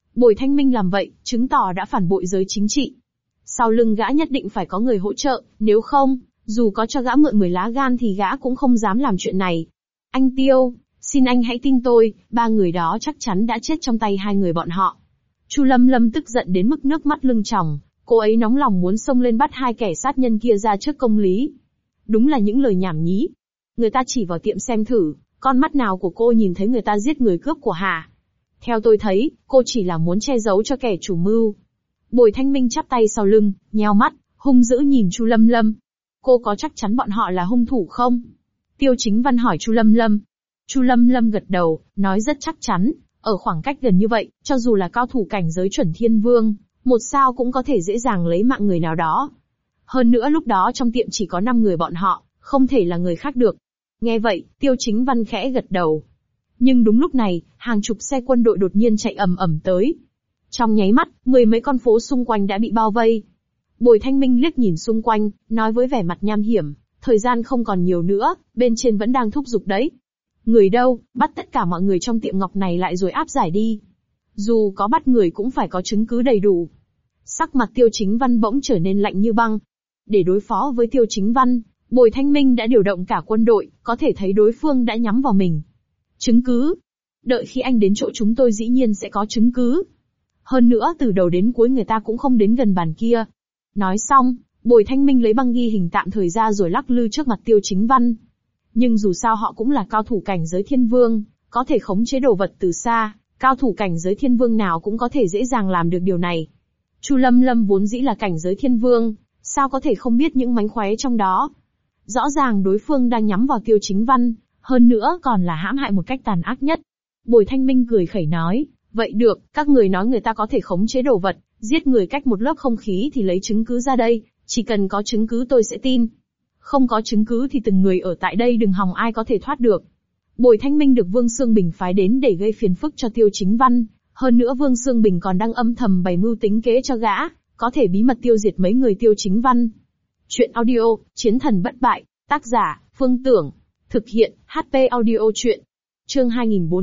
Bồi Thanh Minh làm vậy, chứng tỏ đã phản bội giới chính trị. Sau lưng gã nhất định phải có người hỗ trợ, nếu không, dù có cho gã mượn 10 lá gan thì gã cũng không dám làm chuyện này. Anh Tiêu, xin anh hãy tin tôi, 3 người đó chắc chắn đã chết trong tay 2 người bọn họ. Chu Lâm Lâm tức giận đến mức nước mắt lưng tròng, cô ấy nóng lòng muốn xông lên bắt 2 kẻ sát nhân kia ra trước công lý. Đúng là những lời nhảm nhí. Người ta chỉ vào tiệm xem thử, con mắt nào của cô nhìn thấy người ta giết người cướp của hả? Theo tôi thấy, cô chỉ là muốn che giấu cho kẻ chủ mưu. Bồi Thanh Minh chắp tay sau lưng, nheo mắt, hung dữ nhìn Chu Lâm Lâm. Cô có chắc chắn bọn họ là hung thủ không? Tiêu Chính Văn hỏi Chu Lâm Lâm. Chu Lâm Lâm gật đầu, nói rất chắc chắn, ở khoảng cách gần như vậy, cho dù là cao thủ cảnh giới chuẩn thiên vương, một sao cũng có thể dễ dàng lấy mạng người nào đó. Hơn nữa lúc đó trong tiệm chỉ có 5 người bọn họ, không thể là người khác được. Nghe vậy, Tiêu Chính Văn khẽ gật đầu. Nhưng đúng lúc này, hàng chục xe quân đội đột nhiên chạy ầm ầm tới. Trong nháy mắt, 10 mấy con phố xung quanh đã bị bao vây. Bồi Thanh Minh liếc nhìn xung quanh, nói với vẻ mặt nham hiểm, thời gian không còn nhiều nữa, bên trên vẫn đang thúc giục đấy. Người đâu, bắt tất cả mọi người trong tiệm ngọc này lại rồi áp giải đi. Dù có bắt người cũng phải có chứng cứ đầy đủ. Sắc mặt Tiêu Chính Văn bỗng trở nên lạnh như băng. Để đối phó với Tiêu Chính Văn, Bồi Thanh Minh đã điều động cả quân đội, có thể thấy đối phương đã nhắm vào mình. Chứng cứ? Đợi khi anh đến chỗ chúng tôi dĩ nhiên sẽ có chứng cứ. Hơn nữa từ đầu đến cuối người ta cũng không đến gần bàn kia. Nói xong, Bồi Thanh Minh lấy băng ghi hình tạm thời ra rồi lắc lư trước mặt Tiêu Chính Văn. Nhưng dù sao họ cũng là cao thủ cảnh giới thiên vương, có thể khống chế đồ vật từ xa, cao thủ cảnh giới thiên vương nào cũng có thể dễ dàng làm được điều này. Chu Lâm Lâm vốn dĩ là cảnh giới thiên vương, sao có thể không biết những mánh khóe trong đó. Rõ ràng đối phương đang nhắm vào Tiêu Chính Văn, hơn nữa còn là hãm hại một cách tàn ác nhất. Bồi Thanh Minh cười khẩy nói, vậy được, các người nói người ta có thể khống chế đồ vật, giết người cách một lớp không khí thì lấy chứng cứ ra đây, chỉ cần có chứng cứ tôi sẽ tin. Không có chứng cứ thì từng người ở tại đây đừng hòng ai có thể thoát được. Bồi Thanh Minh được Vương Xương Bình phái đến để gây phiền phức cho Tiêu Chính Văn, hơn nữa Vương Xương Bình còn đang âm thầm bày mưu tính kế cho gã, có thể bí mật tiêu diệt mấy người Tiêu Chính Văn. Chuyện audio, Chiến thần bất bại, tác giả, Phương Tưởng, thực hiện, HP audio chuyện. Chương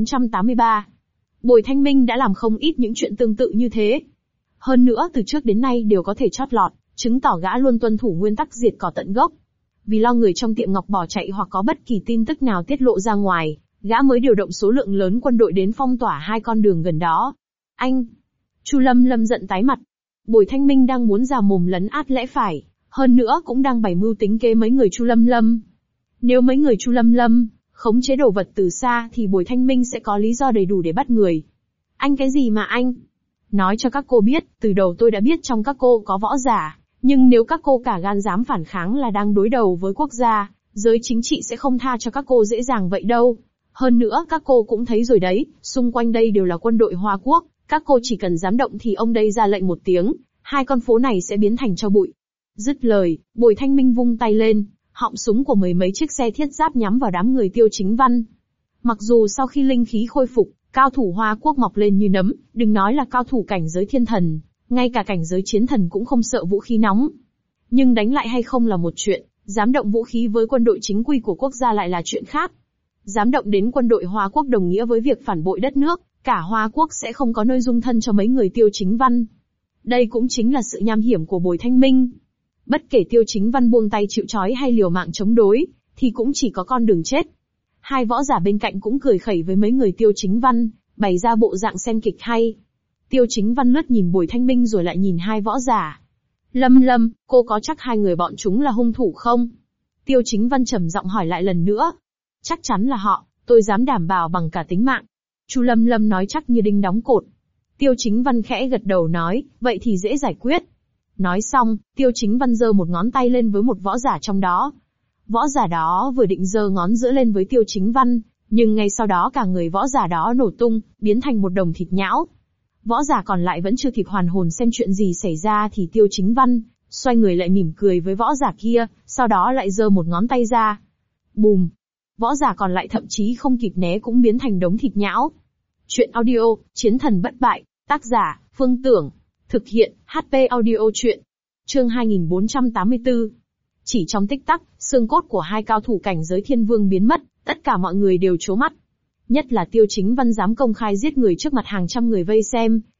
2483. Bồi Thanh Minh đã làm không ít những chuyện tương tự như thế. Hơn nữa từ trước đến nay đều có thể chót lọt, chứng tỏ gã luôn tuân thủ nguyên tắc diệt cỏ tận gốc. Vì lo người trong tiệm ngọc bỏ chạy hoặc có bất kỳ tin tức nào tiết lộ ra ngoài, gã mới điều động số lượng lớn quân đội đến phong tỏa 2 con đường gần đó. Anh! Chu Lâm Lâm giận tái mặt. Bồi Thanh Minh đang muốn già mồm lấn át lẽ phải, hơn nữa cũng đang bày mưu tính kế mấy người Chu Lâm Lâm. Nếu mấy người Chu Lâm Lâm khống chế đồ vật từ xa thì Bồi Thanh Minh sẽ có lý do đầy đủ để bắt người. Anh cái gì mà anh? Nói cho các cô biết, từ đầu tôi đã biết trong các cô có võ giả, nhưng nếu các cô cả gan dám phản kháng là đang đối đầu với quốc gia, giới chính trị sẽ không tha cho các cô dễ dàng vậy đâu. Hơn nữa các cô cũng thấy rồi đấy, xung quanh đây đều là quân đội Hoa Quốc, các cô chỉ cần dám động thì ông đây ra lệnh một tiếng, 2 con phố này sẽ biến thành tro bụi. Dứt lời, Bồi Thanh Minh vung tay lên, họng súng của mấy chiếc xe thiết giáp nhắm vào đám người Tiêu Chính Văn. Mặc dù sau khi linh khí khôi phục, cao thủ Hoa Quốc mọc lên như nấm, đừng nói là cao thủ cảnh giới thiên thần, ngay cả cảnh giới chiến thần cũng không sợ vũ khí nóng. Nhưng đánh lại hay không là một chuyện, dám động vũ khí với quân đội chính quy của quốc gia lại là chuyện khác. Dám động đến quân đội Hoa Quốc đồng nghĩa với việc phản bội đất nước, cả Hoa Quốc sẽ không có nơi dung thân cho mấy người Tiêu Chính Văn. Đây cũng chính là sự nham hiểm của Bồi Thanh Minh. Bất kể Tiêu Chính Văn buông tay chịu trói hay liều mạng chống đối, thì cũng chỉ có con đường chết. 2 võ giả bên cạnh cũng cười khẩy với mấy người Tiêu Chính Văn, bày ra bộ dạng xem kịch hay. Tiêu Chính Văn lướt nhìn Bồi Thanh Minh rồi lại nhìn 2 võ giả. Lâm Lâm, cô có chắc 2 người bọn chúng là hung thủ không? Tiêu Chính Văn trầm giọng hỏi lại lần nữa. Chắc chắn là họ, tôi dám đảm bảo bằng cả tính mạng. Chu Lâm Lâm nói chắc như đinh đóng cột. Tiêu Chính Văn khẽ gật đầu nói, vậy thì dễ giải quyết. Nói xong, Tiêu Chính Văn giơ một ngón tay lên với một võ giả trong đó. Võ giả đó vừa định giơ ngón giữa lên với Tiêu Chính Văn, nhưng ngay sau đó cả người võ giả đó nổ tung, biến thành một đống thịt nhão. Võ giả còn lại vẫn chưa kịp hoàn hồn xem chuyện gì xảy ra thì Tiêu Chính Văn xoay người lại mỉm cười với võ giả kia, sau đó lại giơ một ngón tay ra. Bùm! Võ giả còn lại thậm chí không kịp né cũng biến thành đống thịt nhão. Chuyện audio, Chiến thần bất bại, tác giả, Phương Tưởng, thực hiện, HP audio chuyện. Chương 2484. Chỉ trong tích tắc, xương cốt của 2 cao thủ cảnh giới thiên vương biến mất, tất cả mọi người đều trố mắt. Nhất là Tiêu Chính Văn dám công khai giết người trước mặt hàng trăm người vây xem,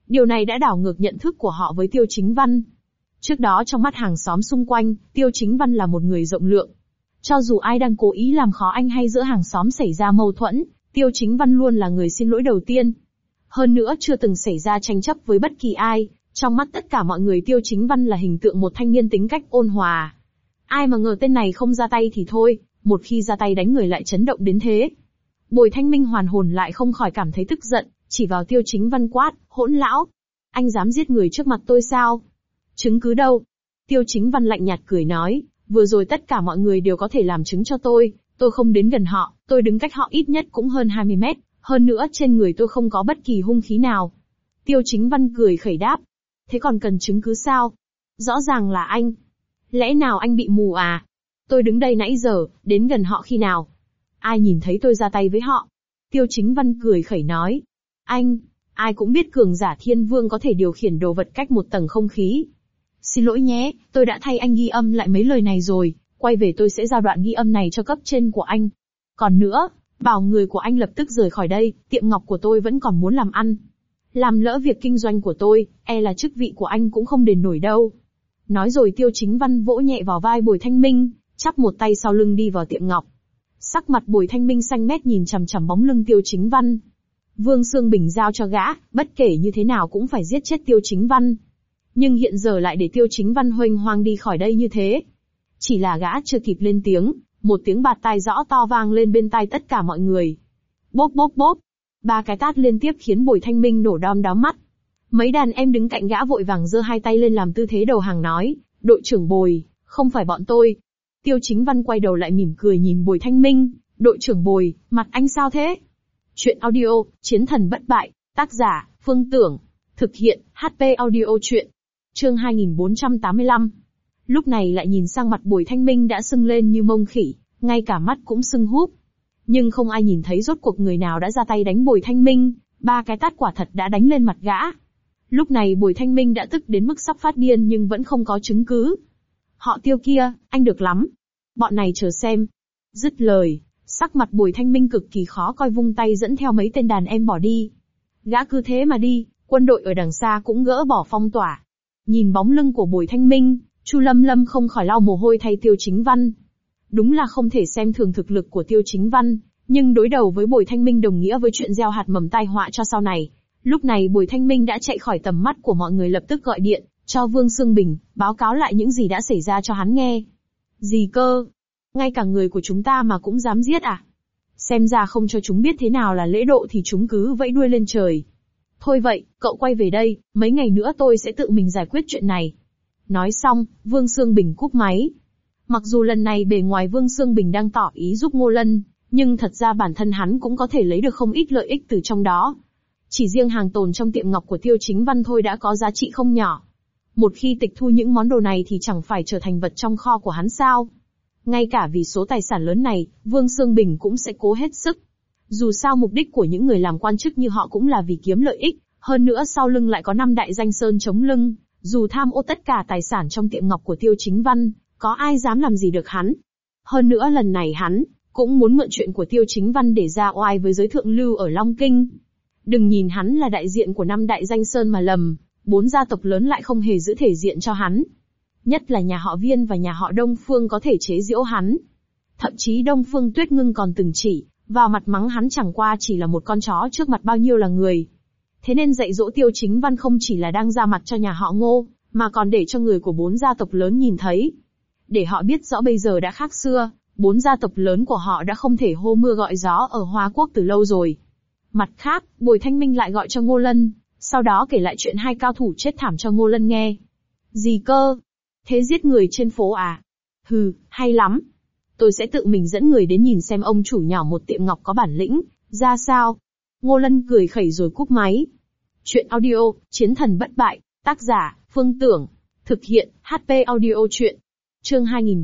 Điều này đã đảo ngược nhận thức của họ với Tiêu Chính Văn. Trước đó trong mắt hàng xóm xung quanh, Tiêu Chính Văn là một người rộng lượng. Cho dù ai đang cố ý làm khó anh hay giữa hàng xóm xảy ra mâu thuẫn, Tiêu Chính Văn luôn là người xin lỗi đầu tiên. Hơn nữa chưa từng xảy ra tranh chấp với bất kỳ ai, trong mắt tất cả mọi người Tiêu Chính Văn là hình tượng một thanh niên tính cách ôn hòa. Ai mà ngờ tên này không ra tay thì thôi, một khi ra tay đánh người lại chấn động đến thế. Bồi Thanh Minh hoàn hồn lại không khỏi cảm thấy tức giận, chỉ vào Tiêu Chính Văn quát, hỗn lão. Anh dám giết người trước mặt tôi sao? Chứng cứ đâu? Tiêu Chính Văn lạnh nhạt cười nói, vừa rồi tất cả mọi người đều có thể làm chứng cho tôi không đến gần họ, tôi đứng cách họ ít nhất cũng hơn 20 mét, hơn nữa trên người tôi không có bất kỳ hung khí nào. Tiêu Chính Văn cười khẩy đáp, thế còn cần chứng cứ sao? Rõ ràng là anh. Lẽ nào anh bị mù à? Tôi đứng đây nãy giờ, đến gần họ khi nào? Ai nhìn thấy tôi ra tay với họ? Tiêu Chính Văn cười khẩy nói, anh, ai cũng biết cường giả thiên vương có thể điều khiển đồ vật cách một tầng không khí. Xin lỗi nhé, tôi đã thay anh ghi âm lại mấy lời này rồi, quay về tôi sẽ giao đoạn ghi âm này cho cấp trên của anh. Còn nữa, bảo người của anh lập tức rời khỏi đây, tiệm ngọc của tôi vẫn còn muốn làm ăn. Làm lỡ việc kinh doanh của tôi, e là chức vị của anh cũng không đền nổi đâu. Nói rồi Tiêu Chính Văn vỗ nhẹ vào vai Bồi Thanh Minh, chắp một tay sau lưng đi vào tiệm ngọc. Sắc mặt Bồi Thanh Minh xanh mét nhìn chằm chằm bóng lưng Tiêu Chính Văn. Vương Xương Bình giao cho gã, bất kể như thế nào cũng phải giết chết Tiêu Chính Văn. Nhưng hiện giờ lại để Tiêu Chính Văn huênh hoang đi khỏi đây như thế. Chỉ là gã chưa kịp lên tiếng, một tiếng bạt tai rõ to vang lên bên tai tất cả mọi người. Bốp bốp bốp. 3 cái tát liên tiếp khiến Bồi Thanh Minh nổ đom đóm mắt. Mấy đàn em đứng cạnh gã vội vàng giơ hai tay lên làm tư thế đầu hàng nói, đội trưởng Bồi, không phải bọn tôi. Tiêu Chính Văn quay đầu lại mỉm cười nhìn Bồi Thanh Minh, đội trưởng Bồi, mặt anh sao thế? Chuyện audio, Chiến thần bất bại, tác giả, Phương Tưởng, thực hiện, HP audio chuyện. Chương 2485. Lúc này lại nhìn sang mặt Bồi Thanh Minh đã sưng lên như mông khỉ, ngay cả mắt cũng sưng húp. Nhưng không ai nhìn thấy rốt cuộc người nào đã ra tay đánh Bồi Thanh Minh, 3 cái tát quả thật đã đánh lên mặt gã. Lúc này Bồi Thanh Minh đã tức đến mức sắp phát điên nhưng vẫn không có chứng cứ. Họ Tiêu kia, anh được lắm. Bọn này chờ xem. Dứt lời, sắc mặt Bồi Thanh Minh cực kỳ khó coi vung tay dẫn theo mấy tên đàn em bỏ đi. Gã cứ thế mà đi, quân đội ở đằng xa cũng gỡ bỏ phong tỏa. Nhìn bóng lưng của Bồi Thanh Minh, Chu Lâm Lâm không khỏi lau mồ hôi thay Tiêu Chính Văn. Đúng là không thể xem thường thực lực của Tiêu Chính Văn, nhưng đối đầu với Bồi Thanh Minh đồng nghĩa với chuyện gieo hạt mầm tai họa cho sau này. Lúc này Bồi Thanh Minh đã chạy khỏi tầm mắt của mọi người, lập tức gọi điện cho Vương Xương Bình, báo cáo lại những gì đã xảy ra cho hắn nghe. Gì cơ? Ngay cả người của chúng ta mà cũng dám giết à? Xem ra không cho chúng biết thế nào là lễ độ thì chúng cứ vẫy đuôi lên trời. Thôi vậy, cậu quay về đây, mấy ngày nữa tôi sẽ tự mình giải quyết chuyện này. Nói xong, Vương Xương Bình cúp máy. Mặc dù lần này bề ngoài Vương Xương Bình đang tỏ ý giúp Ngô Lân, nhưng thật ra bản thân hắn cũng có thể lấy được không ít lợi ích từ trong đó. Chỉ riêng hàng tồn trong tiệm ngọc của Tiêu Chính Văn thôi đã có giá trị không nhỏ. Một khi tịch thu những món đồ này thì chẳng phải trở thành vật trong kho của hắn sao? Ngay cả vì số tài sản lớn này, Vương Xương Bình cũng sẽ cố hết sức. Dù sao mục đích của những người làm quan chức như họ cũng là vì kiếm lợi ích, hơn nữa sau lưng lại có 5 đại danh sơn chống lưng, dù tham ô tất cả tài sản trong tiệm ngọc của Tiêu Chính Văn, có ai dám làm gì được hắn. Hơn nữa lần này hắn cũng muốn mượn chuyện của Tiêu Chính Văn để ra oai với giới thượng lưu ở Long Kinh. Đừng nhìn hắn là đại diện của 5 đại danh sơn mà lầm, 4 gia tộc lớn lại không hề giữ thể diện cho hắn. Nhất là nhà họ Viên và nhà họ Đông Phương có thể chế giễu hắn. Thậm chí Đông Phương Tuyết Ngưng còn từng chỉ vào mặt mắng hắn chẳng qua chỉ là một con chó trước mặt bao nhiêu là người. Thế nên dạy dỗ Tiêu Chính Văn không chỉ là đang ra mặt cho nhà họ Ngô, mà còn để cho người của 4 gia tộc lớn nhìn thấy. Để họ biết rõ bây giờ đã khác xưa, 4 gia tộc lớn của họ đã không thể hô mưa gọi gió ở Hoa Quốc từ lâu rồi. Mặt khác, Bồi Thanh Minh lại gọi cho Ngô Lân, sau đó kể lại chuyện 2 cao thủ chết thảm cho Ngô Lân nghe. Gì cơ? Thế giết người trên phố à? Hừ, hay lắm. Tôi sẽ tự mình dẫn người đến nhìn xem ông chủ nhỏ một tiệm ngọc có bản lĩnh, ra sao? Ngô Lân cười khẩy rồi cúp máy. Chuyện audio, Chiến thần bất bại, tác giả, Phương Tưởng, thực hiện, HP audio chuyện. Chương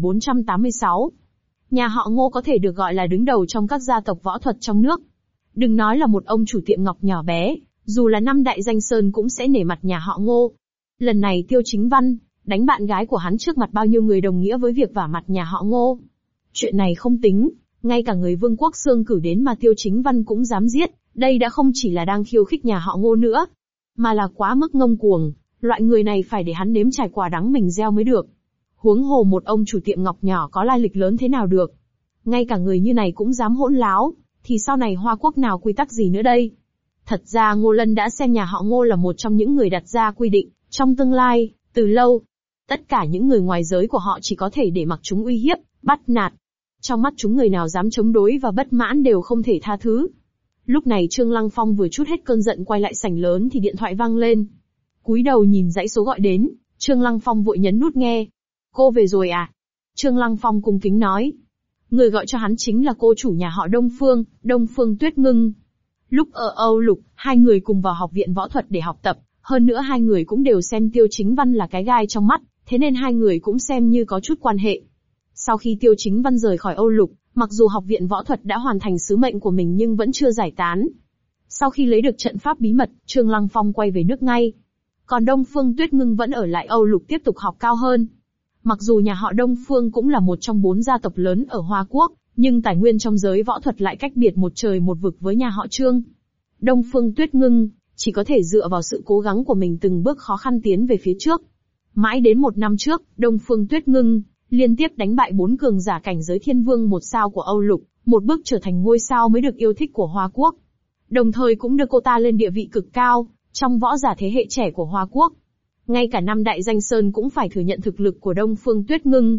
2486. Nhà họ Ngô có thể được gọi là đứng đầu trong các gia tộc võ thuật trong nước. Đừng nói là một ông chủ tiệm ngọc nhỏ bé, dù là 5 đại danh sơn cũng sẽ nể mặt nhà họ Ngô. Lần này Tiêu Chính Văn đánh bạn gái của hắn trước mặt bao nhiêu người đồng nghĩa với việc vả mặt nhà họ Ngô. Chuyện này không tính, ngay cả người Vương Quốc Xương cử đến mà Tiêu Chính Văn cũng dám giết, đây đã không chỉ là đang khiêu khích nhà họ Ngô nữa. mà là quá mức ngông cuồng, loại người này phải để hắn nếm trải quả đắng mình gieo mới được. Huống hồ một ông chủ tiệm ngọc nhỏ có lai lịch lớn thế nào được. Ngay cả người như này cũng dám hỗn láo, thì sau này Hoa Quốc nào quy tắc gì nữa đây? Thật ra Ngô Lân đã xem nhà họ Ngô là một trong những người đặt ra quy định, trong tương lai, từ lâu. Tất cả những người ngoài giới của họ chỉ có thể để mặc chúng uy hiếp, bắt nạt. Trong mắt chúng người nào dám chống đối và bất mãn đều không thể tha thứ. Lúc này Trương Lăng Phong vừa trút hết cơn giận quay lại sảnh lớn thì điện thoại vang lên. Cúi đầu nhìn dãy số gọi đến, Trương Lăng Phong vội nhấn nút nghe. Cô về rồi à? Trương Lăng Phong cung kính nói. Người gọi cho hắn chính là cô chủ nhà họ Đông Phương Tuyết Ngưng. Lúc ở Âu Lục, hai người cùng vào học viện võ thuật để học tập, hơn nữa hai người cũng đều xem Tiêu Chính Văn là cái gai trong mắt, thế nên hai người cũng xem như có chút quan hệ. Sau khi Tiêu Chính Văn rời khỏi Âu Lục, mặc dù học viện võ thuật đã hoàn thành sứ mệnh của mình nhưng vẫn chưa giải tán. Sau khi lấy được trận pháp bí mật, Trương Lăng Phong quay về nước ngay. Còn Đông Phương Tuyết Ngưng vẫn ở lại Âu Lục tiếp tục học cao hơn. Mặc dù nhà họ Đông Phương cũng là một trong 4 gia tộc lớn ở Hoa Quốc, nhưng tài nguyên trong giới võ thuật lại cách biệt một trời một vực với nhà họ Trương. Đông Phương Tuyết Ngưng chỉ có thể dựa vào sự cố gắng của mình từng bước khó khăn tiến về phía trước. Mãi đến 1 năm trước, Đông Phương Tuyết Ngưng liên tiếp đánh bại 4 cường giả cảnh giới thiên vương 1 sao của Âu Lục, một bước trở thành ngôi sao mới được yêu thích của Hoa Quốc. Đồng thời cũng đưa cô ta lên địa vị cực cao trong võ giả thế hệ trẻ của Hoa Quốc. Ngay cả năm Đại Danh Sơn cũng phải thừa nhận thực lực của Đông Phương Tuyết Ngưng.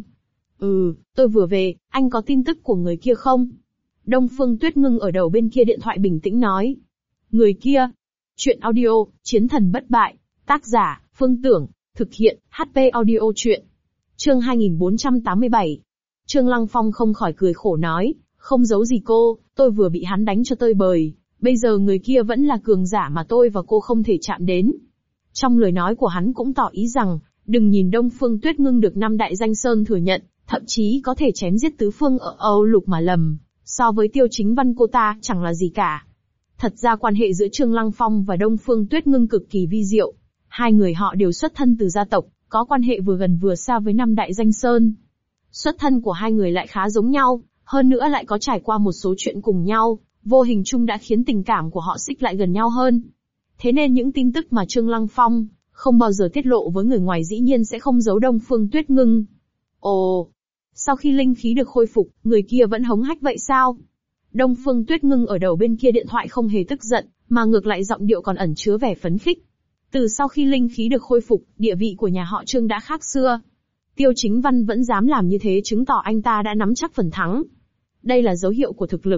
Tôi vừa về, anh có tin tức của người kia không? Đông Phương Tuyết Ngưng ở đầu bên kia điện thoại bình tĩnh nói. Người kia? Chuyện audio, Chiến thần bất bại. Tác giả, Phương Tưởng. Thực hiện, HP audio chuyện. Chương 2487. Trương Lăng Phong không khỏi cười khổ nói, không giấu gì cô, tôi vừa bị hắn đánh cho tơi bời. Bây giờ người kia vẫn là cường giả mà tôi và cô không thể chạm đến. Trong lời nói của hắn cũng tỏ ý rằng, đừng nhìn Đông Phương Tuyết Ngưng được 5 Đại Danh Sơn thừa nhận, thậm chí có thể chém giết tứ phương ở Âu Lục mà lầm. So với Tiêu Chính Văn cô ta chẳng là gì cả. Thật ra quan hệ giữa Trương Lăng Phong và Đông Phương Tuyết Ngưng cực kỳ vi diệu. Hai người họ đều xuất thân từ gia tộc, có quan hệ vừa gần vừa xa với 5 Đại Danh Sơn. Xuất thân của hai người lại khá giống nhau, hơn nữa lại có trải qua một số chuyện cùng nhau, vô hình chung đã khiến tình cảm của họ xích lại gần nhau hơn. Thế nên những tin tức mà Trương Lăng Phong không bao giờ tiết lộ với người ngoài dĩ nhiên sẽ không giấu Đông Phương Tuyết Ngưng. Ồ, sau khi linh khí được khôi phục, người kia vẫn hống hách vậy sao? Đông Phương Tuyết Ngưng ở đầu bên kia điện thoại không hề tức giận, mà ngược lại giọng điệu còn ẩn chứa vẻ phấn khích. Từ sau khi linh khí được khôi phục, địa vị của nhà họ Trương đã khác xưa. Tiêu Chính Văn vẫn dám làm như thế chứng tỏ anh ta đã nắm chắc phần thắng. Đây là dấu hiệu của thực lực.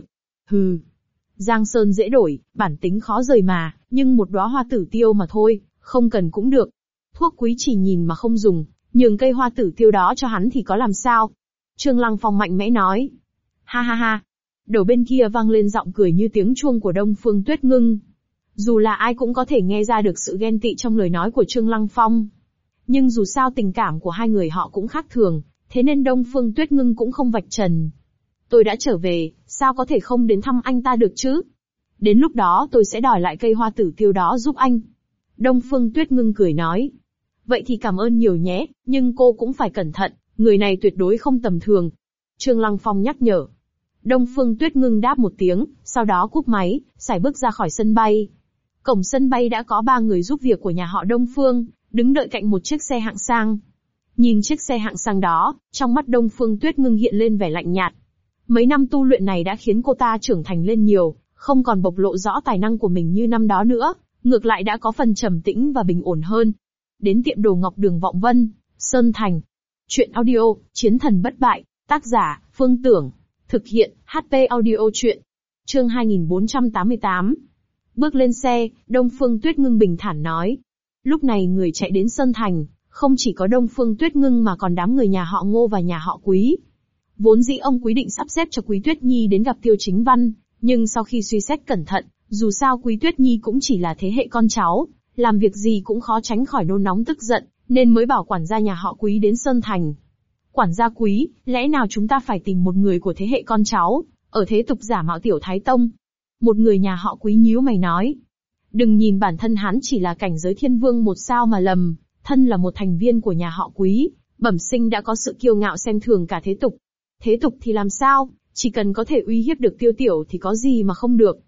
Giang sơn dễ đổi, bản tính khó rời mà, nhưng một đóa hoa tử tiêu mà thôi, không cần cũng được. Thuốc quý chỉ nhìn mà không dùng, nhường cây hoa tử tiêu đó cho hắn thì có làm sao? Trương Lăng Phong mạnh mẽ nói. Ha ha ha. Đầu bên kia vang lên giọng cười như tiếng chuông của Đông Phương Tuyết Ngưng. Dù là ai cũng có thể nghe ra được sự ghen tị trong lời nói của Trương Lăng Phong. Nhưng dù sao tình cảm của hai người họ cũng khác thường, thế nên Đông Phương Tuyết Ngưng cũng không vạch trần. Tôi đã trở về, sao có thể không đến thăm anh ta được chứ? Đến lúc đó tôi sẽ đòi lại cây hoa tử tiêu đó giúp anh. Đông Phương Tuyết Ngưng cười nói. Vậy thì cảm ơn nhiều nhé, nhưng cô cũng phải cẩn thận, người này tuyệt đối không tầm thường. Trương Lăng Phong nhắc nhở. Đông Phương Tuyết Ngưng đáp một tiếng, sau đó cúp máy, sải bước ra khỏi sân bay. Cổng sân bay đã có 3 người giúp việc của nhà họ Đông Phương, đứng đợi cạnh một chiếc xe hạng sang. Nhìn chiếc xe hạng sang đó, trong mắt Đông Phương Tuyết Ngưng hiện lên vẻ lạnh nhạt. Mấy năm tu luyện này đã khiến cô ta trưởng thành lên nhiều, không còn bộc lộ rõ tài năng của mình như năm đó nữa, ngược lại đã có phần trầm tĩnh và bình ổn hơn. Đến tiệm đồ ngọc Đường Vọng Vân, Sơn Thành. Chuyện audio, Chiến thần bất bại, tác giả, Phương Tưởng. Thực hiện, HP audio chuyện. Chương 2488. Bước lên xe, Đông Phương Tuyết Ngưng bình thản nói. Lúc này người chạy đến Sơn Thành, không chỉ có Đông Phương Tuyết Ngưng mà còn đám người nhà họ Ngô và nhà họ Quý. Vốn dĩ ông Quý định sắp xếp cho Quý Tuyết Nhi đến gặp Tiêu Chính Văn, nhưng sau khi suy xét cẩn thận, dù sao Quý Tuyết Nhi cũng chỉ là thế hệ con cháu, làm việc gì cũng khó tránh khỏi nôn nóng tức giận, nên mới bảo quản gia nhà họ Quý đến Sơn Thành. Quản gia Quý, lẽ nào chúng ta phải tìm một người của thế hệ con cháu, ở thế tục giả mạo Tiểu Thái Tông? Một người nhà họ Quý nhíu mày nói. Đừng nhìn bản thân hắn chỉ là cảnh giới thiên vương 1 sao mà lầm, thân là một thành viên của nhà họ Quý, bẩm sinh đã có sự kiêu ngạo xem thường cả thế tục. Thế tục thì làm sao, chỉ cần có thể uy hiếp được Tiêu Tiểu thì có gì mà không được.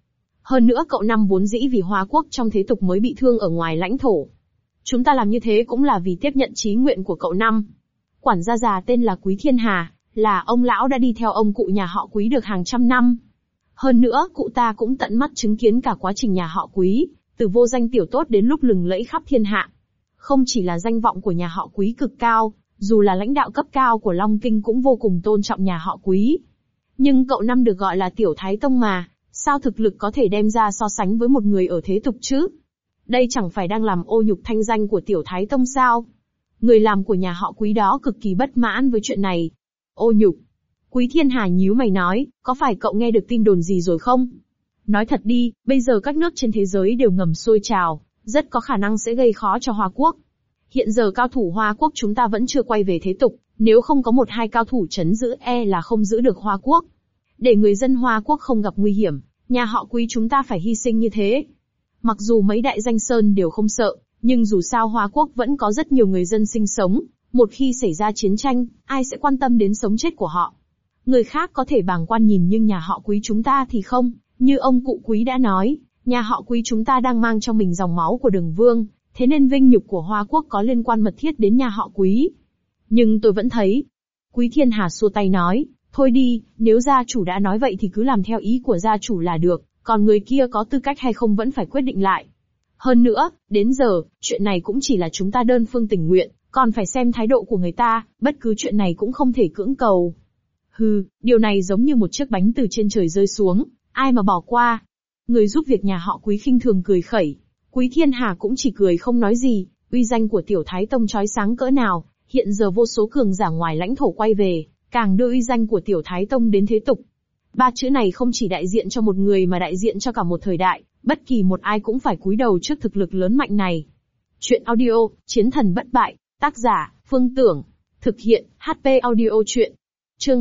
Hơn nữa cậu Năm vốn dĩ vì Hoa Quốc trong thế tục mới bị thương ở ngoài lãnh thổ. Chúng ta làm như thế cũng là vì tiếp nhận chí nguyện của cậu Năm. Quản gia già tên là Quý Thiên Hà, là ông lão đã đi theo ông cụ nhà họ Quý được hàng trăm năm. Hơn nữa, cụ ta cũng tận mắt chứng kiến cả quá trình nhà họ Quý, từ vô danh tiểu tốt đến lúc lừng lẫy khắp thiên hạ. Không chỉ là danh vọng của nhà họ Quý cực cao, dù là lãnh đạo cấp cao của Long Kinh cũng vô cùng tôn trọng nhà họ Quý. Nhưng cậu Năm được gọi là Tiểu Thái Tông mà, sao thực lực có thể đem ra so sánh với một người ở thế tục chứ? Đây chẳng phải đang làm ô nhục thanh danh của Tiểu Thái Tông sao? Người làm của nhà họ Quý đó cực kỳ bất mãn với chuyện này. Ô nhục. Quý Thiên Hà nhíu mày nói, có phải cậu nghe được tin đồn gì rồi không? Nói thật đi, bây giờ các nước trên thế giới đều ngầm sôi trào, rất có khả năng sẽ gây khó cho Hoa Quốc. Hiện giờ cao thủ Hoa Quốc chúng ta vẫn chưa quay về thế tục, nếu không có một hai cao thủ trấn giữ là không giữ được Hoa Quốc. Để người dân Hoa Quốc không gặp nguy hiểm, nhà họ Quý chúng ta phải hy sinh như thế. Mặc dù mấy đại danh sơn đều không sợ, nhưng dù sao Hoa Quốc vẫn có rất nhiều người dân sinh sống, một khi xảy ra chiến tranh, ai sẽ quan tâm đến sống chết của họ? Người khác có thể bàng quan nhìn nhưng nhà họ Quý chúng ta thì không, như ông cụ Quý đã nói, nhà họ Quý chúng ta đang mang trong mình dòng máu của Đường Vương, thế nên vinh nhục của Hoa Quốc có liên quan mật thiết đến nhà họ Quý. Nhưng tôi vẫn thấy. Quý Thiên Hà xua tay nói, thôi đi, nếu gia chủ đã nói vậy thì cứ làm theo ý của gia chủ là được, còn người kia có tư cách hay không vẫn phải quyết định lại. Hơn nữa, đến giờ, chuyện này cũng chỉ là chúng ta đơn phương tình nguyện, còn phải xem thái độ của người ta, bất cứ chuyện này cũng không thể cưỡng cầu. Hừ, điều này giống như một chiếc bánh từ trên trời rơi xuống, ai mà bỏ qua. Người giúp việc nhà họ Quý khinh thường cười khẩy. Quý Thiên Hà cũng chỉ cười không nói gì, uy danh của Tiểu Thái Tông chói sáng cỡ nào, hiện giờ vô số cường giả ngoài lãnh thổ quay về, càng đưa uy danh của Tiểu Thái Tông đến thế tục. Ba chữ này không chỉ đại diện cho một người mà đại diện cho cả một thời đại, bất kỳ một ai cũng phải cúi đầu trước thực lực lớn mạnh này. Chuyện audio, Chiến thần bất bại, tác giả, Phương Tưởng, thực hiện, HP audio truyện. Chương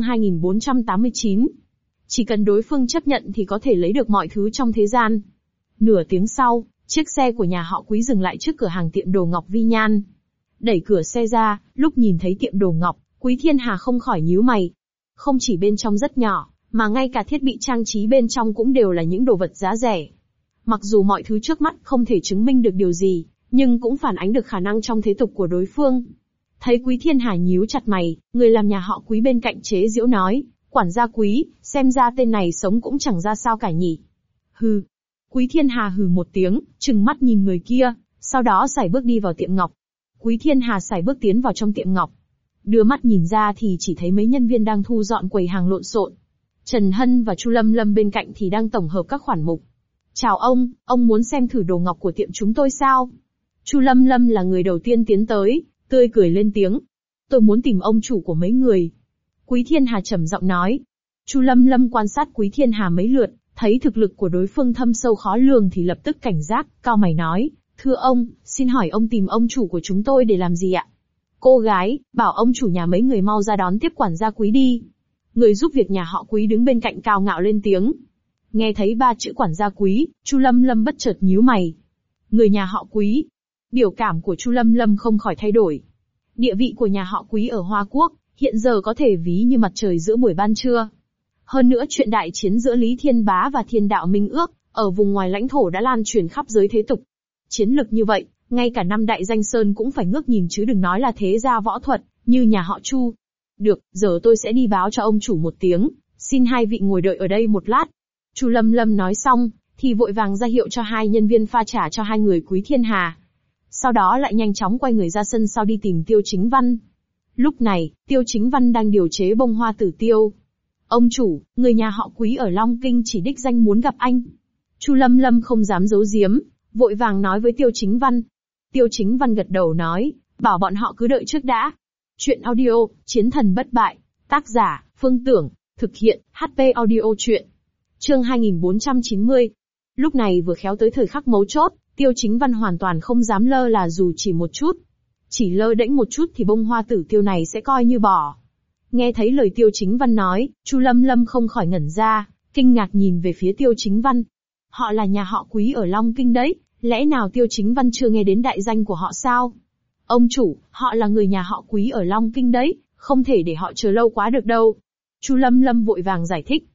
2489. Chỉ cần đối phương chấp nhận thì có thể lấy được mọi thứ trong thế gian. Nửa tiếng sau, chiếc xe của nhà họ Quý dừng lại trước cửa hàng tiệm đồ ngọc Vi Nhan. Đẩy cửa xe ra, lúc nhìn thấy tiệm đồ ngọc, Quý Thiên Hà không khỏi nhíu mày. Không chỉ bên trong rất nhỏ, mà ngay cả thiết bị trang trí bên trong cũng đều là những đồ vật giá rẻ. Mặc dù mọi thứ trước mắt không thể chứng minh được điều gì, nhưng cũng phản ánh được khả năng trong thế tục của đối phương. Thấy Quý Thiên Hà nhíu chặt mày, người làm nhà họ Quý bên cạnh chế giễu nói, quản gia Quý, xem ra tên này sống cũng chẳng ra sao cả nhỉ. Hừ. Quý Thiên Hà hừ một tiếng, trừng mắt nhìn người kia, sau đó sải bước đi vào tiệm ngọc. Quý Thiên Hà sải bước tiến vào trong tiệm ngọc. Đưa mắt nhìn ra thì chỉ thấy mấy nhân viên đang thu dọn quầy hàng lộn xộn. Trần Hân và Chu Lâm Lâm bên cạnh thì đang tổng hợp các khoản mục. Chào ông muốn xem thử đồ ngọc của tiệm chúng tôi sao? Chu Lâm Lâm là người đầu tiên tiến tới, tươi cười lên tiếng. Tôi muốn tìm ông chủ của mấy người. Quý Thiên Hà trầm giọng nói. Chu Lâm Lâm quan sát Quý Thiên Hà mấy lượt, thấy thực lực của đối phương thâm sâu khó lường thì lập tức cảnh giác, cau mày nói, thưa ông, xin hỏi ông tìm ông chủ của chúng tôi để làm gì ạ? Cô gái, bảo ông chủ nhà mấy người mau ra đón tiếp quản gia Quý đi. Người giúp việc nhà họ Quý đứng bên cạnh cao ngạo lên tiếng. Nghe thấy ba chữ quản gia Quý, Chu Lâm Lâm bất chợt nhíu mày. Người nhà họ Quý. Biểu cảm của Chu Lâm Lâm không khỏi thay đổi. Địa vị của nhà họ Quý ở Hoa Quốc, hiện giờ có thể ví như mặt trời giữa buổi ban trưa. Hơn nữa chuyện đại chiến giữa Lý Thiên Bá và Thiên Đạo Minh Ước, ở vùng ngoài lãnh thổ đã lan truyền khắp giới thế tục. Chiến lực như vậy, ngay cả năm đại danh sơn cũng phải ngước nhìn chứ đừng nói là thế gia võ thuật, như nhà họ Chu. Được, giờ tôi sẽ đi báo cho ông chủ một tiếng, xin hai vị ngồi đợi ở đây một lát. Chu Lâm Lâm nói xong, thì vội vàng ra hiệu cho hai nhân viên pha trà cho hai người Quý Thiên Hà. Sau đó lại nhanh chóng quay người ra sân sau đi tìm Tiêu Chính Văn. Lúc này, Tiêu Chính Văn đang điều chế bông hoa tử tiêu. Ông chủ, người nhà họ Quý ở Long Kinh chỉ đích danh muốn gặp anh. Chu Lâm Lâm không dám giấu giếm, vội vàng nói với Tiêu Chính Văn. Tiêu Chính Văn gật đầu nói, bảo bọn họ cứ đợi trước đã. Chuyện audio, Chiến thần bất bại, tác giả, Phương Tưởng, thực hiện, HP audio truyện. Chương 2490. Lúc này vừa khéo tới thời khắc mấu chốt, Tiêu Chính Văn hoàn toàn không dám lơ là dù chỉ một chút. Chỉ lơ đễnh một chút thì bông hoa tử tiêu này sẽ coi như bỏ. Nghe thấy lời Tiêu Chính Văn nói, Chu Lâm Lâm không khỏi ngẩn ra, kinh ngạc nhìn về phía Tiêu Chính Văn. Họ là nhà họ Quý ở Long Kinh đấy, lẽ nào Tiêu Chính Văn chưa nghe đến đại danh của họ sao? Ông chủ, họ là người nhà họ Quý ở Long Kinh đấy, không thể để họ chờ lâu quá được đâu. Chu Lâm Lâm vội vàng giải thích.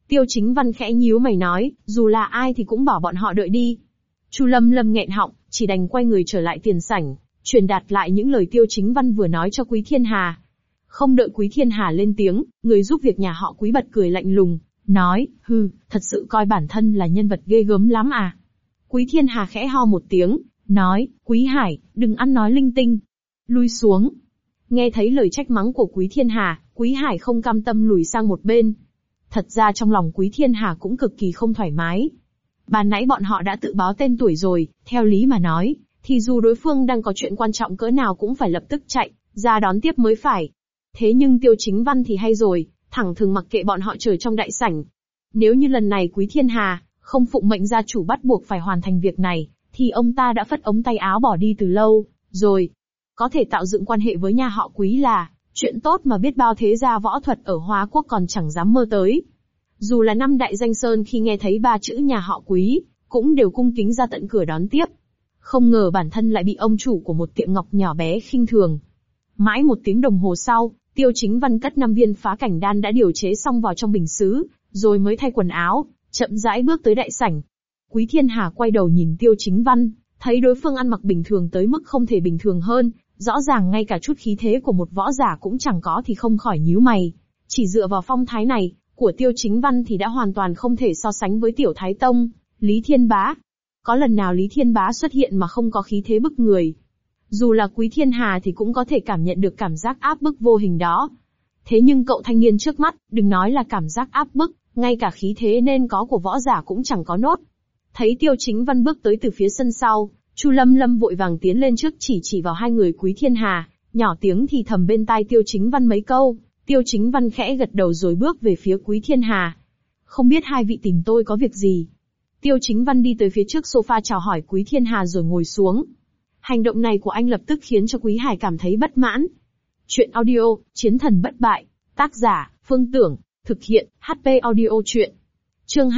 Tiêu Chính Văn khẽ nhíu mày nói, dù là ai thì cũng bảo bọn họ đợi đi. Chu Lâm Lâm nghẹn họng, chỉ đành quay người trở lại tiền sảnh, truyền đạt lại những lời Tiêu Chính Văn vừa nói cho Quý Thiên Hà. Không đợi Quý Thiên Hà lên tiếng, người giúp việc nhà họ Quý bật cười lạnh lùng, nói, thật sự coi bản thân là nhân vật ghê gớm lắm à. Quý Thiên Hà khẽ ho một tiếng, nói, Quý Hải, đừng ăn nói linh tinh. Lui xuống. Nghe thấy lời trách mắng của Quý Thiên Hà, Quý Hải không cam tâm lùi sang một bên. Thật ra trong lòng Quý Thiên Hà cũng cực kỳ không thoải mái. Ban nãy bọn họ đã tự báo tên tuổi rồi, theo lý mà nói, thì dù đối phương đang có chuyện quan trọng cỡ nào cũng phải lập tức chạy ra đón tiếp mới phải. Thế nhưng Tiêu Chính Văn thì hay rồi, thẳng thừng mặc kệ bọn họ chờ trong đại sảnh. Nếu như lần này Quý Thiên Hà không phụng mệnh gia chủ bắt buộc phải hoàn thành việc này, thì ông ta đã phất ống tay áo bỏ đi từ lâu rồi. Có thể tạo dựng quan hệ với nhà họ Quý là chuyện tốt mà biết bao thế gia võ thuật ở Hoa Quốc còn chẳng dám mơ tới. Dù là năm đại danh sơn khi nghe thấy ba chữ nhà họ Quý, cũng đều cung kính ra tận cửa đón tiếp. Không ngờ bản thân lại bị ông chủ của một tiệm ngọc nhỏ bé khinh thường. Mãi một tiếng đồng hồ sau, Tiêu Chính Văn cất 5 viên phá cảnh đan đã điều chế xong vào trong bình sứ, rồi mới thay quần áo, chậm rãi bước tới đại sảnh. Quý Thiên Hà quay đầu nhìn Tiêu Chính Văn, thấy đối phương ăn mặc bình thường tới mức không thể bình thường hơn, rõ ràng ngay cả chút khí thế của một võ giả cũng chẳng có thì không khỏi nhíu mày. Chỉ dựa vào phong thái này của Tiêu Chính Văn thì đã hoàn toàn không thể so sánh với Tiểu Thái Tông, Lý Thiên Bá. Có lần nào Lý Thiên Bá xuất hiện mà không có khí thế bức người? Dù là Quý Thiên Hà thì cũng có thể cảm nhận được cảm giác áp bức vô hình đó. Thế nhưng cậu thanh niên trước mắt, đừng nói là cảm giác áp bức, ngay cả khí thế nên có của võ giả cũng chẳng có nốt. Thấy Tiêu Chính Văn bước tới từ phía sân sau, Chu Lâm Lâm vội vàng tiến lên trước chỉ vào hai người Quý Thiên Hà, nhỏ tiếng thì thầm bên tai Tiêu Chính Văn mấy câu. Tiêu Chính Văn khẽ gật đầu rồi bước về phía Quý Thiên Hà. Không biết hai vị tìm tôi có việc gì? Tiêu Chính Văn đi tới phía trước sofa chào hỏi Quý Thiên Hà rồi ngồi xuống. Hành động này của anh lập tức khiến cho Quý Hải cảm thấy bất mãn. Chuyện audio, Chiến thần bất bại. Tác giả, Phương Tưởng. Thực hiện, HP Audio Chuyện. Chương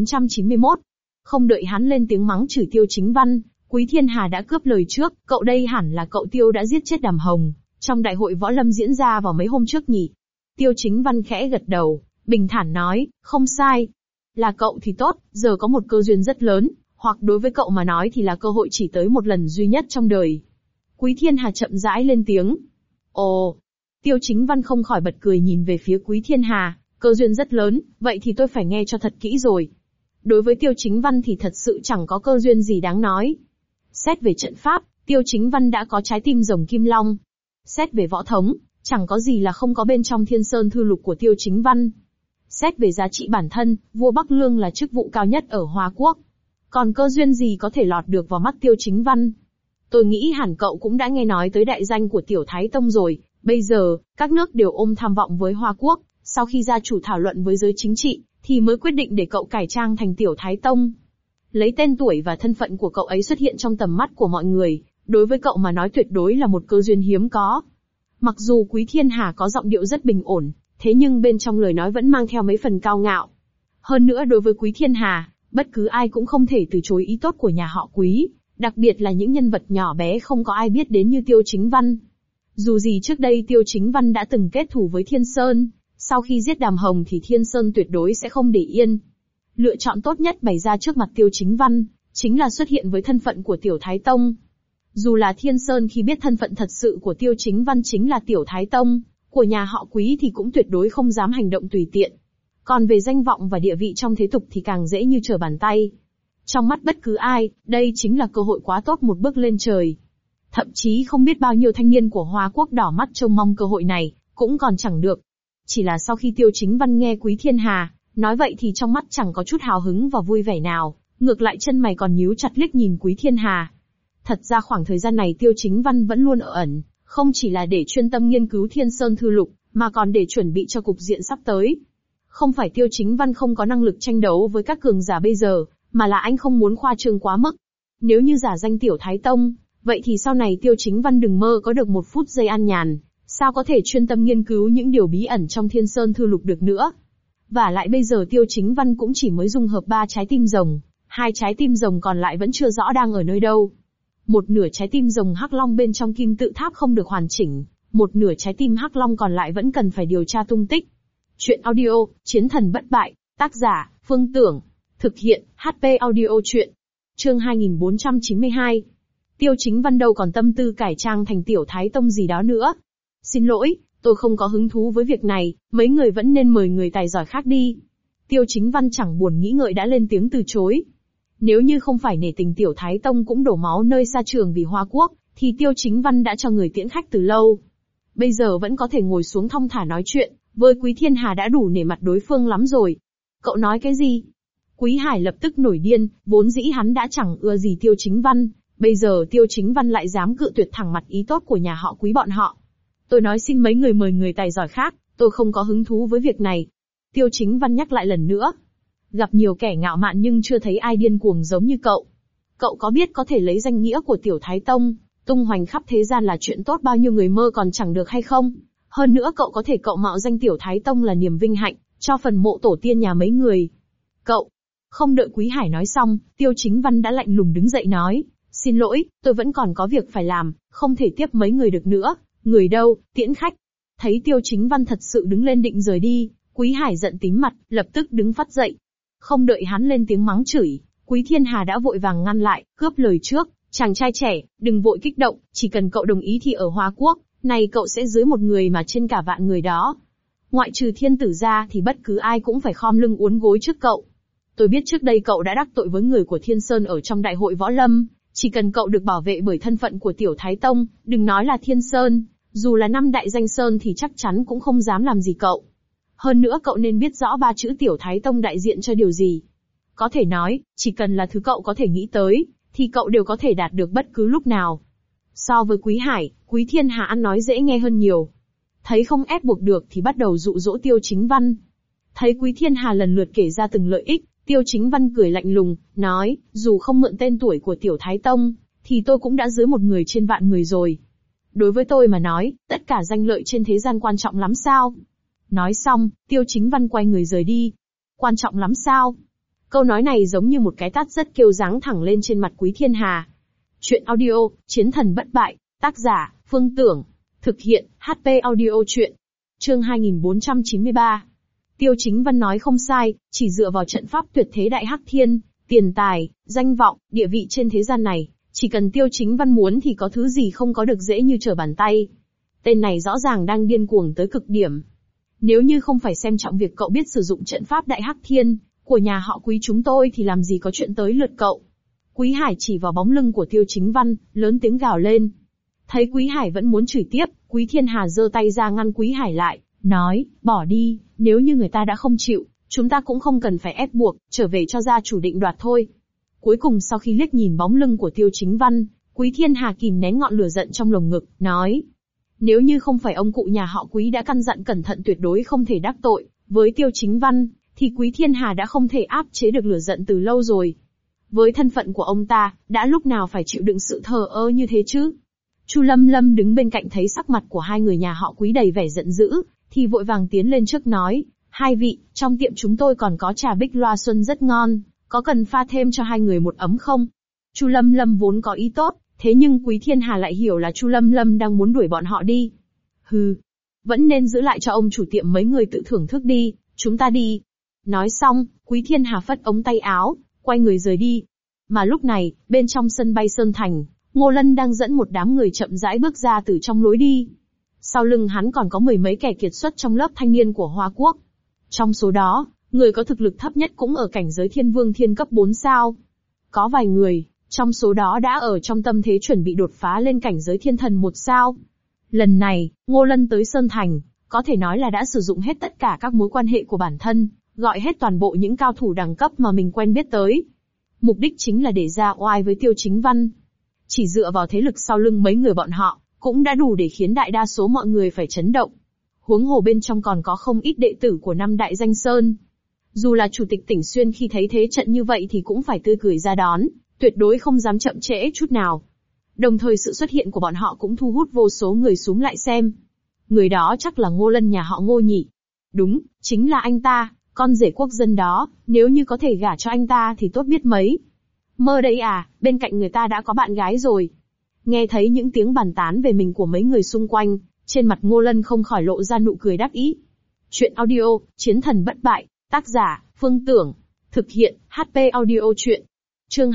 2491. Không đợi hắn lên tiếng mắng chửi Tiêu Chính Văn, Quý Thiên Hà đã cướp lời trước. Cậu đây hẳn là cậu Tiêu đã giết chết Đàm Hồng trong đại hội võ lâm diễn ra vào mấy hôm trước nhỉ? Tiêu Chính Văn khẽ gật đầu, bình thản nói, không sai. Là cậu thì tốt, giờ có một cơ duyên rất lớn, hoặc đối với cậu mà nói thì là cơ hội chỉ tới một lần duy nhất trong đời. Quý Thiên Hà chậm rãi lên tiếng. Ồ! Tiêu Chính Văn không khỏi bật cười nhìn về phía Quý Thiên Hà, cơ duyên rất lớn, vậy thì tôi phải nghe cho thật kỹ rồi. Đối với Tiêu Chính Văn thì thật sự chẳng có cơ duyên gì đáng nói. Xét về trận pháp, Tiêu Chính Văn đã có trái tim rồng kim long. Xét về võ thống, chẳng có gì là không có bên trong Thiên Sơn Thư Lục của Tiêu Chính Văn. Xét về giá trị bản thân, vua Bắc Lương là chức vụ cao nhất ở Hoa Quốc. Còn cơ duyên gì có thể lọt được vào mắt Tiêu Chính Văn? Tôi nghĩ hẳn cậu cũng đã nghe nói tới đại danh của Tiểu Thái Tông rồi. Bây giờ, các nước đều ôm tham vọng với Hoa Quốc. Sau khi gia chủ thảo luận với giới chính trị, thì mới quyết định để cậu cải trang thành Tiểu Thái Tông. Lấy tên tuổi và thân phận của cậu ấy xuất hiện trong tầm mắt của mọi người, đối với cậu mà nói tuyệt đối là một cơ duyên hiếm có. Mặc dù Quý Thiên Hà có giọng điệu rất bình ổn, thế nhưng bên trong lời nói vẫn mang theo mấy phần cao ngạo. Hơn nữa đối với Quý Thiên Hà, bất cứ ai cũng không thể từ chối ý tốt của nhà họ Quý, đặc biệt là những nhân vật nhỏ bé không có ai biết đến như Tiêu Chính Văn. Dù gì trước đây Tiêu Chính Văn đã từng kết thù với Thiên Sơn, sau khi giết Đàm Hồng thì Thiên Sơn tuyệt đối sẽ không để yên. Lựa chọn tốt nhất bày ra trước mặt Tiêu Chính Văn, chính là xuất hiện với thân phận của Tiểu Thái Tông. Dù là Thiên Sơn khi biết thân phận thật sự của Tiêu Chính Văn chính là Tiểu Thái Tông của nhà họ Quý thì cũng tuyệt đối không dám hành động tùy tiện. Còn về danh vọng và địa vị trong thế tục thì càng dễ như trở bàn tay. Trong mắt bất cứ ai, đây chính là cơ hội quá tốt một bước lên trời. Thậm chí không biết bao nhiêu thanh niên của Hoa Quốc đỏ mắt trông mong cơ hội này, cũng còn chẳng được. Chỉ là sau khi Tiêu Chính Văn nghe Quý Thiên Hà nói vậy thì trong mắt chẳng có chút hào hứng và vui vẻ nào, ngược lại chân mày còn nhíu chặt liếc nhìn Quý Thiên Hà. Thật ra khoảng thời gian này Tiêu Chính Văn vẫn luôn ở ẩn, không chỉ là để chuyên tâm nghiên cứu Thiên Sơn Thư Lục, mà còn để chuẩn bị cho cục diện sắp tới. Không phải Tiêu Chính Văn không có năng lực tranh đấu với các cường giả bây giờ, mà là anh không muốn khoa trương quá mức. Nếu như giả danh Tiểu Thái Tông, vậy thì sau này Tiêu Chính Văn đừng mơ có được một phút giây an nhàn, sao có thể chuyên tâm nghiên cứu những điều bí ẩn trong Thiên Sơn Thư Lục được nữa. Và lại bây giờ Tiêu Chính Văn cũng chỉ mới dung hợp 3 trái tim rồng, 2 trái tim rồng còn lại vẫn chưa rõ đang ở nơi đâu. Một nửa trái tim rồng Hắc Long bên trong Kim Tự Tháp không được hoàn chỉnh, một nửa trái tim Hắc Long còn lại vẫn cần phải điều tra tung tích. Chuyện audio, Chiến thần bất bại. Tác giả, Phương Tưởng. Thực hiện, HP Audio Chuyện. Chương 2492. Tiêu Chính Văn đâu còn tâm tư cải trang thành tiểu thái tông gì đó nữa. Xin lỗi, tôi không có hứng thú với việc này, mấy người vẫn nên mời người tài giỏi khác đi. Tiêu Chính Văn chẳng buồn nghĩ ngợi đã lên tiếng từ chối. Nếu như không phải nể tình tiểu thái tông cũng đổ máu nơi xa trường vì Hoa Quốc, thì Tiêu Chính Văn đã cho người tiễn khách từ lâu. Bây giờ vẫn có thể ngồi xuống thong thả nói chuyện, với Quý Thiên Hà đã đủ nể mặt đối phương lắm rồi. Cậu nói cái gì? Quý Hải lập tức nổi điên, vốn dĩ hắn đã chẳng ưa gì Tiêu Chính Văn, bây giờ Tiêu Chính Văn lại dám cự tuyệt thẳng mặt ý tốt của nhà họ Quý bọn họ. Tôi nói xin mấy người mời người tài giỏi khác, tôi không có hứng thú với việc này. Tiêu Chính Văn nhắc lại lần nữa. Gặp nhiều kẻ ngạo mạn nhưng chưa thấy ai điên cuồng giống như cậu. Cậu có biết có thể lấy danh nghĩa của Tiểu Thái Tông, tung hoành khắp thế gian là chuyện tốt bao nhiêu người mơ còn chẳng được hay không? Hơn nữa cậu có thể cậu mạo danh Tiểu Thái Tông là niềm vinh hạnh, cho phần mộ tổ tiên nhà mấy người. Cậu, không đợi Quý Hải nói xong, Tiêu Chính Văn đã lạnh lùng đứng dậy nói, xin lỗi, tôi vẫn còn có việc phải làm, không thể tiếp mấy người được nữa, người đâu, tiễn khách. Thấy Tiêu Chính Văn thật sự đứng lên định rời đi, Quý Hải giận tím mặt, lập tức đứng phắt dậy. Không đợi hắn lên tiếng mắng chửi, Quý Thiên Hà đã vội vàng ngăn lại, cướp lời trước, chàng trai trẻ, đừng vội kích động, chỉ cần cậu đồng ý thì ở Hoa Quốc, này cậu sẽ dưới một người mà trên cả vạn người đó. Ngoại trừ thiên tử ra thì bất cứ ai cũng phải khom lưng uốn gối trước cậu. Tôi biết trước đây cậu đã đắc tội với người của Thiên Sơn ở trong đại hội võ lâm, chỉ cần cậu được bảo vệ bởi thân phận của Tiểu Thái Tông, đừng nói là Thiên Sơn, dù là 5 đại danh sơn thì chắc chắn cũng không dám làm gì cậu. Hơn nữa cậu nên biết rõ 3 chữ Tiểu Thái Tông đại diện cho điều gì. Có thể nói, chỉ cần là thứ cậu có thể nghĩ tới, thì cậu đều có thể đạt được bất cứ lúc nào. So với Quý Hải, Quý Thiên Hà ăn nói dễ nghe hơn nhiều. Thấy không ép buộc được thì bắt đầu dụ dỗ Tiêu Chính Văn. Thấy Quý Thiên Hà lần lượt kể ra từng lợi ích, Tiêu Chính Văn cười lạnh lùng, nói, dù không mượn tên tuổi của Tiểu Thái Tông, thì tôi cũng đã dưới một người trên vạn người rồi. Đối với tôi mà nói, tất cả danh lợi trên thế gian quan trọng lắm sao? Nói xong, Tiêu Chính Văn quay người rời đi. Quan trọng lắm sao? Câu nói này giống như một cái tát rất kêu giáng thẳng lên trên mặt Quý Thiên Hà. Chuyện audio, Chiến thần bất bại, tác giả, Phương Tưởng. Thực hiện, HP Audio Chuyện. Chương 2493. Tiêu Chính Văn nói không sai, chỉ dựa vào trận pháp tuyệt thế đại hắc thiên, tiền tài, danh vọng, địa vị trên thế gian này, chỉ cần Tiêu Chính Văn muốn thì có thứ gì không có được dễ như trở bàn tay. Tên này rõ ràng đang điên cuồng tới cực điểm. Nếu như không phải xem trọng việc cậu biết sử dụng trận pháp đại hắc thiên của nhà họ Quý chúng tôi thì làm gì có chuyện tới lượt cậu. Quý Hải chỉ vào bóng lưng của Tiêu Chính Văn, lớn tiếng gào lên. Thấy Quý Hải vẫn muốn chửi tiếp, Quý Thiên Hà giơ tay ra ngăn Quý Hải lại, nói, bỏ đi, nếu như người ta đã không chịu, chúng ta cũng không cần phải ép buộc, trở về cho gia chủ định đoạt thôi. Cuối cùng sau khi liếc nhìn bóng lưng của Tiêu Chính Văn, Quý Thiên Hà kìm nén ngọn lửa giận trong lồng ngực, nói. Nếu như không phải ông cụ nhà họ Quý đã căn dặn cẩn thận tuyệt đối không thể đắc tội với Tiêu Chính Văn, thì Quý Thiên Hà đã không thể áp chế được lửa giận từ lâu rồi. Với thân phận của ông ta, đã lúc nào phải chịu đựng sự thờ ơ như thế chứ? Chu Lâm Lâm đứng bên cạnh thấy sắc mặt của hai người nhà họ Quý đầy vẻ giận dữ, thì vội vàng tiến lên trước nói, hai vị, trong tiệm chúng tôi còn có trà bích loa xuân rất ngon, có cần pha thêm cho hai người một ấm không? Chu Lâm Lâm vốn có ý tốt, thế nhưng Quý Thiên Hà lại hiểu là Chu Lâm Lâm đang muốn đuổi bọn họ đi. Hừ, vẫn nên giữ lại cho ông chủ tiệm mấy người tự thưởng thức đi, chúng ta đi. Nói xong, Quý Thiên Hà phất ống tay áo, quay người rời đi. Mà lúc này, bên trong sân bay Sơn Thành, Ngô Lân đang dẫn một đám người chậm rãi bước ra từ trong lối đi. Sau lưng hắn còn có 10 mấy kẻ kiệt xuất trong lớp thanh niên của Hoa Quốc. Trong số đó, người có thực lực thấp nhất cũng ở cảnh giới thiên vương thiên cấp 4 sao. Có vài người, trong số đó đã ở trong tâm thế chuẩn bị đột phá lên cảnh giới thiên thần 1 sao. Lần này, Ngô Lân tới Sơn Thành, có thể nói là đã sử dụng hết tất cả các mối quan hệ của bản thân, gọi hết toàn bộ những cao thủ đẳng cấp mà mình quen biết tới. Mục đích chính là để ra oai với Tiêu Chính Văn. Chỉ dựa vào thế lực sau lưng mấy người bọn họ, cũng đã đủ để khiến đại đa số mọi người phải chấn động. Huống hồ bên trong còn có không ít đệ tử của 5 đại danh sơn. Dù là chủ tịch tỉnh Xuyên khi thấy thế trận như vậy thì cũng phải tươi cười ra đón, tuyệt đối không dám chậm trễ chút nào. Đồng thời sự xuất hiện của bọn họ cũng thu hút vô số người xúm lại xem. Người đó chắc là Ngô Lân nhà họ Ngô nhỉ? Đúng, chính là anh ta, con rể quốc dân đó, nếu như có thể gả cho anh ta thì tốt biết mấy. Mơ đấy à, bên cạnh người ta đã có bạn gái rồi. Nghe thấy những tiếng bàn tán về mình của mấy người xung quanh, trên mặt Ngô Lân không khỏi lộ ra nụ cười đắc ý. Chuyện audio, Chiến thần bất bại, Tác giả, Phương Tưởng. Thực hiện, HP Audio Chuyện. Chương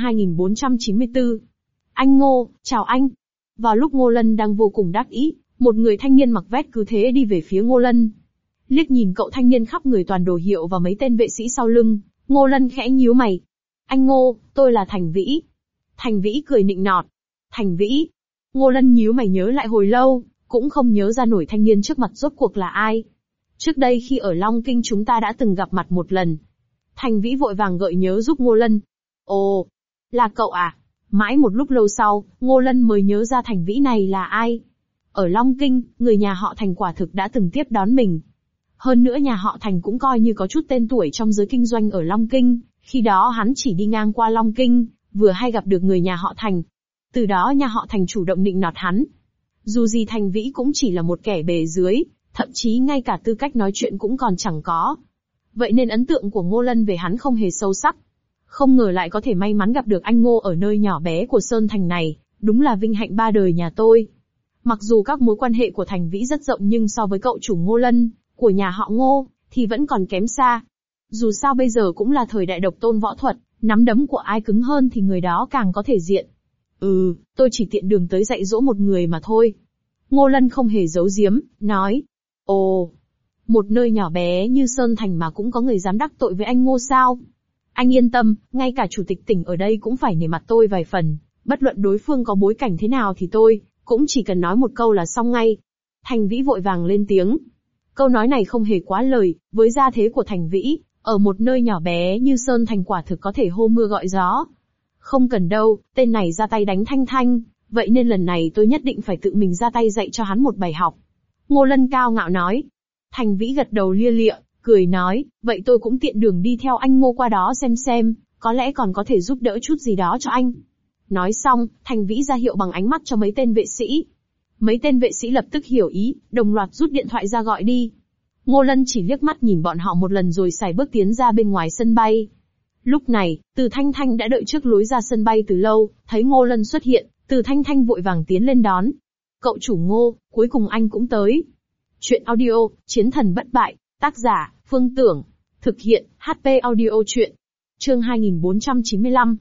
2494. Anh Ngô, chào anh. Vào lúc Ngô Lân đang vô cùng đắc ý, một người thanh niên mặc vest cứ thế đi về phía Ngô Lân. Liếc nhìn cậu thanh niên khắp người toàn đồ hiệu và mấy tên vệ sĩ sau lưng, Ngô Lân khẽ nhíu mày. Anh Ngô, tôi là Thành Vĩ. Thành Vĩ cười nịnh nọt. Thành Vĩ. Ngô Lân nhíu mày nhớ lại hồi lâu, cũng không nhớ ra nổi thanh niên trước mặt rốt cuộc là ai. Trước đây khi ở Long Kinh chúng ta đã từng gặp mặt một lần. Thành Vĩ vội vàng gợi nhớ giúp Ngô Lân. Ồ, là cậu à? Mãi một lúc lâu sau, Ngô Lân mới nhớ ra Thành Vĩ này là ai. Ở Long Kinh, người nhà họ Thành quả thực đã từng tiếp đón mình. Hơn nữa nhà họ Thành cũng coi như có chút tên tuổi trong giới kinh doanh ở Long Kinh, khi đó hắn chỉ đi ngang qua Long Kinh, vừa hay gặp được người nhà họ Thành. Từ đó nhà họ Thành chủ động nịnh nọt hắn. Dù gì Thành Vĩ cũng chỉ là một kẻ bề dưới, thậm chí ngay cả tư cách nói chuyện cũng còn chẳng có. Vậy nên ấn tượng của Ngô Lân về hắn không hề sâu sắc. Không ngờ lại có thể may mắn gặp được anh Ngô ở nơi nhỏ bé của Sơn Thành này, đúng là vinh hạnh ba đời nhà tôi. Mặc dù các mối quan hệ của Thành Vĩ rất rộng nhưng so với cậu chủ Ngô Lân, của nhà họ Ngô, thì vẫn còn kém xa. Dù sao bây giờ cũng là thời đại độc tôn võ thuật, nắm đấm của ai cứng hơn thì người đó càng có thể diện. Tôi chỉ tiện đường tới dạy dỗ một người mà thôi. Ngô Lân không hề giấu giếm, nói. Ồ, một nơi nhỏ bé như Sơn Thành mà cũng có người dám đắc tội với anh Ngô sao? Anh yên tâm, ngay cả chủ tịch tỉnh ở đây cũng phải nể mặt tôi vài phần, bất luận đối phương có bối cảnh thế nào thì tôi cũng chỉ cần nói một câu là xong ngay. Thành Vĩ vội vàng lên tiếng. Câu nói này không hề quá lời, với gia thế của Thành Vĩ, ở một nơi nhỏ bé như Sơn Thành quả thực có thể hô mưa gọi gió. Không cần đâu, tên này ra tay đánh Thanh Thanh, vậy nên lần này tôi nhất định phải tự mình ra tay dạy cho hắn một bài học. Ngô Lân cao ngạo nói. Thành Vĩ gật đầu lia lịa, cười nói, vậy tôi cũng tiện đường đi theo anh Ngô qua đó xem, có lẽ còn có thể giúp đỡ chút gì đó cho anh. Nói xong, Thành Vĩ ra hiệu bằng ánh mắt cho mấy tên vệ sĩ. Mấy tên vệ sĩ lập tức hiểu ý, đồng loạt rút điện thoại ra gọi đi. Ngô Lân chỉ liếc mắt nhìn bọn họ một lần rồi sải bước tiến ra bên ngoài sân bay. Lúc này, Từ Thanh Thanh đã đợi trước lối ra sân bay từ lâu, thấy Ngô Lân xuất hiện, Từ Thanh Thanh vội vàng tiến lên đón. Cậu chủ Ngô, cuối cùng anh cũng tới. Chuyện audio, Chiến thần bất bại, tác giả, Phương Tưởng. Thực hiện, HP Audio Chuyện. Chương 2495.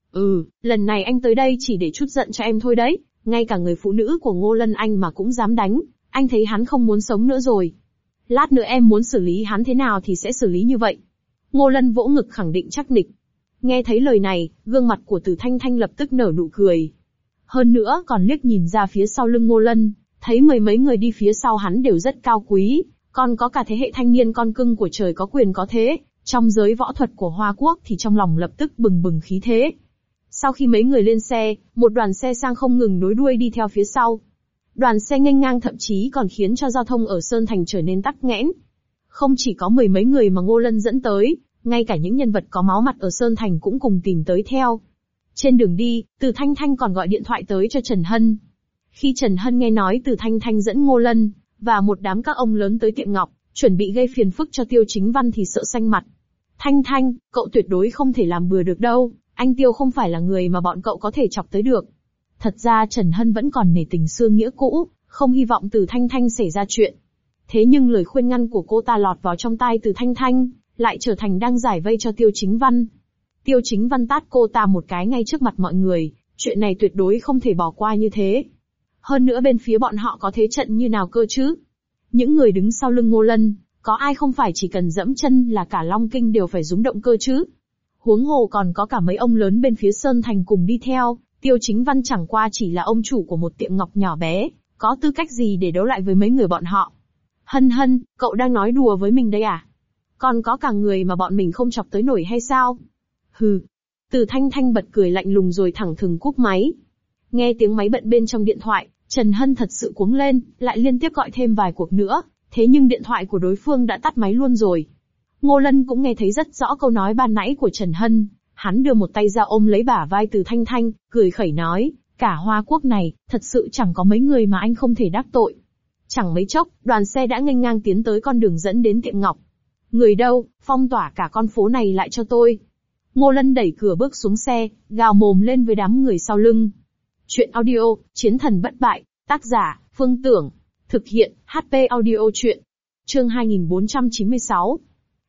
Lần này anh tới đây chỉ để trút giận cho em thôi đấy, ngay cả người phụ nữ của Ngô Lân anh mà cũng dám đánh, anh thấy hắn không muốn sống nữa rồi. Lát nữa em muốn xử lý hắn thế nào thì sẽ xử lý như vậy. Ngô Lân vỗ ngực khẳng định chắc nịch. Nghe thấy lời này, gương mặt của Từ Thanh Thanh lập tức nở nụ cười. Hơn nữa còn liếc nhìn ra phía sau lưng Ngô Lân, thấy mười mấy người đi phía sau hắn đều rất cao quý, còn có cả thế hệ thanh niên con cưng của trời có quyền có thế, trong giới võ thuật của Hoa Quốc thì trong lòng lập tức bừng bừng khí thế. Sau khi mấy người lên xe, một đoàn xe sang không ngừng nối đuôi đi theo phía sau. Đoàn xe nghênh ngang thậm chí còn khiến cho giao thông ở Sơn Thành trở nên tắc nghẽn. Không chỉ có mười mấy người mà Ngô Lân dẫn tới, ngay cả những nhân vật có máu mặt ở Sơn Thành cũng cùng tìm tới theo. Trên đường đi, Từ Thanh Thanh còn gọi điện thoại tới cho Trần Hân. Khi Trần Hân nghe nói Từ Thanh Thanh dẫn Ngô Lân và một đám các ông lớn tới tiệm ngọc, chuẩn bị gây phiền phức cho Tiêu Chính Văn thì sợ xanh mặt. Thanh Thanh, cậu tuyệt đối không thể làm bừa được đâu, anh Tiêu không phải là người mà bọn cậu có thể chọc tới được. Thật ra Trần Hân vẫn còn nể tình xưa nghĩa cũ, không hy vọng Từ Thanh Thanh xảy ra chuyện. Thế nhưng lời khuyên ngăn của cô ta lọt vào trong tai Từ Thanh Thanh, lại trở thành đang giải vây cho Tiêu Chính Văn. Tiêu Chính Văn tát cô ta một cái ngay trước mặt mọi người, chuyện này tuyệt đối không thể bỏ qua như thế. Hơn nữa bên phía bọn họ có thế trận như nào cơ chứ? Những người đứng sau lưng Ngô Lân, có ai không phải chỉ cần dẫm chân là cả Long Kinh đều phải rúng động cơ chứ? Huống hồ còn có cả mấy ông lớn bên phía Sơn Thành cùng đi theo, Tiêu Chính Văn chẳng qua chỉ là ông chủ của một tiệm ngọc nhỏ bé, có tư cách gì để đấu lại với mấy người bọn họ? Hân Hân, cậu đang nói đùa với mình đây à? Còn có cả người mà bọn mình không chọc tới nổi hay sao? Hừ. Từ Thanh Thanh bật cười lạnh lùng rồi thẳng thừng cúp máy. Nghe tiếng máy bận bên trong điện thoại, Trần Hân thật sự cuống lên, lại liên tiếp gọi thêm vài cuộc nữa, thế nhưng điện thoại của đối phương đã tắt máy luôn rồi. Ngô Lân cũng nghe thấy rất rõ câu nói ban nãy của Trần Hân, hắn đưa một tay ra ôm lấy bả vai Từ Thanh Thanh, cười khẩy nói, cả Hoa Quốc này, thật sự chẳng có mấy người mà anh không thể đắc tội. Chẳng mấy chốc, đoàn xe đã nghênh ngang tiến tới con đường dẫn đến tiệm ngọc. Người đâu, phong tỏa cả con phố này lại cho tôi. Ngô Lân đẩy cửa bước xuống xe, gào mồm lên với đám người sau lưng. Chuyện audio, Chiến thần bất bại, tác giả, Phương Tưởng. Thực hiện, HP Audio Chuyện. Chương 2496.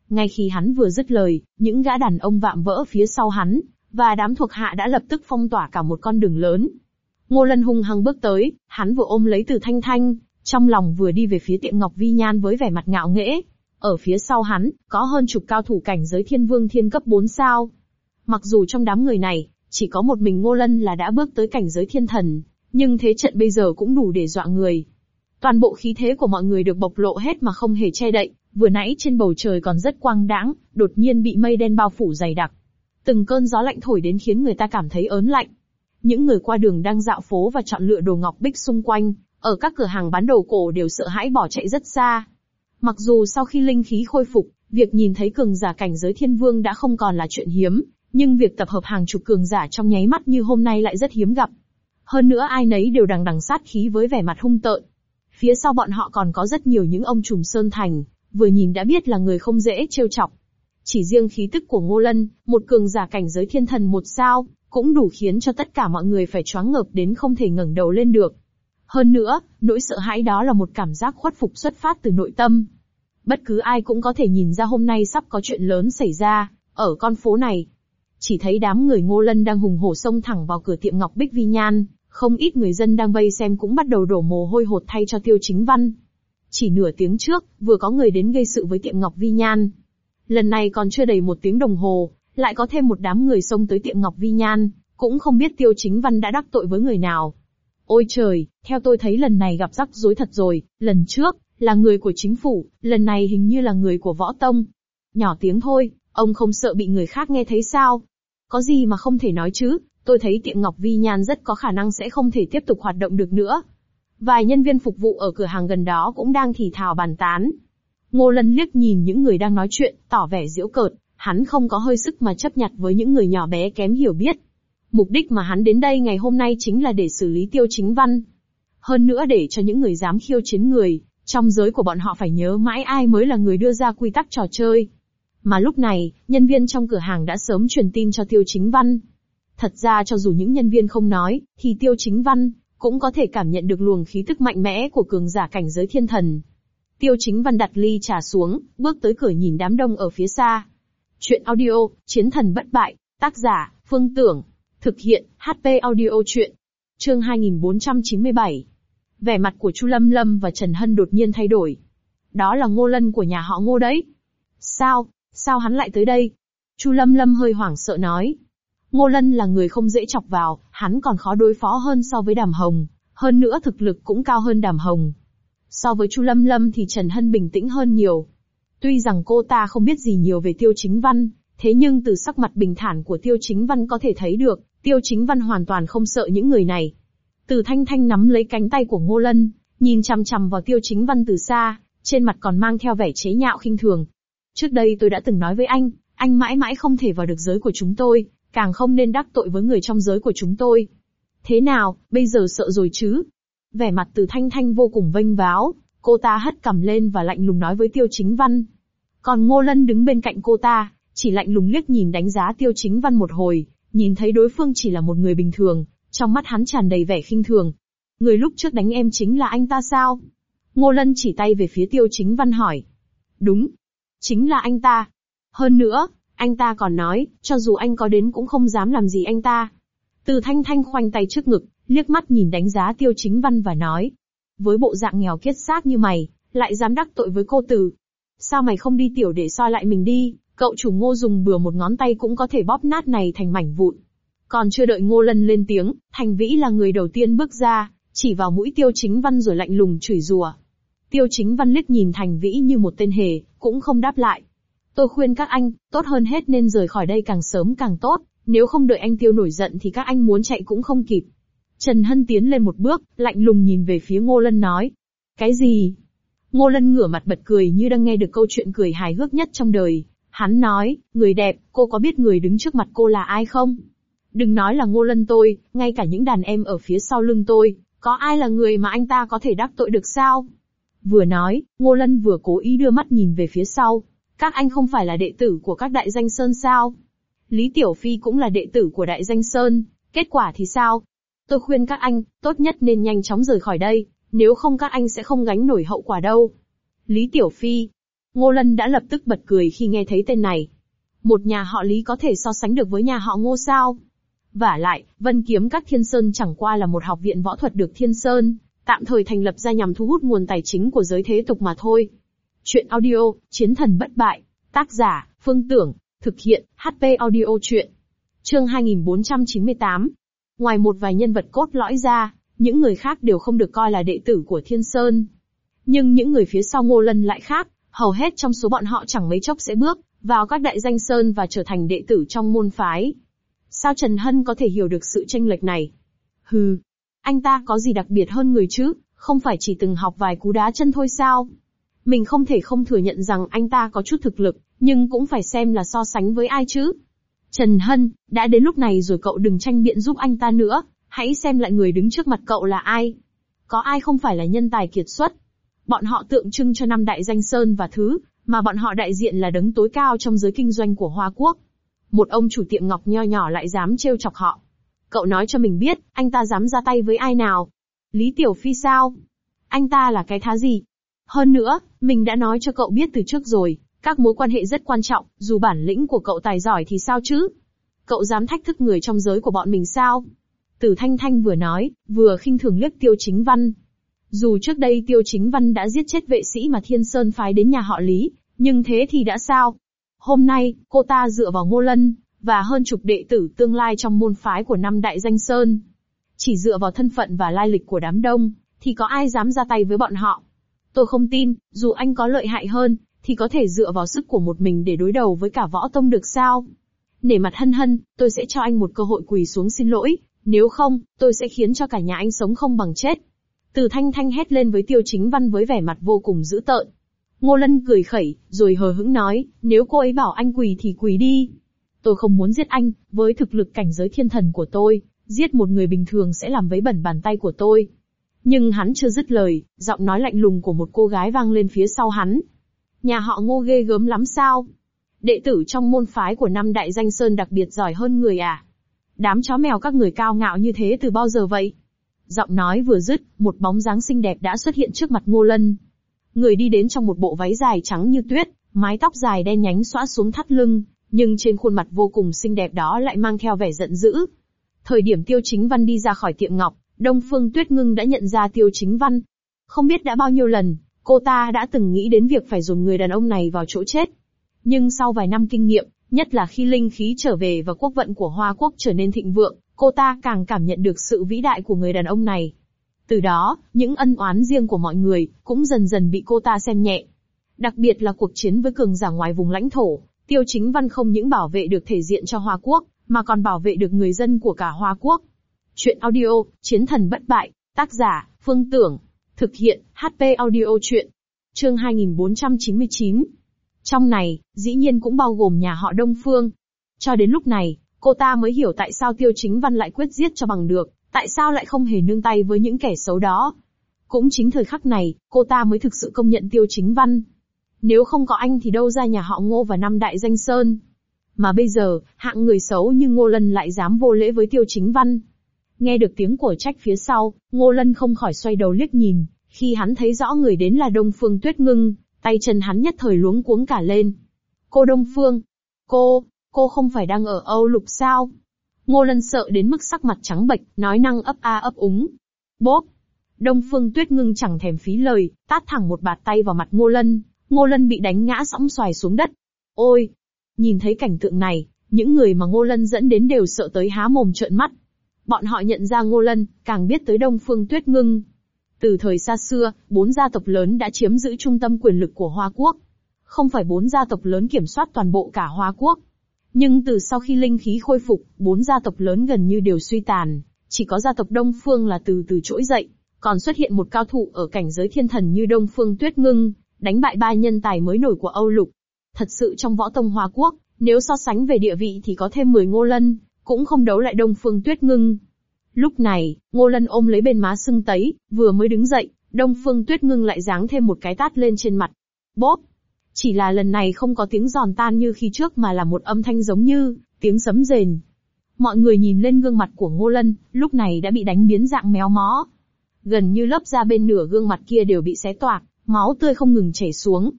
Ngay khi hắn vừa dứt lời, những gã đàn ông vạm vỡ phía sau hắn, và đám thuộc hạ đã lập tức phong tỏa cả một con đường lớn. Ngô Lân hung hăng bước tới, hắn vừa ôm lấy Từ Thanh Thanh, trong lòng vừa đi về phía tiệm Ngọc Vi Nhan với vẻ mặt ngạo nghễ. Ở phía sau hắn, có hơn chục cao thủ cảnh giới Thiên Vương Thiên cấp 4 sao. Mặc dù trong đám người này, chỉ có một mình Ngô Lân là đã bước tới cảnh giới Thiên Thần, nhưng thế trận bây giờ cũng đủ để dọa người. Toàn bộ khí thế của mọi người được bộc lộ hết mà không hề che đậy, vừa nãy trên bầu trời còn rất quang đãng, đột nhiên bị mây đen bao phủ dày đặc. Từng cơn gió lạnh thổi đến khiến người ta cảm thấy ớn lạnh. Những người qua đường đang dạo phố và chọn lựa đồ ngọc bích xung quanh, ở các cửa hàng bán đồ cổ đều sợ hãi bỏ chạy rất xa. Mặc dù sau khi linh khí khôi phục, việc nhìn thấy cường giả cảnh giới Thiên Vương đã không còn là chuyện hiếm, nhưng việc tập hợp hàng chục cường giả trong nháy mắt như hôm nay lại rất hiếm gặp. Hơn nữa ai nấy đều đằng đằng sát khí với vẻ mặt hung tợn. Phía sau bọn họ còn có rất nhiều những ông trùm sơn thành, vừa nhìn đã biết là người không dễ trêu chọc. Chỉ riêng khí tức của Ngô Lân, một cường giả cảnh giới Thiên Thần 1 sao, cũng đủ khiến cho tất cả mọi người phải choáng ngợp đến không thể ngẩng đầu lên được. Hơn nữa, nỗi sợ hãi đó là một cảm giác khuất phục xuất phát từ nội tâm. Bất cứ ai cũng có thể nhìn ra hôm nay sắp có chuyện lớn xảy ra, ở con phố này. Chỉ thấy đám người Ngô Lân đang hùng hổ xông thẳng vào cửa tiệm Ngọc Bích Vi Nhan, không ít người dân đang vây xem cũng bắt đầu đổ mồ hôi hột thay cho Tiêu Chính Văn. Chỉ nửa tiếng trước, vừa có người đến gây sự với tiệm Ngọc Vi Nhan. Lần này còn chưa đầy 1 tiếng đồng hồ, lại có thêm một đám người xông tới tiệm Ngọc Vi Nhan, cũng không biết Tiêu Chính Văn đã đắc tội với người nào. Ôi trời, theo tôi thấy lần này gặp rắc rối thật rồi, lần trước, là người của chính phủ, lần này hình như là người của võ tông. Nhỏ tiếng thôi, ông không sợ bị người khác nghe thấy sao? Có gì mà không thể nói chứ, tôi thấy tiệm Ngọc Vi Nhan rất có khả năng sẽ không thể tiếp tục hoạt động được nữa. Vài nhân viên phục vụ ở cửa hàng gần đó cũng đang thì thào bàn tán. Ngô Lân liếc nhìn những người đang nói chuyện, tỏ vẻ giễu cợt, hắn không có hơi sức mà chấp nhặt với những người nhỏ bé kém hiểu biết. Mục đích mà hắn đến đây ngày hôm nay chính là để xử lý Tiêu Chính Văn. Hơn nữa để cho những người dám khiêu chiến người, trong giới của bọn họ phải nhớ mãi ai mới là người đưa ra quy tắc trò chơi. Mà lúc này, nhân viên trong cửa hàng đã sớm truyền tin cho Tiêu Chính Văn. Thật ra cho dù những nhân viên không nói, thì Tiêu Chính Văn cũng có thể cảm nhận được luồng khí tức mạnh mẽ của cường giả cảnh giới Thiên Thần. Tiêu Chính Văn đặt ly trà xuống, bước tới cửa nhìn đám đông ở phía xa. Chuyện audio, Chiến Thần Bất Bại, tác giả, Phương Tưởng. Thực hiện, HP Audio Chuyện. Chương 2497. Vẻ mặt của Chu Lâm Lâm và Trần Hân đột nhiên thay đổi. Đó là Ngô Lân của nhà họ Ngô đấy. Sao hắn lại tới đây? Chu Lâm Lâm hơi hoảng sợ nói. Ngô Lân là người không dễ chọc vào, hắn còn khó đối phó hơn so với Đàm Hồng, hơn nữa thực lực cũng cao hơn Đàm Hồng. So với Chu Lâm Lâm thì Trần Hân bình tĩnh hơn nhiều. Tuy rằng cô ta không biết gì nhiều về Tiêu Chính Văn, thế nhưng từ sắc mặt bình thản của Tiêu Chính Văn có thể thấy được, Tiêu Chính Văn hoàn toàn không sợ những người này. Từ Thanh Thanh nắm lấy cánh tay của Ngô Lân, nhìn chằm chằm vào Tiêu Chính Văn từ xa, trên mặt còn mang theo vẻ chế nhạo khinh thường. Trước đây tôi đã từng nói với anh mãi mãi không thể vào được giới của chúng tôi, càng không nên đắc tội với người trong giới của chúng tôi. Thế nào, bây giờ sợ rồi chứ? Vẻ mặt Từ Thanh Thanh vô cùng vênh váo, cô ta hất cằm lên và lạnh lùng nói với Tiêu Chính Văn. Còn Ngô Lân đứng bên cạnh cô ta, chỉ lạnh lùng liếc nhìn đánh giá Tiêu Chính Văn một hồi, nhìn thấy đối phương chỉ là một người bình thường, trong mắt hắn tràn đầy vẻ khinh thường. Người lúc trước đánh em chính là anh ta sao? Ngô Lân chỉ tay về phía Tiêu Chính Văn hỏi. Đúng, chính là anh ta. Hơn nữa, anh ta còn nói, cho dù anh có đến cũng không dám làm gì anh ta. Từ Thanh Thanh khoanh tay trước ngực, liếc mắt nhìn đánh giá Tiêu Chính Văn và nói. Với bộ dạng nghèo kiết xác như mày, lại dám đắc tội với cô Từ. Sao mày không đi tiểu để soi lại mình đi, cậu chủ Ngô dùng bừa một ngón tay cũng có thể bóp nát này thành mảnh vụn. Còn chưa đợi Ngô Lân lên tiếng, Thành Vĩ là người đầu tiên bước ra, chỉ vào mũi Tiêu Chính Văn rồi lạnh lùng chửi rủa. Tiêu Chính Văn liếc nhìn Thành Vĩ như một tên hề, cũng không đáp lại. Tôi khuyên các anh, tốt hơn hết nên rời khỏi đây càng sớm càng tốt, nếu không đợi anh Tiêu nổi giận thì các anh muốn chạy cũng không kịp. Trần Hân tiến lên một bước, lạnh lùng nhìn về phía Ngô Lân nói. Cái gì? Ngô Lân ngửa mặt bật cười như đang nghe được câu chuyện cười hài hước nhất trong đời. Hắn nói, người đẹp, cô có biết người đứng trước mặt cô là ai không? Đừng nói là Ngô Lân tôi, ngay cả những đàn em ở phía sau lưng tôi, có ai là người mà anh ta có thể đắc tội được sao? Vừa nói, Ngô Lân vừa cố ý đưa mắt nhìn về phía sau. Các anh không phải là đệ tử của các đại danh sơn sao? Lý Tiểu Phi cũng là đệ tử của đại danh sơn, kết quả thì sao? Tôi khuyên các anh, tốt nhất nên nhanh chóng rời khỏi đây, nếu không các anh sẽ không gánh nổi hậu quả đâu. Lý Tiểu Phi. Ngô Lân đã lập tức bật cười khi nghe thấy tên này. Một nhà họ Lý có thể so sánh được với nhà họ Ngô sao? Vả lại, Vân Kiếm Các Thiên Sơn chẳng qua là một học viện võ thuật được Thiên Sơn tạm thời thành lập ra nhằm thu hút nguồn tài chính của giới thế tục mà thôi. Chuyện audio, Chiến thần bất bại. Tác giả, Phương Tưởng. Thực hiện, HP Audio Chuyện. Chương 2498. Ngoài một vài nhân vật cốt lõi ra, những người khác đều không được coi là đệ tử của Thiên Sơn. Nhưng những người phía sau Ngô Lân lại khác, hầu hết trong số bọn họ chẳng mấy chốc sẽ bước vào các đại danh sơn và trở thành đệ tử trong môn phái. Sao Trần Hân có thể hiểu được sự chênh lệch này? Hừ, anh ta có gì đặc biệt hơn người chứ, không phải chỉ từng học vài cú đá chân thôi sao? Mình không thể không thừa nhận rằng anh ta có chút thực lực, nhưng cũng phải xem là so sánh với ai chứ. Trần Hân, đã đến lúc này rồi cậu đừng tranh biện giúp anh ta nữa, hãy xem lại người đứng trước mặt cậu là ai. Có ai không phải là nhân tài kiệt xuất? Bọn họ tượng trưng cho năm đại danh sơn và thứ, mà bọn họ đại diện là đấng tối cao trong giới kinh doanh của Hoa Quốc. Một ông chủ tiệm ngọc nho nhỏ lại dám trêu chọc họ. Cậu nói cho mình biết, anh ta dám ra tay với ai nào? Lý Tiểu Phi sao? Anh ta là cái thá gì? Hơn nữa, mình đã nói cho cậu biết từ trước rồi, các mối quan hệ rất quan trọng, dù bản lĩnh của cậu tài giỏi thì sao chứ? Cậu dám thách thức người trong giới của bọn mình sao? Tử Thanh Thanh vừa nói, vừa khinh thường liếc Tiêu Chính Văn. Dù trước đây Tiêu Chính Văn đã giết chết vệ sĩ mà Thiên Sơn phái đến nhà họ Lý, nhưng thế thì đã sao? Hôm nay, cô ta dựa vào Ngô Lân, và hơn chục đệ tử tương lai trong môn phái của năm đại danh sơn. Chỉ dựa vào thân phận và lai lịch của đám đông, thì có ai dám ra tay với bọn họ? Tôi không tin, dù anh có lợi hại hơn, thì có thể dựa vào sức của một mình để đối đầu với cả võ tông được sao? Nể mặt Hân Hân, tôi sẽ cho anh một cơ hội quỳ xuống xin lỗi, nếu không, tôi sẽ khiến cho cả nhà anh sống không bằng chết. Từ Thanh Thanh hét lên với Tiêu Chính Văn với vẻ mặt vô cùng dữ tợn. Ngô Lân cười khẩy, rồi hờ hững nói, nếu cô ấy bảo anh quỳ thì quỳ đi. Tôi không muốn giết anh, với thực lực cảnh giới thiên thần của tôi, giết một người bình thường sẽ làm vấy bẩn bàn tay của tôi. Nhưng hắn chưa dứt lời, giọng nói lạnh lùng của một cô gái vang lên phía sau hắn. Nhà họ Ngô ghê gớm lắm sao? Đệ tử trong môn phái của năm đại danh sơn đặc biệt giỏi hơn người à? Đám chó mèo các người cao ngạo như thế từ bao giờ vậy? Giọng nói vừa dứt, một bóng dáng xinh đẹp đã xuất hiện trước mặt Ngô Lân. Người đi đến trong một bộ váy dài trắng như tuyết, mái tóc dài đen nhánh xõa xuống thắt lưng, nhưng trên khuôn mặt vô cùng xinh đẹp đó lại mang theo vẻ giận dữ. Thời điểm Tiêu Chính Văn đi ra khỏi tiệm ngọc, Đông Phương Tuyết Ngưng đã nhận ra Tiêu Chính Văn. Không biết đã bao nhiêu lần, cô ta đã từng nghĩ đến việc phải dồn người đàn ông này vào chỗ chết. Nhưng sau vài năm kinh nghiệm, nhất là khi linh khí trở về và quốc vận của Hoa Quốc trở nên thịnh vượng, cô ta càng cảm nhận được sự vĩ đại của người đàn ông này. Từ đó, những ân oán riêng của mọi người cũng dần dần bị cô ta xem nhẹ. Đặc biệt là cuộc chiến với cường giả ngoài vùng lãnh thổ, Tiêu Chính Văn không những bảo vệ được thể diện cho Hoa Quốc, mà còn bảo vệ được người dân của cả Hoa Quốc. Chuyện audio, Chiến thần bất bại, tác giả, Phương Tưởng. Thực hiện, HP Audio Chuyện. Chương 2499. Trong này, dĩ nhiên cũng bao gồm nhà họ Đông Phương. Cho đến lúc này, cô ta mới hiểu tại sao Tiêu Chính Văn lại quyết giết cho bằng được, tại sao lại không hề nương tay với những kẻ xấu đó. Cũng chính thời khắc này, cô ta mới thực sự công nhận Tiêu Chính Văn. Nếu không có anh thì đâu ra nhà họ Ngô và năm đại danh sơn. Mà bây giờ, hạng người xấu như Ngô Lân lại dám vô lễ với Tiêu Chính Văn. Nghe được tiếng của trách phía sau, Ngô Lân không khỏi xoay đầu liếc nhìn, khi hắn thấy rõ người đến là Đông Phương Tuyết Ngưng, tay chân hắn nhất thời luống cuống cả lên. Cô Đông Phương, cô không phải đang ở Âu Lục sao? Ngô Lân sợ đến mức sắc mặt trắng bệch, nói năng ấp a ấp úng. Bốp! Đông Phương Tuyết Ngưng chẳng thèm phí lời, tát thẳng một bạt tay vào mặt Ngô Lân. Ngô Lân bị đánh ngã sõng xoài xuống đất. Ôi! Nhìn thấy cảnh tượng này, những người mà Ngô Lân dẫn đến đều sợ tới há mồm trợn mắt. Bọn họ nhận ra Ngô Lân, càng biết tới Đông Phương Tuyết Ngưng. Từ thời xa xưa, 4 gia tộc lớn đã chiếm giữ trung tâm quyền lực của Hoa Quốc. Không phải 4 gia tộc lớn kiểm soát toàn bộ cả Hoa Quốc. Nhưng từ sau khi linh khí khôi phục, 4 gia tộc lớn gần như đều suy tàn, chỉ có gia tộc Đông Phương là từ từ trỗi dậy, còn xuất hiện một cao thủ ở cảnh giới thiên thần như Đông Phương Tuyết Ngưng, đánh bại 3 nhân tài mới nổi của Âu Lục. Thật sự trong võ tông Hoa Quốc, nếu so sánh về địa vị thì có thêm 10 Ngô Lân, cũng không đấu lại Đông Phương Tuyết Ngưng. Lúc này, Ngô Lân ôm lấy bên má sưng tấy, vừa mới đứng dậy, Đông Phương Tuyết Ngưng lại giáng thêm một cái tát lên trên mặt. Bốp! Chỉ là lần này không có tiếng giòn tan như khi trước mà là một âm thanh giống như tiếng sấm rền. Mọi người nhìn lên gương mặt của Ngô Lân, lúc này đã bị đánh biến dạng méo mó. Gần như lớp da bên nửa gương mặt kia đều bị xé toạc, máu tươi không ngừng chảy xuống.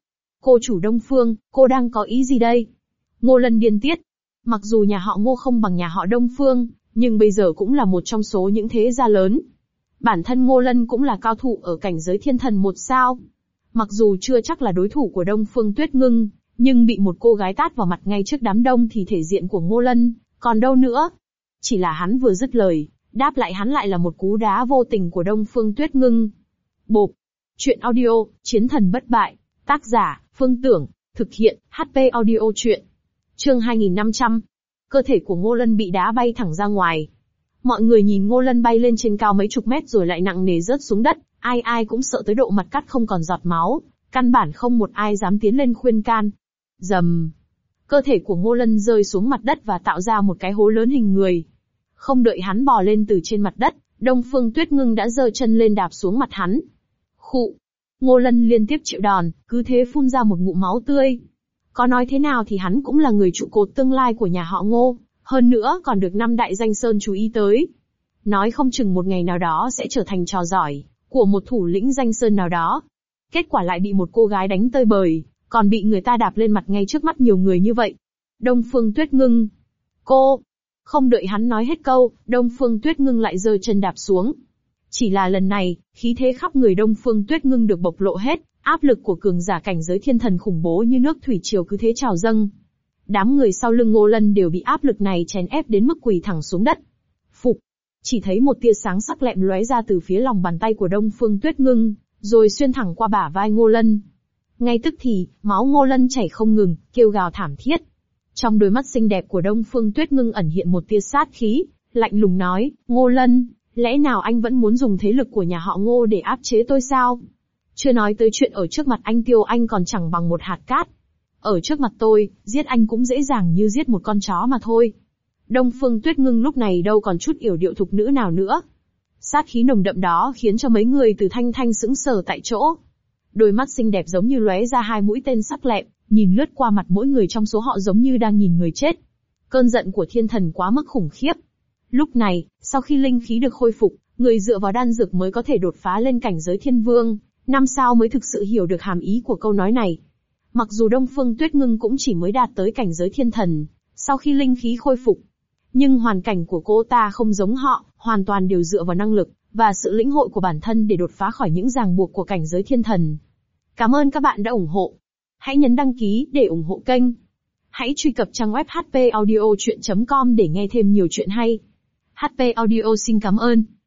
Cô chủ Đông Phương, cô đang có ý gì đây? Ngô Lân điên tiết. Mặc dù nhà họ Ngô không bằng nhà họ Đông Phương, nhưng bây giờ cũng là một trong số những thế gia lớn. Bản thân Ngô Lân cũng là cao thủ ở cảnh giới thiên thần 1 sao. Mặc dù chưa chắc là đối thủ của Đông Phương Tuyết Ngưng, nhưng bị một cô gái tát vào mặt ngay trước đám đông thì thể diện của Ngô Lân còn đâu nữa. Chỉ là hắn vừa dứt lời, đáp lại hắn lại là một cú đá vô tình của Đông Phương Tuyết Ngưng. Bộp. Chuyện audio, Chiến thần bất bại. Tác giả, Phương Tưởng. Thực hiện, HP Audio Chuyện. Chương 2500. Cơ thể của Ngô Lân bị đá bay thẳng ra ngoài. Mọi người nhìn Ngô Lân bay lên trên cao mấy chục mét rồi lại nặng nề rớt xuống đất, ai ai cũng sợ tới độ mặt cắt không còn giọt máu, căn bản không một ai dám tiến lên khuyên can. Rầm. Cơ thể của Ngô Lân rơi xuống mặt đất và tạo ra một cái hố lớn hình người. Không đợi hắn bò lên từ trên mặt đất, Đông Phương Tuyết Ngưng đã giơ chân lên đạp xuống mặt hắn. Khụ. Ngô Lân liên tiếp chịu đòn, cứ thế phun ra một ngụm máu tươi. Có nói thế nào thì hắn cũng là người trụ cột tương lai của nhà họ Ngô, hơn nữa còn được 5 đại danh sơn chú ý tới. Nói không chừng một ngày nào đó sẽ trở thành trò giỏi của một thủ lĩnh danh sơn nào đó. Kết quả lại bị một cô gái đánh tơi bời, còn bị người ta đạp lên mặt ngay trước mắt nhiều người như vậy. Đông Phương Tuyết Ngưng. Cô. Không đợi hắn nói hết câu, Đông Phương Tuyết Ngưng lại giơ chân đạp xuống. Chỉ là lần này, khí thế khắp người Đông Phương Tuyết Ngưng được bộc lộ hết, áp lực của cường giả cảnh giới thiên thần khủng bố như nước thủy triều cứ thế trào dâng. Đám người sau lưng Ngô Lân đều bị áp lực này chèn ép đến mức quỳ thẳng xuống đất. Phục. Chỉ thấy một tia sáng sắc lẹm lóe ra từ phía lòng bàn tay của Đông Phương Tuyết Ngưng, rồi xuyên thẳng qua bả vai Ngô Lân. Ngay tức thì, máu Ngô Lân chảy không ngừng, kêu gào thảm thiết. Trong đôi mắt xinh đẹp của Đông Phương Tuyết Ngưng ẩn hiện một tia sát khí, lạnh lùng nói, Ngô Lân, lẽ nào anh vẫn muốn dùng thế lực của nhà họ Ngô để áp chế tôi sao? Chưa nói tới chuyện ở trước mặt anh Tiêu anh còn chẳng bằng một hạt cát. Ở trước mặt tôi, giết anh cũng dễ dàng như giết một con chó mà thôi. Đông Phương Tuyết Ngưng lúc này đâu còn chút yểu điệu thục nữ nào nữa. Sát khí nồng đậm đó khiến cho mấy người từ Thanh Thanh sững sờ tại chỗ. Đôi mắt xinh đẹp giống như lóe ra 2 mũi tên sắc lẹm, nhìn lướt qua mặt mỗi người trong số họ giống như đang nhìn người chết. Cơn giận của thiên thần quá mức khủng khiếp. Lúc này, sau khi linh khí được khôi phục, người dựa vào đan dược mới có thể đột phá lên cảnh giới thiên vương, 5 sao mới thực sự hiểu được hàm ý của câu nói này. Mặc dù Đông Phương Tuyết Ngưng cũng chỉ mới đạt tới cảnh giới thiên thần, sau khi linh khí khôi phục. Nhưng hoàn cảnh của cô ta không giống họ, hoàn toàn đều dựa vào năng lực, và sự lĩnh hội của bản thân để đột phá khỏi những ràng buộc của cảnh giới thiên thần. Cảm ơn các bạn đã ủng hộ. Hãy nhấn đăng ký để ủng hộ kênh. Hãy truy cập trang web hpaudiochuyen.com để nghe thêm nhiều chuyện hay. HP Audio xin cảm ơn.